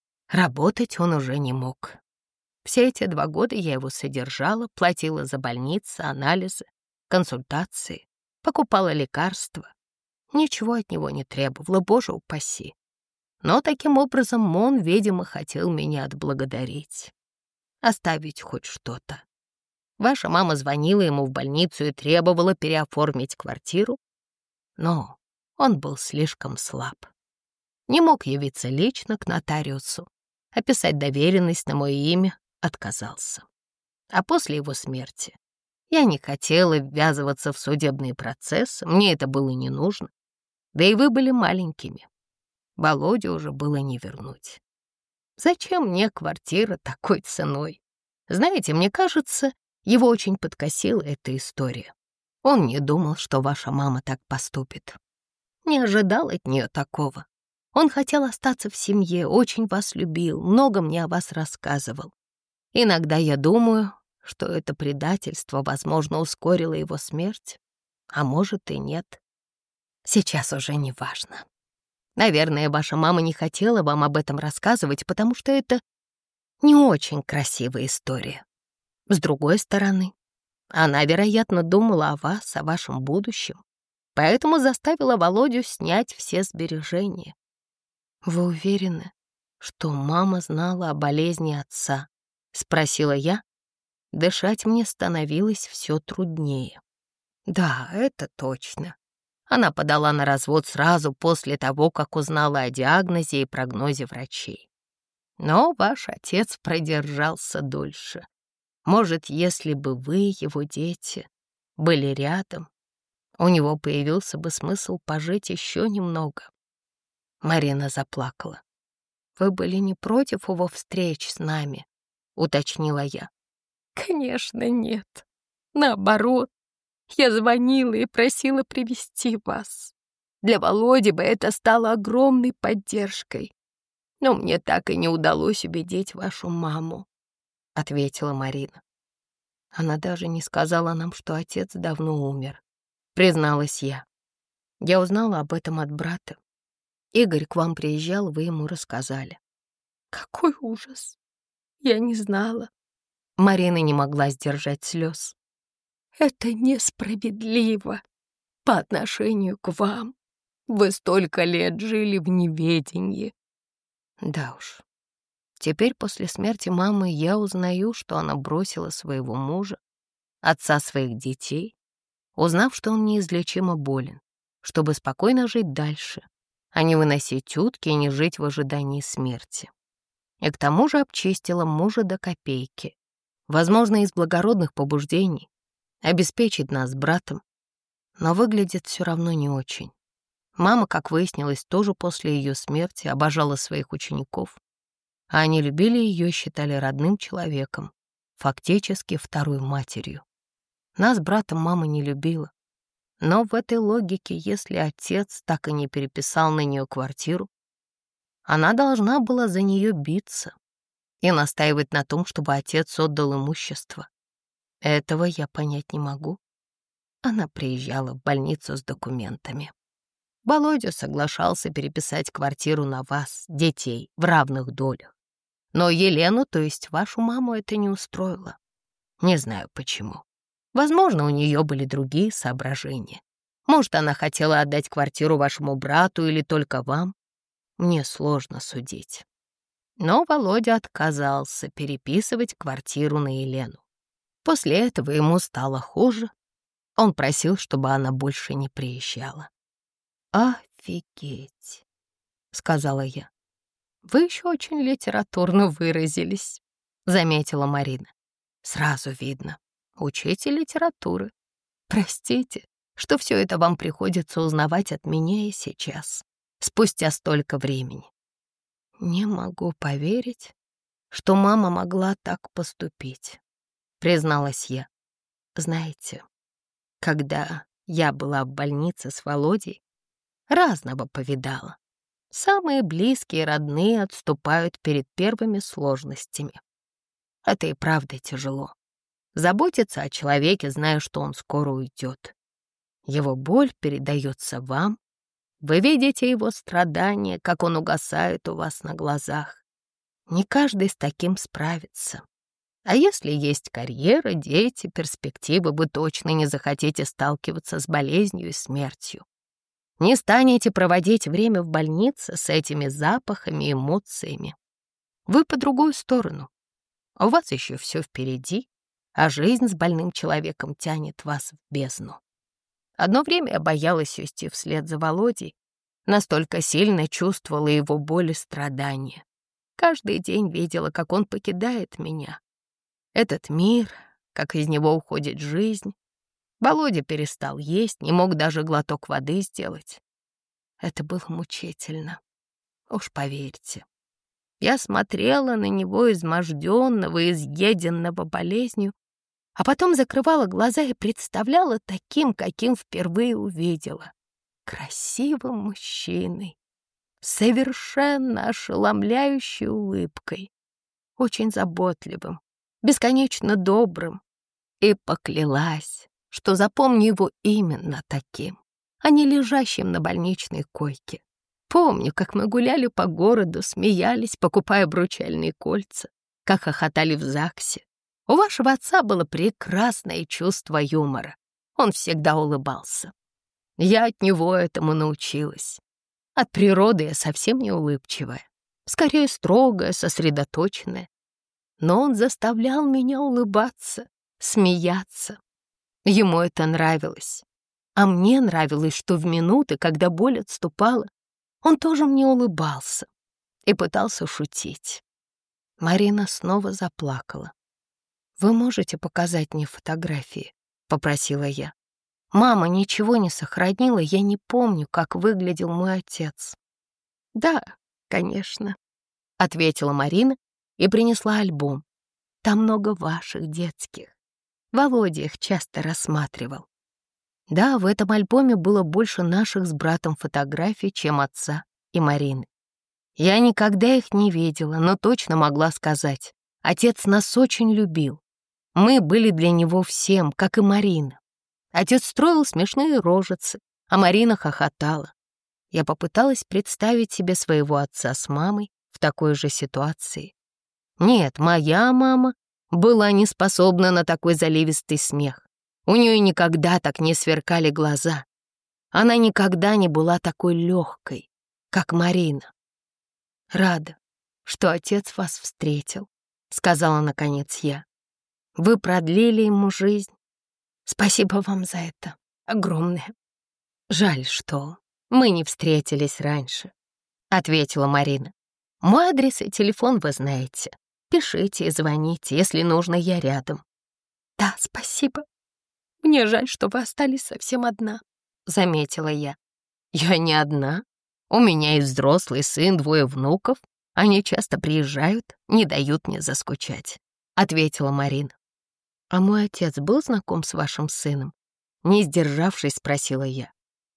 S1: Работать он уже не мог. Все эти два года я его содержала, платила за больницы, анализы, консультации, покупала лекарства. Ничего от него не требовала, боже упаси. Но таким образом он, видимо, хотел меня отблагодарить. Оставить хоть что-то. Ваша мама звонила ему в больницу и требовала переоформить квартиру, но он был слишком слаб. Не мог явиться лично к нотариусу, описать доверенность на мое имя отказался. А после его смерти я не хотела ввязываться в судебные процессы, мне это было не нужно, да и вы были маленькими. Володю уже было не вернуть. Зачем мне квартира такой ценой? Знаете, мне кажется, его очень подкосила эта история. Он не думал, что ваша мама так поступит. Не ожидал от нее такого. Он хотел остаться в семье, очень вас любил, много мне о вас рассказывал. Иногда я думаю, что это предательство, возможно, ускорило его смерть, а может и нет. Сейчас уже не важно. Наверное, ваша мама не хотела вам об этом рассказывать, потому что это не очень красивая история. С другой стороны, она, вероятно, думала о вас, о вашем будущем, поэтому заставила Володю снять все сбережения. «Вы уверены, что мама знала о болезни отца?» — спросила я. Дышать мне становилось все труднее. «Да, это точно. Она подала на развод сразу после того, как узнала о диагнозе и прогнозе врачей. Но ваш отец продержался дольше. Может, если бы вы, его дети, были рядом, у него появился бы смысл пожить еще немного». Марина заплакала. «Вы были не против его встреч с нами?» — уточнила я. «Конечно, нет. Наоборот, я звонила и просила привезти вас. Для Володи бы это стало огромной поддержкой. Но мне так и не удалось убедить вашу маму», — ответила Марина. «Она даже не сказала нам, что отец давно умер», — призналась я. «Я узнала об этом от брата. Игорь к вам приезжал, вы ему рассказали». «Какой ужас! Я не знала». Марина не могла сдержать слез. «Это несправедливо по отношению к вам. Вы столько лет жили в неведении». Да уж. Теперь после смерти мамы я узнаю, что она бросила своего мужа, отца своих детей, узнав, что он неизлечимо болен, чтобы спокойно жить дальше, а не выносить утки и не жить в ожидании смерти. И к тому же обчистила мужа до копейки, возможно, из благородных побуждений, обеспечить нас с братом, но выглядит все равно не очень. Мама, как выяснилось, тоже после ее смерти обожала своих учеников, а они любили ее и считали родным человеком, фактически второй матерью. Нас с братом мама не любила, но в этой логике, если отец так и не переписал на нее квартиру, она должна была за нее биться и настаивать на том, чтобы отец отдал имущество. Этого я понять не могу. Она приезжала в больницу с документами. Володя соглашался переписать квартиру на вас, детей, в равных долях. Но Елену, то есть вашу маму, это не устроило. Не знаю почему. Возможно, у нее были другие соображения. Может, она хотела отдать квартиру вашему брату или только вам? Мне сложно судить. Но Володя отказался переписывать квартиру на Елену. После этого ему стало хуже. Он просил, чтобы она больше не приезжала. «Офигеть», — сказала я. «Вы еще очень литературно выразились», — заметила Марина. «Сразу видно. Учитель литературы. Простите, что все это вам приходится узнавать от меня и сейчас, спустя столько времени. Не могу поверить, что мама могла так поступить», — призналась я. «Знаете, когда я была в больнице с Володей, разного повидала. Самые близкие, родные отступают перед первыми сложностями. Это и правда тяжело. Заботиться о человеке, зная, что он скоро уйдет. Его боль передается вам. Вы видите его страдания, как он угасает у вас на глазах. Не каждый с таким справится. А если есть карьера, дети, перспективы, вы точно не захотите сталкиваться с болезнью и смертью. Не станете проводить время в больнице с этими запахами и эмоциями. Вы по другую сторону. У вас еще все впереди, а жизнь с больным человеком тянет вас в бездну. Одно время я боялась идти вслед за Володей, настолько сильно чувствовала его боль и страдания. Каждый день видела, как он покидает меня. Этот мир, как из него уходит жизнь. Володя перестал есть, не мог даже глоток воды сделать. Это было мучительно. Уж поверьте. Я смотрела на него изможденного, изъеденного болезнью, а потом закрывала глаза и представляла таким, каким впервые увидела. Красивым мужчиной, совершенно ошеломляющей улыбкой, очень заботливым, бесконечно добрым, и поклялась, что запомню его именно таким, а не лежащим на больничной койке. Помню, как мы гуляли по городу, смеялись, покупая обручальные кольца, как хохотали в ЗАГСе. У вашего отца было прекрасное чувство юмора. Он всегда улыбался. Я от него этому научилась. От природы я совсем не улыбчивая, скорее строгая, сосредоточенная. Но он заставлял меня улыбаться, смеяться. Ему это нравилось. А мне нравилось, что в минуты, когда боль отступала, он тоже мне улыбался и пытался шутить. Марина снова заплакала. «Вы можете показать мне фотографии?» — попросила я. «Мама ничего не сохранила, я не помню, как выглядел мой отец». «Да, конечно», — ответила Марина и принесла альбом. «Там много ваших детских. Володя их часто рассматривал». Да, в этом альбоме было больше наших с братом фотографий, чем отца и Марины. Я никогда их не видела, но точно могла сказать, отец нас очень любил. Мы были для него всем, как и Марина. Отец строил смешные рожицы, а Марина хохотала. Я попыталась представить себе своего отца с мамой в такой же ситуации. Нет, моя мама была не способна на такой заливистый смех. У нее никогда так не сверкали глаза. Она никогда не была такой легкой, как Марина. «Рада, что отец вас встретил», — сказала наконец я. «Вы продлили ему жизнь. Спасибо вам за это огромное. Жаль, что мы не встретились раньше», — ответила Марина. «Мой адрес и телефон вы знаете. Пишите и звоните, если нужно, я рядом». «Да, спасибо. Мне жаль, что вы остались совсем одна», — заметила я. «Я не одна. У меня есть взрослый сын, двое внуков. Они часто приезжают, не дают мне заскучать», — ответила Марина. «А мой отец был знаком с вашим сыном?» Не сдержавшись, спросила я.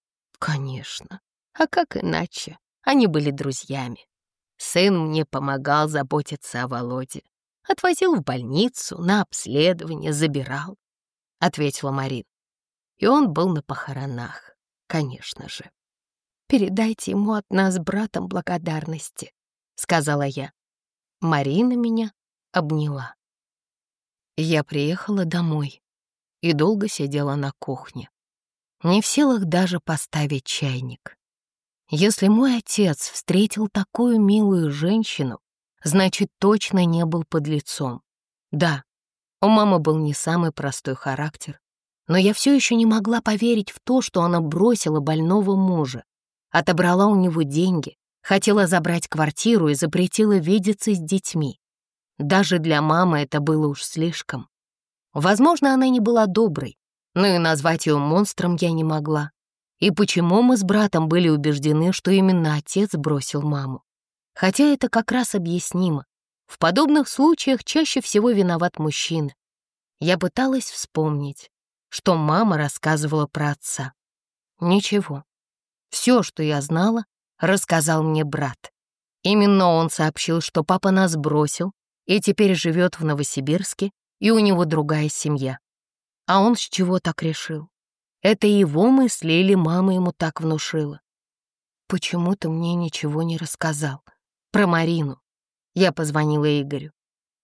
S1: «Конечно. А как иначе? Они были друзьями. Сын мне помогал заботиться о Володе. Отвозил в больницу, на обследование, забирал», — ответила Марина. «И он был на похоронах, конечно же». «Передайте ему от нас с братом благодарности», — сказала я. Марина меня обняла. Я приехала домой и долго сидела на кухне. не в силах даже поставить чайник. Если мой отец встретил такую милую женщину, значит, точно не был подлецом. Да, у мамы был не самый простой характер, но я все еще не могла поверить в то, что она бросила больного мужа, отобрала у него деньги, хотела забрать квартиру и запретила видеться с детьми. Даже для мамы это было уж слишком. Возможно, она не была доброй, но и назвать ее монстром я не могла. И почему мы с братом были убеждены, что именно отец бросил маму? Хотя это как раз объяснимо. В подобных случаях чаще всего виноват мужчина. Я пыталась вспомнить, что мама рассказывала про отца. Ничего. Все, что я знала, рассказал мне брат. Именно он сообщил, что папа нас бросил и теперь живет в Новосибирске, и у него другая семья. А он с чего так решил? Это его мысли или мама ему так внушила? Почему ты мне ничего не рассказал? Про Марину. Я позвонила Игорю.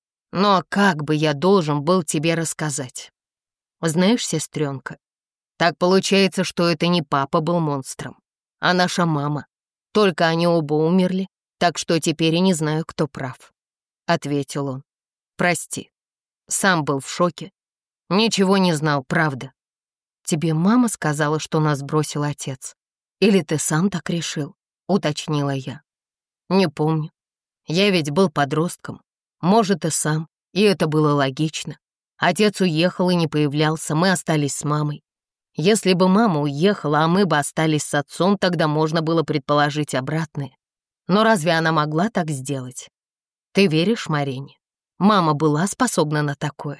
S1: Ну а как бы я должен был тебе рассказать? Знаешь, сестренка, так получается, что это не папа был монстром, а наша мама. Только они оба умерли, так что теперь и не знаю, кто прав. Ответил он. Прости. Сам был в шоке. Ничего не знал, правда. Тебе мама сказала, что нас бросил отец? Или ты сам так решил? Уточнила я. Не помню. Я ведь был подростком. Может, и сам. И это было логично. Отец уехал и не появлялся, мы остались с мамой. Если бы мама уехала, а мы бы остались с отцом, тогда можно было предположить обратное. Но разве она могла так сделать? Ты веришь Марине? Мама была способна на такое?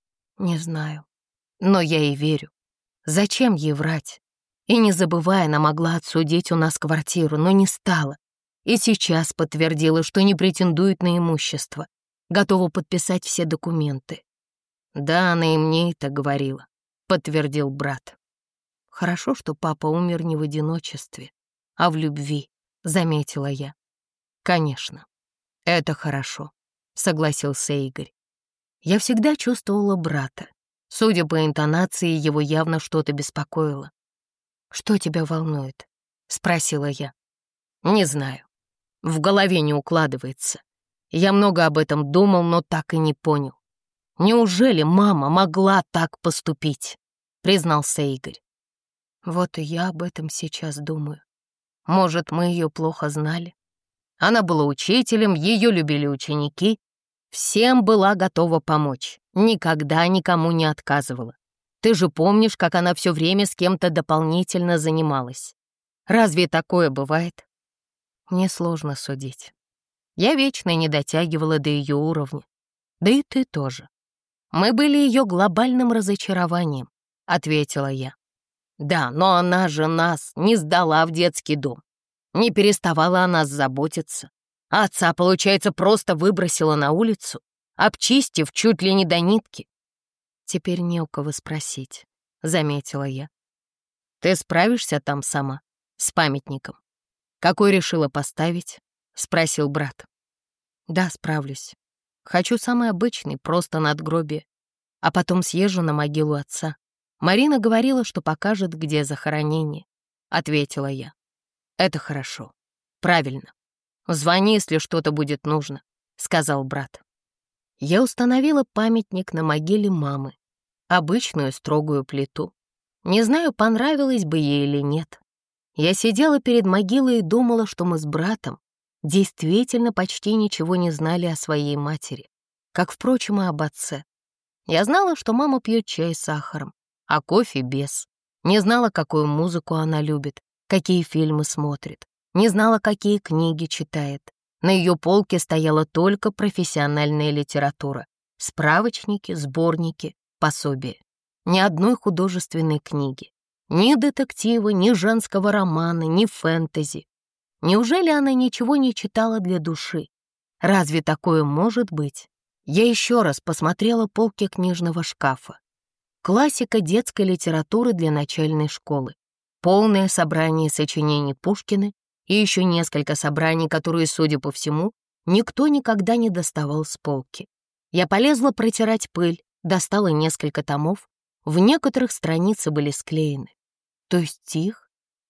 S1: Не знаю. Но я и верю. Зачем ей врать? И не забывая, она могла отсудить у нас квартиру, но не стала. И сейчас подтвердила, что не претендует на имущество. Готова подписать все документы. Да, она и мне это говорила, подтвердил брат. Хорошо, что папа умер не в одиночестве, а в любви, заметила я. Конечно, это хорошо, согласился Игорь. Я всегда чувствовала брата. Судя по интонации, его явно что-то беспокоило. «Что тебя волнует?» — спросила я. «Не знаю. В голове не укладывается. Я много об этом думал, но так и не понял. Неужели мама могла так поступить?» — признался Игорь. «Вот и я об этом сейчас думаю. Может, мы ее плохо знали? Она была учителем, ее любили ученики. Всем была готова помочь, никогда никому не отказывала. Ты же помнишь, как она все время с кем-то дополнительно занималась. Разве такое бывает?» Мне сложно судить. Я вечно не дотягивала до ее уровня. Да и ты тоже. Мы были ее глобальным разочарованием, ответила я. Да, но она же нас не сдала в детский дом. Не переставала о нас заботиться. А отца, получается, просто выбросила на улицу, обчистив чуть ли не до нитки. Теперь не у кого спросить, заметила я. Ты справишься там сама, с памятником? Какой решила поставить? Спросил брат. Да, справлюсь. Хочу самый обычный, просто надгробие. А потом съезжу на могилу отца. Марина говорила, что покажет, где захоронение. Ответила я. Это хорошо. Правильно. Звони, если что-то будет нужно, сказал брат. Я установила памятник на могиле мамы. Обычную строгую плиту. Не знаю, понравилось бы ей или нет. Я сидела перед могилой и думала, что мы с братом действительно почти ничего не знали о своей матери, как, впрочем, и об отце. Я знала, что мама пьет чай с сахаром, а кофе без. Не знала, какую музыку она любит, какие фильмы смотрит. Не знала, какие книги читает. На ее полке стояла только профессиональная литература. Справочники, сборники, пособия. Ни одной художественной книги. Ни детектива, ни женского романа, ни фэнтези. Неужели она ничего не читала для души? Разве такое может быть? Я еще раз посмотрела полки книжного шкафа. Классика детской литературы для начальной школы. Полное собрание сочинений Пушкина и еще несколько собраний, которые, судя по всему, никто никогда не доставал с полки. Я полезла протирать пыль, достала несколько томов. В некоторых страницы были склеены. То есть их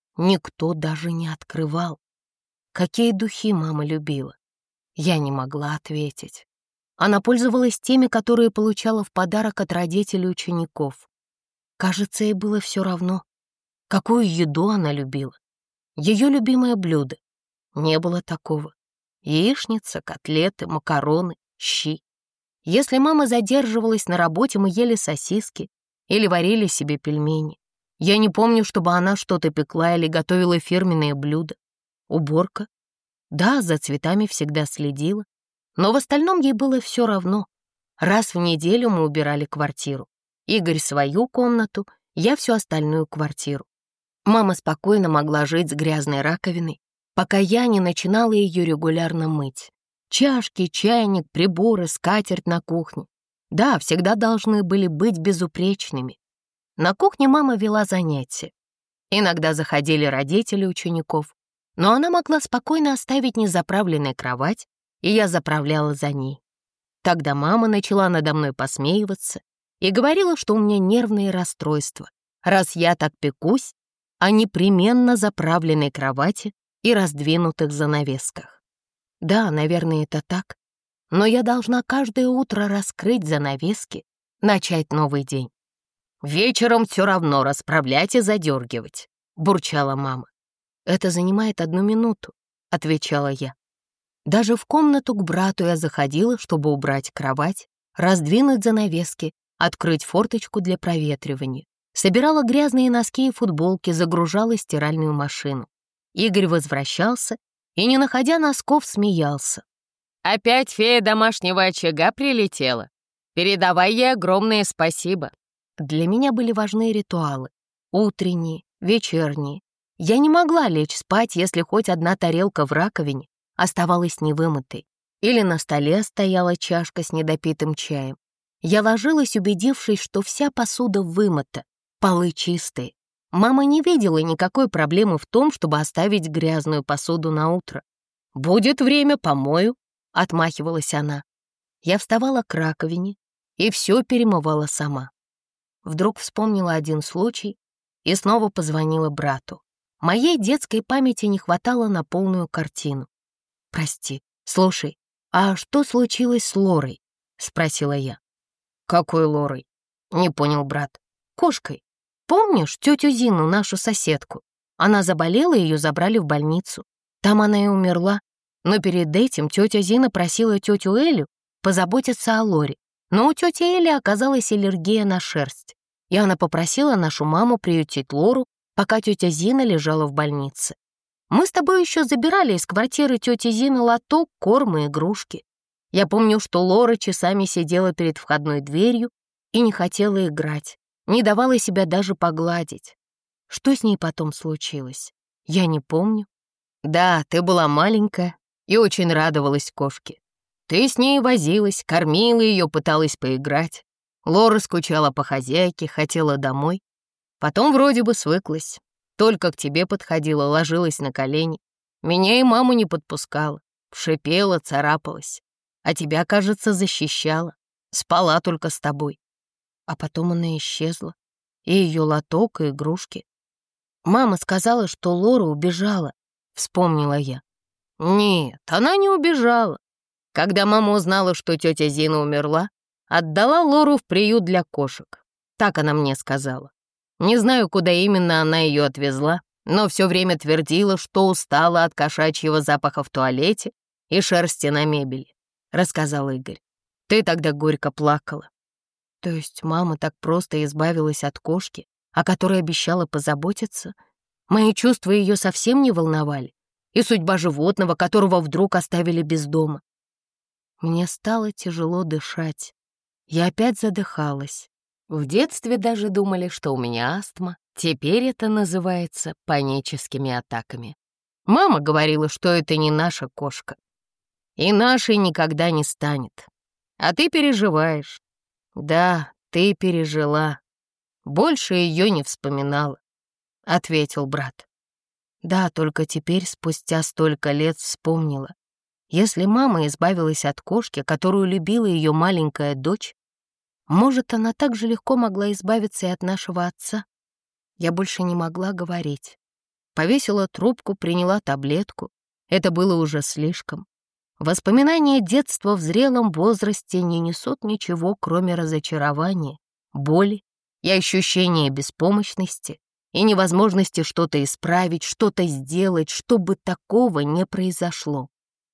S1: никто даже не открывал. Какие духи мама любила? Я не могла ответить. Она пользовалась теми, которые получала в подарок от родителей учеников. Кажется, ей было все равно, какую еду она любила. Ее любимое блюдо. Не было такого. Яичница, котлеты, макароны, щи. Если мама задерживалась на работе, мы ели сосиски или варили себе пельмени. Я не помню, чтобы она что-то пекла или готовила фирменные блюда. Уборка. Да, за цветами всегда следила, но в остальном ей было все равно. Раз в неделю мы убирали квартиру. Игорь свою комнату, я всю остальную квартиру. Мама спокойно могла жить с грязной раковиной, пока я не начинала ее регулярно мыть. Чашки, чайник, приборы, скатерть на кухне. Да, всегда должны были быть безупречными. На кухне мама вела занятия. Иногда заходили родители учеников, но она могла спокойно оставить незаправленной кровать, и я заправляла за ней. Тогда мама начала надо мной посмеиваться и говорила, что у меня нервные расстройства, раз я так пекусь о непременно заправленной кровати и раздвинутых занавесках. Да, наверное, это так, но я должна каждое утро раскрыть занавески, начать новый день. «Вечером все равно расправлять и задергивать», — бурчала мама. «Это занимает одну минуту», — отвечала я. Даже в комнату к брату я заходила, чтобы убрать кровать, раздвинуть занавески, открыть форточку для проветривания. Собирала грязные носки и футболки, загружала стиральную машину. Игорь возвращался и, не находя носков, смеялся. «Опять фея домашнего очага прилетела. Передавай ей огромное спасибо». Для меня были важны ритуалы. Утренние, вечерние. Я не могла лечь спать, если хоть одна тарелка в раковине оставалась невымытой. Или на столе стояла чашка с недопитым чаем. Я ложилась, убедившись, что вся посуда вымыта, полы чистые. Мама не видела никакой проблемы в том, чтобы оставить грязную посуду на утро. «Будет время, помою», — отмахивалась она. Я вставала к раковине и все перемывала сама. Вдруг вспомнила один случай и снова позвонила брату. Моей детской памяти не хватало на полную картину. «Прости, слушай, а что случилось с Лорой?» — спросила я. «Какой Лорой?» — не понял брат. «Кошкой. Помнишь тетю Зину, нашу соседку? Она заболела, ее забрали в больницу. Там она и умерла. Но перед этим тетя Зина просила тетю Элю позаботиться о Лоре. Но у тети Эли оказалась аллергия на шерсть, и она попросила нашу маму приютить Лору, пока тетя Зина лежала в больнице. Мы с тобой еще забирали из квартиры тети Зины лоток, корм и игрушки. Я помню, что Лора часами сидела перед входной дверью и не хотела играть, не давала себя даже погладить. Что с ней потом случилось? Я не помню. Да, ты была маленькая и очень радовалась кошке. Ты с ней возилась, кормила ее, пыталась поиграть. Лора скучала по хозяйке, хотела домой. Потом вроде бы свыклась. Только к тебе подходила, ложилась на колени. Меня и маму не подпускала. Шипела, царапалась. А тебя, кажется, защищала. Спала только с тобой. А потом она исчезла. И ее лоток, и игрушки. Мама сказала, что Лора убежала, вспомнила я. Нет, она не убежала. Когда мама узнала, что тетя Зина умерла, отдала Лору в приют для кошек. Так она мне сказала. Не знаю, куда именно она ее отвезла, но все время твердила, что устала от кошачьего запаха в туалете и шерсти на мебели, рассказал Игорь. Ты тогда горько плакала. То есть мама так просто избавилась от кошки, о которой обещала позаботиться? Мои чувства ее совсем не волновали? И судьба животного, которого вдруг оставили без дома? Мне стало тяжело дышать. Я опять задыхалась. В детстве даже думали, что у меня астма. Теперь это называется паническими атаками. Мама говорила, что это не наша кошка. И нашей никогда не станет. А ты переживаешь. Да, ты пережила. Больше ее не вспоминала, — ответил брат. Да, только теперь, спустя столько лет, вспомнила. Если мама избавилась от кошки, которую любила ее маленькая дочь, может, она так же легко могла избавиться и от нашего отца? Я больше не могла говорить. Повесила трубку, приняла таблетку. Это было уже слишком. Воспоминания детства в зрелом возрасте не несут ничего, кроме разочарования, боли и ощущения беспомощности и невозможности что-то исправить, что-то сделать, чтобы такого не произошло.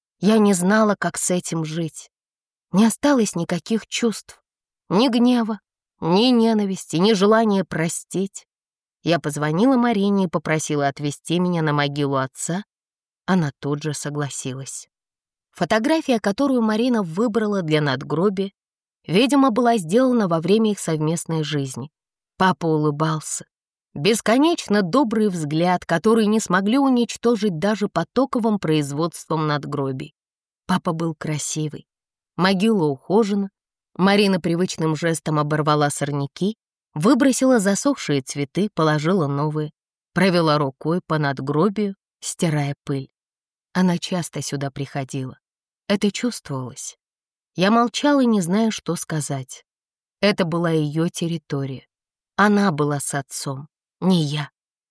S1: Я не знала, как с этим жить. Не осталось никаких чувств, ни гнева, ни ненависти, ни желания простить. Я позвонила Марине и попросила отвезти меня на могилу отца. Она тут же согласилась. Фотография, которую Марина выбрала для надгробия, видимо, была сделана во время их совместной жизни. Папа улыбался. Бесконечно добрый взгляд, который не смогли уничтожить даже потоковым производством надгробий. Папа был красивый. Могила ухожена. Марина привычным жестом оборвала сорняки, выбросила засохшие цветы, положила новые, провела рукой по надгробию, стирая пыль. Она часто сюда приходила. Это чувствовалось. Я молчала, не зная, что сказать. Это была ее территория. Она была с отцом, не я.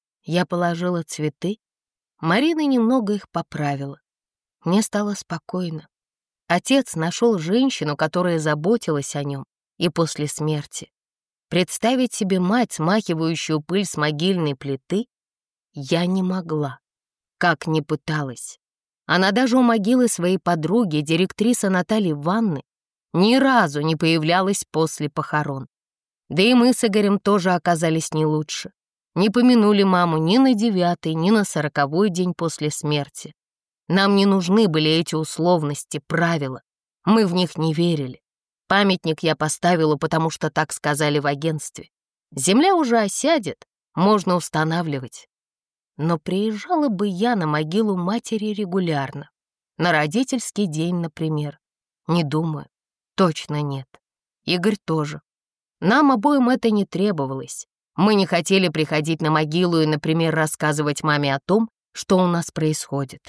S1: Я положила цветы. Марина немного их поправила. Мне стало спокойно. Отец нашел женщину, которая заботилась о нем и после смерти. Представить себе мать, смахивающую пыль с могильной плиты, я не могла, как ни пыталась. Она даже у могилы своей подруги, директрисы Натальи Ивановны, ни разу не появлялась после похорон. Да и мы с Игорем тоже оказались не лучше. Не помянули маму ни на девятый, ни на сороковой день после смерти. Нам не нужны были эти условности, правила. Мы в них не верили. Памятник я поставила, потому что так сказали в агентстве. Земля уже осядет, можно устанавливать. Но приезжала бы я на могилу матери регулярно. На родительский день, например. Не думаю. Точно нет. Игорь тоже. Нам обоим это не требовалось. Мы не хотели приходить на могилу и, например, рассказывать маме о том, что у нас происходит.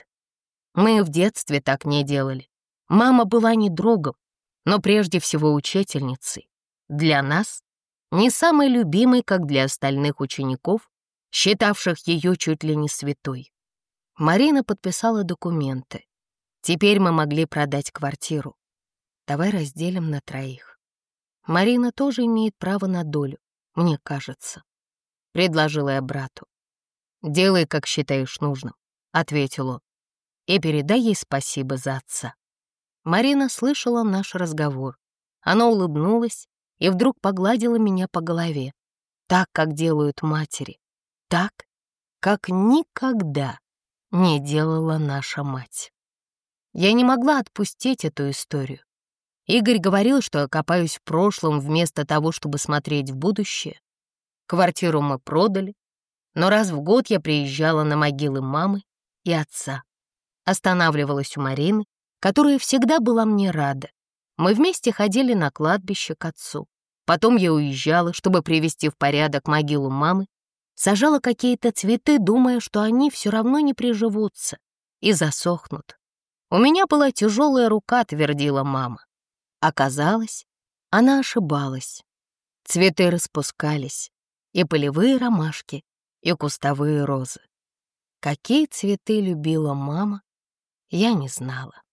S1: Мы в детстве так не делали. Мама была не другом, но прежде всего учительницей. Для нас не самой любимой, как для остальных учеников, считавших ее чуть ли не святой. Марина подписала документы. Теперь мы могли продать квартиру. Давай разделим на троих. Марина тоже имеет право на долю, мне кажется. Предложила я брату. «Делай, как считаешь нужным», — ответил он. «И передай ей спасибо за отца». Марина слышала наш разговор. Она улыбнулась и вдруг погладила меня по голове. Так, как делают матери. Так, как никогда не делала наша мать. Я не могла отпустить эту историю. Игорь говорил, что я копаюсь в прошлом вместо того, чтобы смотреть в будущее. Квартиру мы продали, но раз в год я приезжала на могилы мамы и отца. Останавливалась у Марины, которая всегда была мне рада. Мы вместе ходили на кладбище к отцу. Потом я уезжала, чтобы привести в порядок могилу мамы, сажала какие-то цветы, думая, что они все равно не приживутся и засохнут. У меня была тяжелая рука, твердила мама. Оказалось, она ошибалась. Цветы распускались, и полевые ромашки, и кустовые розы. Какие цветы любила мама, я не знала.